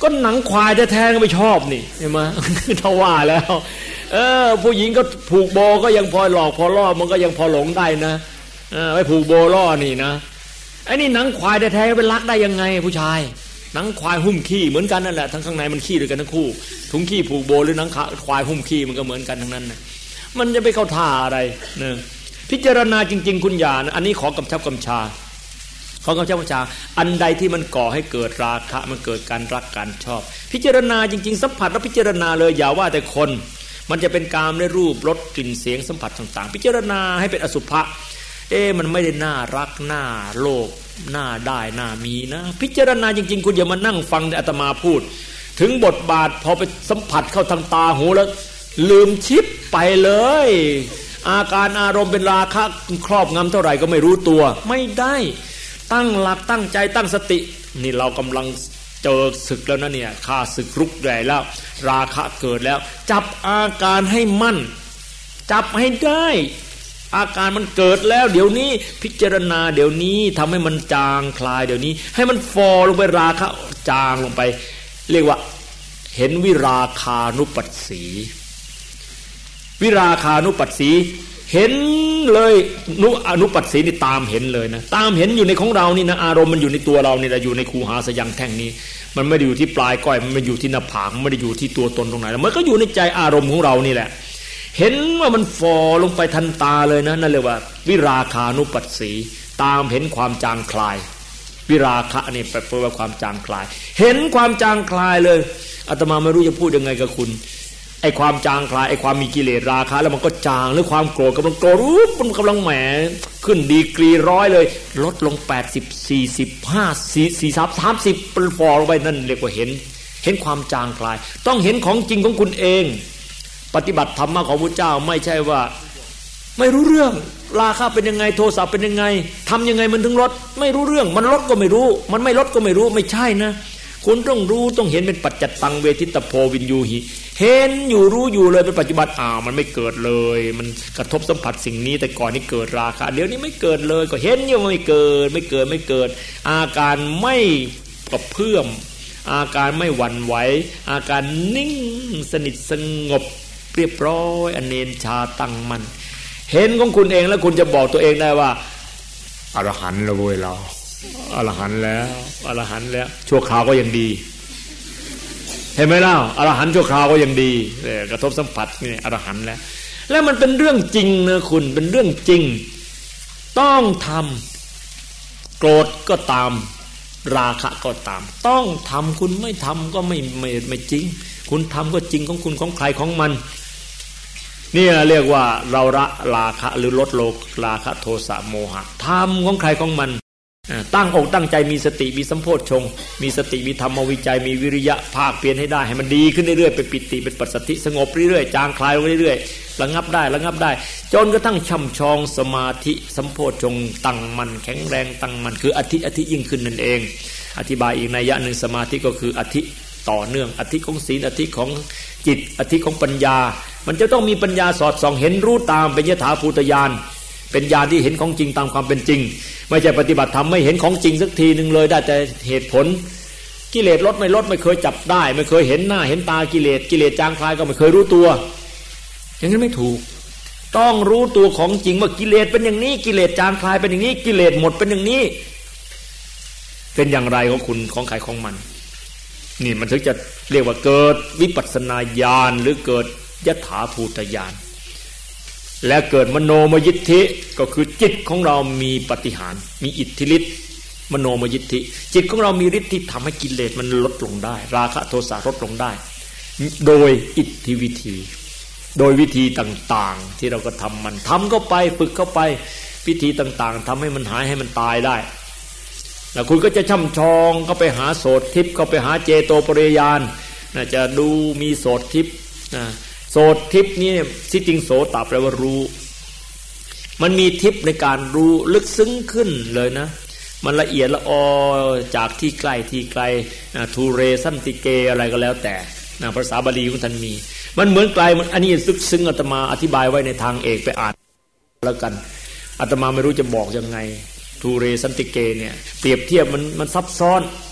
ก็หนังควายแท้ๆก็ไม่ชอบนี่ใช่ไหมถ้าว่าแล้วผู้หญิงก็ผูกโบก็ยังพอหลอกพอล่อมันก็ยังพอหลงได้นะไม่ผูกโบล่อนี่นะไอ้นี่หนังควายแท้ๆเป็นรักได้ยังไงผู้ชายหนังควายหุ้มขี้เหมือนกันนั่นแหละทั้งข้างในมันขี้ด้วยกันทั้งคู่ถุงขี้ผูกโบหรือหนังควายหุ้มขี้มันก็เหมือนกันทั้งนั้นนะมันจะไปเข้าท่าอะไรเนี่ยพิจารณาจริงๆคุณอย่านะอันนี้ขอกำชับกำชาอันใดที่มันก่อให้เกิดราคะมันเกิดการรักการชอบพิจารณาจริงๆสัมผัสแล้วพิจารณาเลยอย่าว่าแต่คนมันจะเป็นกามในรูปรสกลิ่นเสียงสัมผัสต่างๆพิจารณาให้เป็นอสุภะมันไม่ได้น่ารักน่าโลภน่าได้น่ามีนะพิจารณาจริงๆคุณอย่ามานั่งฟังอาตมาพูดถึงบทบาทพอไปสัมผัสเข้าทางตาหูแล้วลืมชิปไปเลยอาการอารมณ์เป็นราคะครอบงำเท่าไหร่ก็ไม่รู้ตัวไม่ได้ตั้งหลักตั้งใจตั้งสตินี่เรากำลังเจอศึกแล้วนะเนี่ยข้าศึกรุกใหญ่แล้วราคะเกิดแล้วจับอาการให้มั่นจับให้ได้อาการมันเกิดแล้วเดี๋ยวนี้พิจารณาเดี๋ยวนี้ทำให้มันจางคลายเดี๋ยวนี้ให้มันฟอลงไปราคะจางลงไปเรียกว่าเห็นวิราคานุปัสสีวิราคานุปัสสีเห็นเลยอนุปัสสีนี่ตามเห็นเลยนะตามเห็นอยู่ในของเรานี่นะอารมณ์มันอยู่ในตัวเรานี่แหละอยู่ในคูหาสยังแท่งนี้มันไม่ได้อยู่ที่ปลายก้อยมันไม่อยู่ที่หน้าผากมันไม่ได้อยู่ที่ตัวตนตรงไหนแล้วมันก็อยู่ในใจอารมณ์ของเรานี่แหละเห็นว่ามันฟอลงไปทันตาเลยนะนั่นเรียกว่าวิราคานุปัสสีตามเห็นความจางคลายวิราคะนี่แปลว่าความจางคลายเห็นความจางคลายเลยอาตมาไม่รู้จะพูดยังไงกับคุณไอ้ความจางคลายไอ้ความมีกิเลสราคะแล้วมันก็จางหรือความโกรธกำลังโกรธมันกำลังแหมขึ้นดีกรี100เลยลดลง80 40 50 30เป็นฟอลงไปนั่นเรียกว่าเห็นความจางคลายต้องเห็นของจริงของคุณเองปฏิบัติธรรมะของพระเจ้าไม่ใช่ว่าไม่รู้เรื่องราคะเป็นยังไงโทสะเป็นยังไงทำยังไงมันถึงลดไม่รู้เรื่องมันลดก็ไม่รู้มันไม่ลดก็ไม่รู้ไม่ใช่นะคุณต้องรู้ต้องเห็นเป็นปัจจัตตังเวทิตโพวินยูหิเห็นอยู่รู้อยู่เลยเป็นปัจจุบันมันไม่เกิดเลยมันกระทบสัมผัสสิ่งนี้แต่ก่อนนี้เกิดราคะเดี๋ยวนี้ไม่เกิดเลยก็เห็นอยู่ไม่เกิดอาการไม่กระเพื่อมอาการไม่หวั่นไหวอาการนิ่งสนิทสงบเรียบร้อยอเนนชาตั้งมั่นเห็นของคุณเองแล้วคุณจะบอกตัวเองได้ว่าอรหันต์แล้วเว้ยเราอรหันต์แล้วชั่วคราวก็ยังดีเห็นไหมเล่าอรหันต์ชั่วคราวก็ยังดีกระทบสัมผัสนี่อรหันต์แล้วมันเป็นเรื่องจริงนะคุณเป็นเรื่องจริงต้องทำโกรธก็ตามราคะก็ตามต้องทำคุณไม่ทำก็ไม่จริงคุณทำก็จริงของคุณของใครของมันนี่เรียกว่าเราละราคะหรือลดโลกราคะโทสะโมหะทำของใครของมันตั้งอกตั้งใจมีสติมีสัมโพชฌงค์มีสติมีธรรมวิจัยมีวิริยะภาคเปลี่ยนให้ได้ให้มันดีขึ้นเรื่อยๆเป็นปิติเป็นปัสสัทธิสงบเรื่อยๆจางคลายลงเรื่อยๆระงับได้จนกระทั่งช่ำชองสมาธิสัมโพชฌงค์ตั้งมั่นแข็งแรงตั้งมั่นคืออธิยิ่งขึ้นนั่นเองอธิบายอีกนัยยะหนึ่งสมาธิก็คืออธิต่อเนื่องอธิของศีลอธิของจิตอธิของปัญญามันจะต้องมีปัญญาสอดส่องเห็นรู้ตามเป็นยถาภูตญาณเป็นญาณที่เห็นของจริงตามความเป็นจริงไม่ใช่ปฏิบัติธรรมไม่เห็นของจริงสักทีนึงเลยได้แต่เหตุผลกิเลสลดไม่เคยจับได้ไม่เคยเห็นหน้าเห็นตากิเลสจางคลายก็ไม่เคยรู้ตัวอย่างนั้นไม่ถูกต้องรู้ตัวของจริงว่ากิเลสเป็นอย่างนี้กิเลสจางคลายเป็นอย่างนี้กิเลสหมดเป็นอย่างนี้เป็นอย่างไรของคุณของใครของมันนี่มันถึงจะเรียกว่าเกิดวิปัสสนาญาณหรือเกิดยถาภูตญาณและเกิดมโนมยิทธิก็คือจิตของเรามีปฏิหารมีอิทธิฤทธิ์มโนมยิทธิจิตของเรามีฤทธิ์ที่ทำให้กิเลสมันลดลงได้ราคะโทสะลดลงได้โดยอิทธิวิธีโดยวิธีต่างๆที่เราก็ทำเข้าไปฝึกเข้าไปวิธีต่างๆทำให้มันหายให้มันตายได้แล้วคุณก็จะช่ำชองก็ไปหาโสตทิพย์ก็ไปหาเจโตปริยานจะดูมีโสตทิพย์โสตทิพย์นี่ที่จริงโสตแปลว่ารู้มันมีทิพย์ในการรู้ลึกซึ้งขึ้นเลยนะมันละเอียดละออจากที่ใกล้ที่ไกลทูเรสันติเกอะไรก็แล้วแต่ภาษาบาลีของท่านมีมันเหมือนไกลมันอันนี้ลึกซึ้งอาตมาอธิบายไว้ในทางเอกไปอ่านแล้วกันอาตมาไม่รู้จะบอกยังไงทูเรสันติเกเนี่ยเปรียบเทียบมันซับซ้อน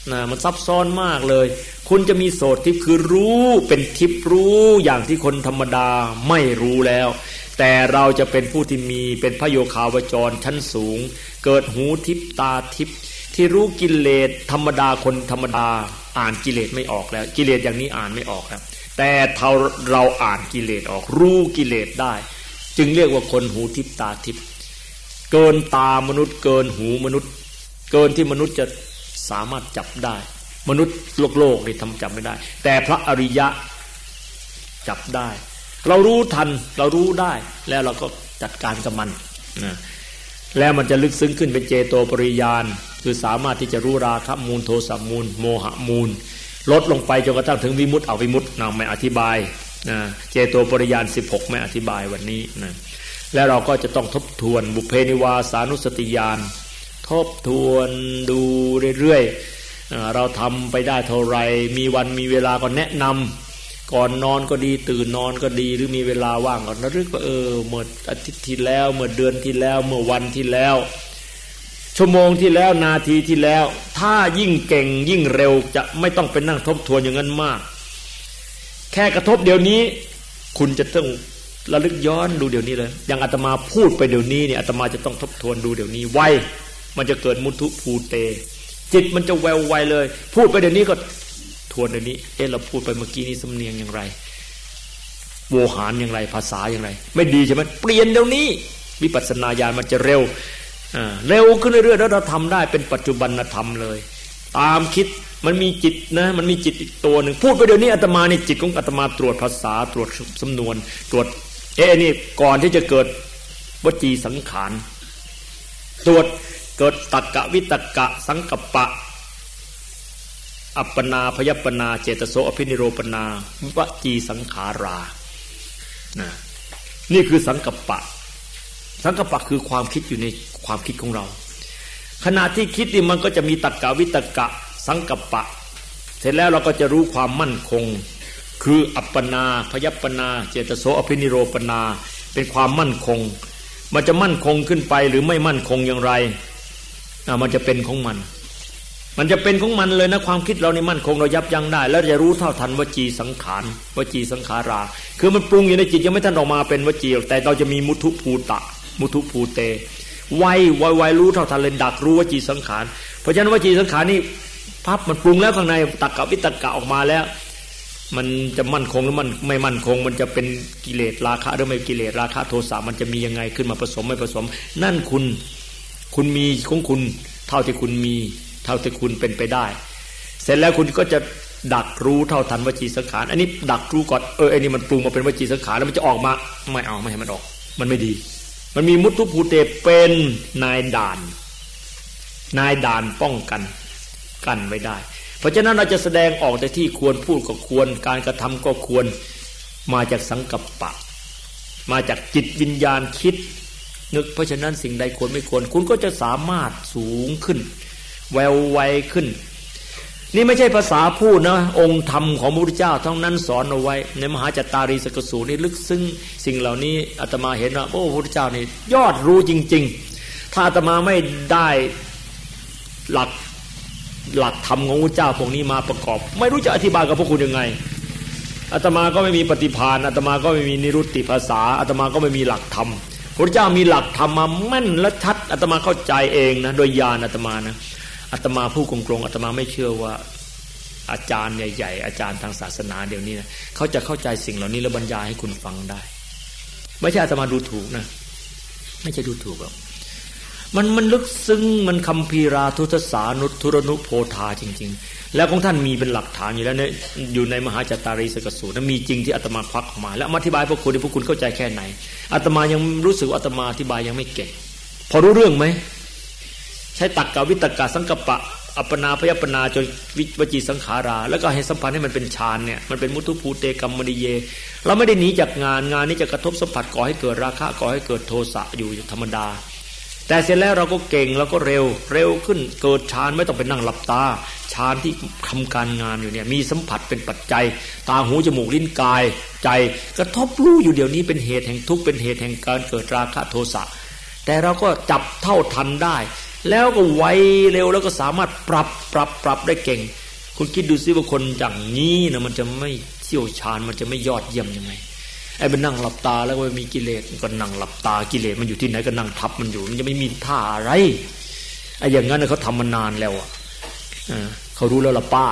มันซับซ้อนมากเลยคุณจะมีโสตทิพย์คือรู้เป็นทิพย์รู้อย่างที่คนธรรมดาไม่รู้แล้วแต่เราจะเป็นผู้ที่มีเป็นพระโยคาวจรชั้นสูงเกิดหูทิพย์ตาทิพย์ที่รู้กิเลสธรรมดาคนธรรมดาอ่านกิเลสไม่ออกแล้วกิเลสอย่างนี้อ่านไม่ออกแล้วแต่เราอ่านกิเลสออกรู้กิเลสได้จึงเรียกว่าคนหูทิพย์ตาทิพย์เกินตามนุษย์เกินหูมนุษย์เกินที่มนุษย์จะสามารถจับได้มนุษย์โลกนี่ทำจับไม่ได้แต่พระอริยะจับได้เรารู้ทันเรารู้ได้แล้วเราก็จัดการกับมันนะแล้วมันจะลึกซึ้งขึ้นเป็นเจโตปริยานคือสามารถที่จะรู้ราคะมูลโทสะมูลโมหะมูลลดลงไปจนกระทั่งถึงวิมุตติวิมุตตินะไม่อธิบายนะเจโตปริยาน16ไม่อธิบายวันนี้นะแล้วเราก็จะต้องทบทวนบุพเพนิวาสานุสติญาณทบทวนดูเรื่อยๆเราทำไปได้เท่าไรมีวันมีเวลาก็แนะนำก่อนนอนก็ดีตื่นนอนก็ดีหรือมีเวลาว่างก็ระลึกว่าเมื่ออาทิตย์ที่แล้วเมื่อเดือนที่แล้วเมื่อวันที่แล้วชั่วโมงที่แล้วนาทีที่แล้วถ้ายิ่งเก่งยิ่งเร็วจะไม่ต้องไปนั่งทบทวนอย่างนั้นมากแค่กระทบเดี๋ยวนี้คุณจะต้องระลึกย้อนดูเดี๋ยวนี้เลยอย่างอาตมาพูดไปเดี๋ยวนี้เนี่ยอาตมาจะต้องทบทวนดูเดี๋ยวนี้ไวมันจะเกิดมุทุภูเตจิตมันจะแววไวเลยพูดไปเดี๋ยวนี้ก็ทวนเดี๋ยวนี้เราพูดไปเมื่อกี้นี้สำเนียงอย่างไรโวหารอย่างไรภาษาอย่างไรไม่ดีใช่ไหมเปลี่ยนเดี๋ยวนี้วิปัสสนาญาณมันจะเร็วเร็วขึ้นเรื่อยๆแล้วเราทำได้เป็นปัจจุบันธรรมเลยตามคิดมันมีจิตนะมันมีจิตอีกตัวหนึ่งพูดไปเดี๋ยวนี้อาตมาในจิตของอาตมาตรวจภาษาตรวจสำนวนตรวจนี่ก่อนที่จะเกิดวจีสังขารตรวจเกิดตักกะวิตักกะสังกัปปะอัปปนาพยัปปนาเจตโสอภินิโรปนาวจีสังขารานะนี่คือสังกัปปะสังกัปปะคือความคิดอยู่ในความคิดของเราขณะที่คิดนี่มันก็จะมีตักกะวิตักกะสังกัปปะเสร็จแล้วเราก็จะรู้ความมั่นคงคืออัปปนาพยัปปนาเจตโสอภินิโรปนาเป็นความมั่นคงมันจะมั่นคงขึ้นไปหรือไม่มั่นคงอย่างไรมันจะเป็นของมันจะเป็นของมันเลยนะความคิดเรานี่มั่นคงเรายับยั้งได้แล้วจะรู้เท่าทันวจีสังขารวจีสังขาราคือมันปรุงอยู่ในจิตยังไม่ทันออกมาเป็นวจีแต่เราจะมีมุทุภูตะมุทุภูเตไวรู้เท่าทันเลยดักรู้วจีสังขารเพราะฉะนั้นวจีสังขารนี่พับมันปรุงแล้วข้างในตักกะวิตักกะออกมาแล้วมันจะมั่นคงหรือมันไม่มั่นคงมันจะเป็นกิเลสราคะหรือไม่กิเลสราคะโทสะมันจะมียังไงขึ้นมาผสมไม่ผสมนั่นคุณมีของคุณเท่าที่คุณมีเท่าที่คุณเป็นไปได้เสร็จแล้วคุณก็จะดักรู้เท่าทันวจีสังขารอันนี้ดักรู้ก่อนไอ้นี่มันปรุงมาเป็นวจีสังขารแล้วมันจะออกมาไม่ให้มันออกมันไม่ดีมันมีมุทุภูเตเป็นนายด่านป้องกันไว้ได้เพราะฉะนั้นเราจะแสดงออกแต่ที่ควรพูดก็ควรการกระทำก็ควรมาจากสังกัปปะมาจากจิตวิญญาณคิดนึกเพราะฉะนั้นสิ่งใดควรไม่ควรคุณก็จะสามารถสูงขึ้นแววไวขึ้นนี่ไม่ใช่ภาษาพูดนะองค์ธรรมของพระพุทธเจ้าทั้งนั้นสอนเอาไว้ในมหาจัตตารีสกสูตรนี่ลึกซึ้งสิ่งเหล่านี้อาตมาเห็นว่าโอ้พระพุทธเจ้านี่ยอดรู้จริงๆถ้าอาตมาไม่ได้หลักธรรมของพระพุทธเจ้าพวกนี้มาประกอบไม่รู้จะอธิบายกับพวกคุณยังไงอาตมาก็ไม่มีปฏิภาณอาตมาก็ไม่มีนิรุตติภาษาอาตมาก็ไม่มีหลักธรรมพระพุทธเจ้ามีหลักธรรมมาแม่นและชัดอาตมาเข้าใจเองนะโดยญาณอาตมานะอาตมาผู้กงอาตมาไม่เชื่อว่าอาจารย์ใหญ่ๆอาจารย์ทางศาสนาเดี๋ยวนี้นะเขาจะเข้าใจสิ่งเหล่านี้แล้วบรรยายให้คุณฟังได้ไม่ใช่อาตมาดูถูกนะไม่ใช่ดูถูกหรอกมันลึกซึ้งมันคัมภีราทุตสานุทุรนุโพธาจริงๆแล้วของท่านมีเป็นหลักฐานอยู่แล้วเนี่ยอยู่ในมหาจัตตารีสกสูตรนั้นมีจริงที่อาตมาควักออกมาแล้วอธิบายพวกคุณเข้าใจแค่ไหนอาตมายังรู้สึกว่าอาตมาอธิบายยังไม่เก่งพอรู้เรื่องไหมใช้ตักกะวิตักกะสังกัปปะอัปปนาพยัปปนาจนวจีสังขาราแล้วก็ให้สัมพันธ์ให้มันเป็นฌานเนี่ยมันเป็นมุทุภูเตกัมมณิเยเราไม่ได้หนีจากงานนี้จะกระทบสัมผัสก่อให้เกิดราคะก่อให้เกิดโทสะอยู่ธรรมดาแต่เสร็จแล้วเราก็เก่งแล้วก็เร็วขึ้นเกิดฌานไม่ต้องไปนั่งหลับตาฌานที่ทำการงานอยู่เนี่ยมีสัมผัสเป็นปัจจัยตาหูจมูกลิ้นกายใจกระทบรู้อยู่เดี๋ยวนี้เป็นเหตุแห่งทุกข์เป็นเหตุแห่งการเกิดราคะโทสะแต่เราก็จับเท่าทันได้แล้วก็ไวเร็วแล้วก็สามารถปรับได้เก่งคุณคิดดูซิว่าคนอย่างนี้นะมันจะไม่เชี่ยวชาญมันจะไม่ยอดเยี่ยมยังไงไอ้มันนั่งหลับตาแล้วก็มีกิเลสก็นั่งหลับตากิเลสมันอยู่ที่ไหนก็นั่งทับมันอยู่มันจะไม่มีท่าอะไรไอ้อย่างนั้นเขาทำมานานแล้วอ่ะเขารู้แล้วล่ะป้า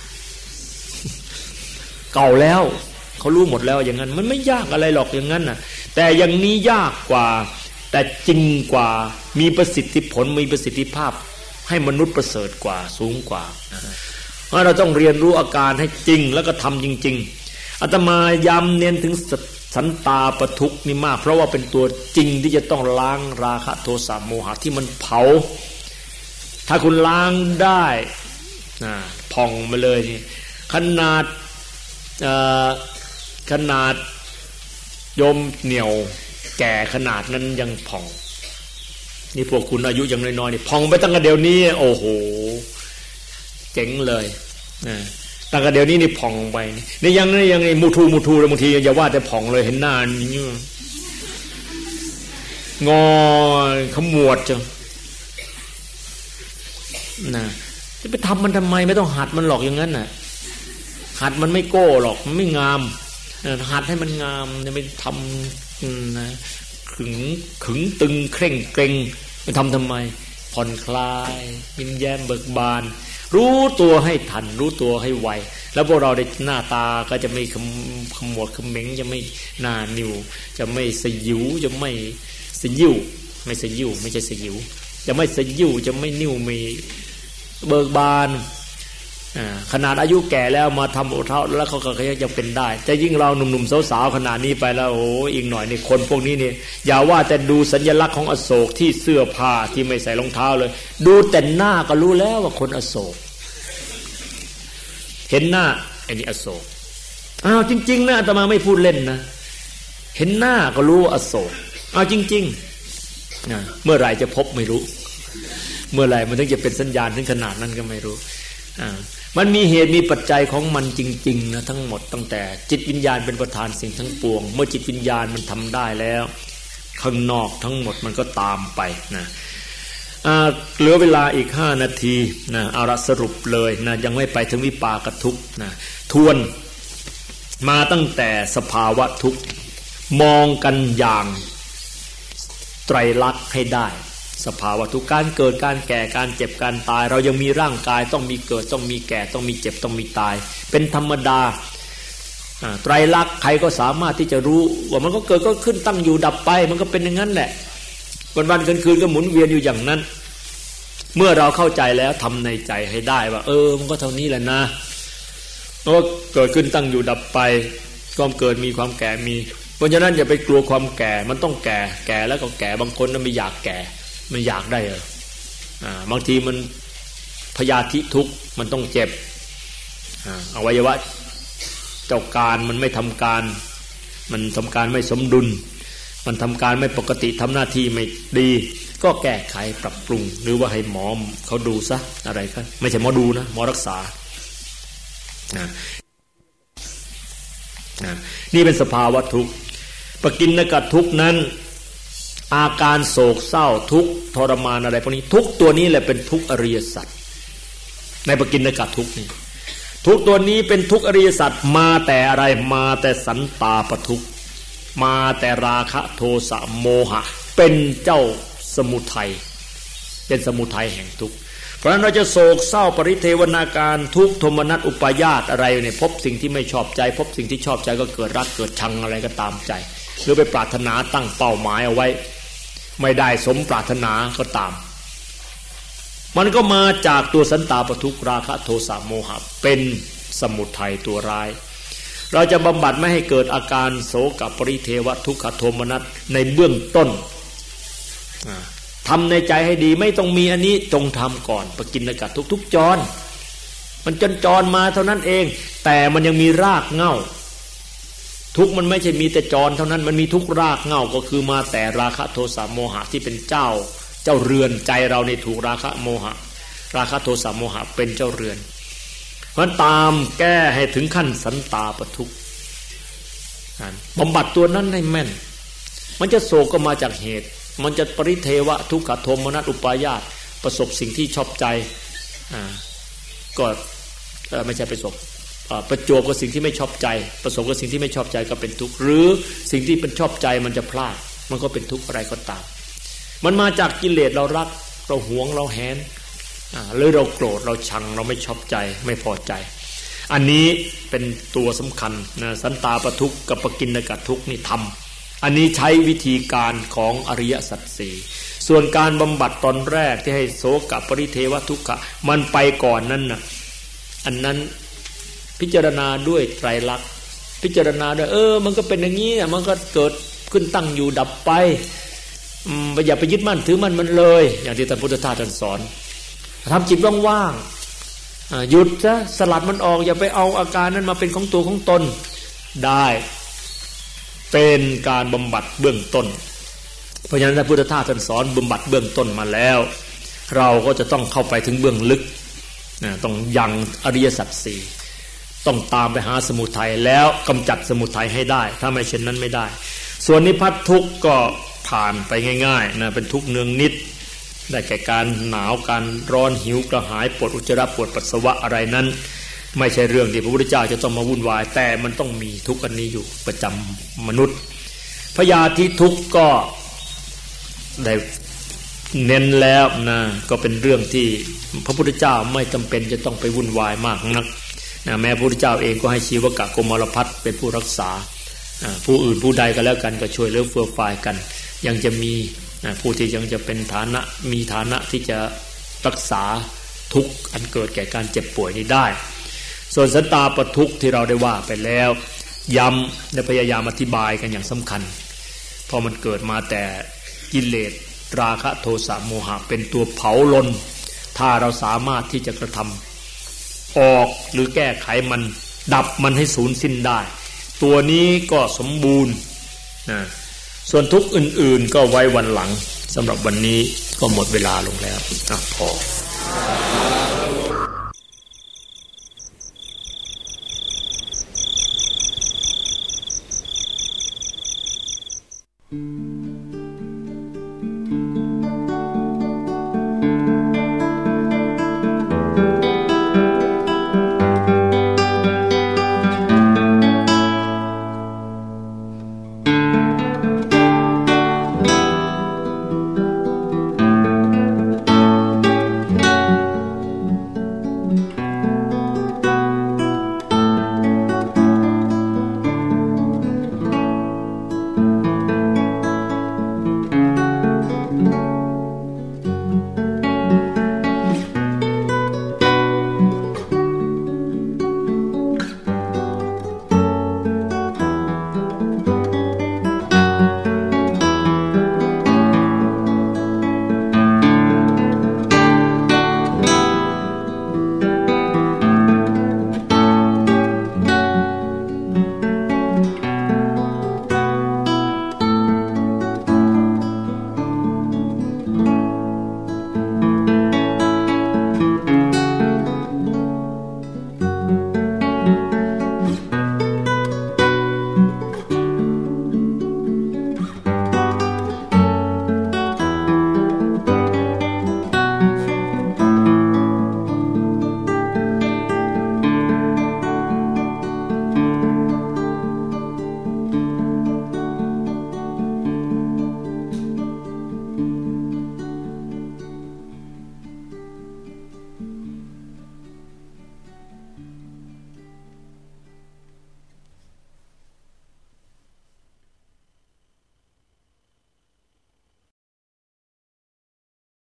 เก่าแล้วเขารู้หมดแล้วอย่างนั้นมันไม่ยากอะไรหรอกอย่างนั้นน่ะแต่อย่างนี้ยากกว่าแต่จริงกว่ามีประสิทธิผลมีประสิทธิภาพให้มนุษย์ประเสริฐกว่าสูงกว่าเพราะเราต้องเรียนรู้อาการให้จริงแล้วก็ทำจริงๆอาตมาย้ำเน้นถึงสันตาปทุกข์นี่มากเพราะว่าเป็นตัวจริงที่จะต้องล้างราคะโทสะโมหะที่มันเผาถ้าคุณล้างได้ผ่องมาเลยนี่ขนาดโยมเหนี่ยวแก่ขนาดนั้นยังผ่องนี่พวกคุณอายุยังน้อยๆนี่ผ่องไปตั้งแต่เดี๋ยวนี้โอ้โหเจ๋งเลยตั้งแต่เดี๋ยวนี้นี่ผ่องไปนี่ยังมูทูแล้วบางทีอย่าว่าแต่ผ่องเลยเห็นหน้านี่งอขมวดจังนะจะไปทำมันทำไมไม่ต้องหัดมันหรอกอย่างนั้นน่ะหัดมันไม่โก้หรอกมันไม่งามหัดให้มันงามจะไม่ทำนะขึงตึงเคร่งเกรงไปทำไมผ่อนคลายยิ้มแย้มเบิกบานรู้ตัวให้ทันรู้ตัวให้ไวแล้วพวกเราในหน้าตาก็จะไม่ขมวดขมเหม็งจะไม่หน้านิ่วจะไม่สยิวจะไม่สยิวไม่สยิวไม่ใช่สยิวจะไม่สยิวจะไม่นิ่วไม่เบิกบานขนาดอายุแก่แล้วมาทำโอเท่าแล้วเขาก็ยังเป็นได้จะยิ่งเราหนุ่มๆสาวๆขนาดนี้ไปแล้วโอ้อีกหน่อยนี่คนพวกนี้เนี่ยอย่าว่าแต่ดูสัญลักษณ์ของอโศกที่เสื้อผ้าที่ไม่ใส่รองเท้าเลยดูแต่หน้าก็รู้แล้วว่าคนอโศกเห็นหน้าไอ้นี่อโศกอ้าวจริงๆนะอาตมาไม่พูดเล่นนะเห็นหน้าก็รู้ว่าอโศกอ้าวจริงๆเมื่อไหร่จะพบไม่รู้เมื่อไหร่มันถึงจะเป็นสัญญาณถึงขนาดนั้นก็ไม่รู้มันมีเหตุมีปัจจัยของมันจริงๆนะทั้งหมดตั้งแต่จิตวิญญาณเป็นประธานสิ่งทั้งปวงเมื่อจิตวิญญาณมันทำได้แล้วข้างนอกทั้งหมดมันก็ตามไปนะเหลือเวลาอีก5 นาทีนะเอาละสรุปเลยนะยังไม่ไปถึงวิปากทุกข์นะทวนมาตั้งแต่สภาวะทุกข์มองกันอย่างไตรลักษณ์ให้ได้สภาวะทุกการเกิดการแก่การเจ็บการตายเรายังมีร่างกายต้องมีเกิดต้องมีแก่ต้องมีเจ็บต้องมีตายเป็นธรรมดาไตรลักษณ์ใครก็สามารถที่จะรู้ว่ามันก็เกิดก็ขึ้นตั้งอยู่ดับไปมันก็เป็นอย่างนั้นแหละวันๆคืนๆก็หมุนเวียนอยู่อย่างนั้นเมื่อเราเข้าใจแล้วทำในใจให้ได้ว่ามันก็เท่านี้แหละนะเพราะว่าเกิดขึ้นตั้งอยู่ดับไปความเกิดมีความแก่มีเพราะฉะนั้นอย่าไปกลัวความแก่มันต้องแก่แล้วก็แก่บางคนไม่อยากแก่มันอยากได้บางทีมันพยาธิทุกข์มันต้องเจ็บอวัยวะเจ้าการมันไม่ทำการมันทำการไม่สมดุลมันทำการไม่ปกติทำหน้าที่ไม่ดีก็แก้ไขปรับปรุงหรือว่าให้หมอเขาดูซะอะไรครับไม่ใช่หมอดูนะหมอรักษานี่เป็นสภาวะทุกข์ปกิณกทุกข์นั้นอาการโศกเศร้าทุกข์ทรมานอะไรพวกนี้ทุกตัวนี้แหละเป็นทุกข์อริยสัจในปกิณกทุกข์นี่ทุกตัวนี้เป็นทุกข์อริยสัจมาแต่อะไรมาแต่สันตาปทุกข์มาแต่ราคะโทสะโมหะเป็นเจ้าสมุทัยเป็นสมุทัยแห่งทุกข์เพราะฉะนั้นเราจะโศกเศร้าปริเทวนาการทุกข์โทมนัสอุปาญาตอะไรเนี่ยพบสิ่งที่ไม่ชอบใจพบสิ่งที่ชอบใจก็เกิดรักเกิดชังอะไรก็ตามใจหรือไปปรารถนาตั้งเป้าหมายเอาไว้ไม่ได้สมปรารถนาก็ตามมันก็มาจากตัวสันตาปทุกข์ราคะโทสะโมหะเป็นสมุทัยตัวร้ายเราจะบำบัดไม่ให้เกิดอาการโศกปริเทวทุกขโทมนัสในเบื้องต้นทำในใจให้ดีไม่ต้องมีอันนี้จงทำก่อนปกิณกทุกจรมันจรมาเท่านั้นเองแต่มันยังมีรากเหง้าทุกมันไม่ใช่มีแต่จรเท่านั้นมันมีทุกรากเหง้าก็คือมาแต่ราคะโทสะโมหะที่เป็นเจ้าเรือนใจเราในถูกราคะโมหะราคะโทสะโมหะเป็นเจ้าเรือนเพราะตามแก้ให้ถึงขั้นสันตาปทุกข์บำบัดตัวนั้นให้แม่นมันจะโศกก็มาจากเหตุมันจะปริเทวะทุกขโทมนัสอุปาญาตประสบสิ่งที่ชอบใจก็ไม่ใช่ประสบประจวบกับสิ่งที่ไม่ชอบใจประสบกับสิ่งที่ไม่ชอบใจก็เป็นทุกข์หรือสิ่งที่เป็นชอบใจมันจะพลาดมันก็เป็นทุกข์อะไรก็ตามมันมาจากกิเลสเรารักเราหวงเราแหนหรือเราโกรธเราชังเราไม่ชอบใจไม่พอใจอันนี้เป็นตัวสำคัญนะสันตาปทุกข์กับปกิณกทุกข์นี่ทำอันนี้ใช้วิธีการของอริยสัจสี่ส่วนการบำบัดตอนแรกที่ให้โสกปริเทวทุกขะมันไปก่อนนั้นนะอันนั้นพิจารณาด้วยไตรลักษณ์พิจารณาด้วยมันก็เป็นอย่างนี้มันก็เกิดขึ้นตั้งอยู่ดับไปอย่าไปยึดมั่นถือมั่นมันเลยอย่างที่ท่านพุทธทาสท่านสอนทำจิตว่างๆหยุดซะสลัดมันออกอย่าไปเอาอาการนั้นมาเป็นของตัวของตนได้เป็นการบำบัดเบื้องต้นเพราะฉะนั้นพระพุทธทาสท่านสอนบำบัดเบื้องต้นมาแล้วเราก็จะต้องเข้าไปถึงเบื้องลึกต้องยังอริยสัจสี่ต้องตามไปหาสมุทัยแล้วกำจัดสมุทัยให้ได้ถ้าไม่เช่นนั้นไม่ได้ส่วนนิพพัททุกข์ก็ผ่านไปง่ายๆนะเป็นทุกข์เนืองนิดได้แก่การหนาวการร้อนหิวกระหายปวดอุจจาระปวดปัสสาวะอะไรนั้นไม่ใช่เรื่องที่พระพุทธเจ้าจะต้องมาวุ่นวายแต่มันต้องมีทุกข์อันนี้อยู่ประจำมนุษย์พยาธิทุกข์ก็ได้เน้นแล้วนะก็เป็นเรื่องที่พระพุทธเจ้าไม่จำเป็นจะต้องไปวุ่นวายมากนักนะแม้พระพุทธเจ้าเองก็ให้ชีวกะโกมารพัสเป็นผู้รักษาผู้อื่นผู้ใดก็แล้วกันก็ช่วยเหลือเฟื่อฟายกันยังจะมีผู้ที่ยังจะเป็นฐานะมีฐานะที่จะรักษาทุกข์อันเกิดแก่การเจ็บป่วยนี้ได้ส่วนสันตาปทุกข์ที่เราได้ว่าไปแล้วย้ำและพยายามอธิบายกันอย่างสำคัญเพราะมันเกิดมาแต่กิเลสราคะโทสะโมหะเป็นตัวเผาลนถ้าเราสามารถที่จะกระทำออกหรือแก้ไขมันดับมันให้สูญสิ้นได้ตัวนี้ก็สมบูรณ์นะส่วนทุกข์อื่นๆก็ไว้วันหลังสำหรับวันนี้ก็หมดเวลาลงแล้วพอ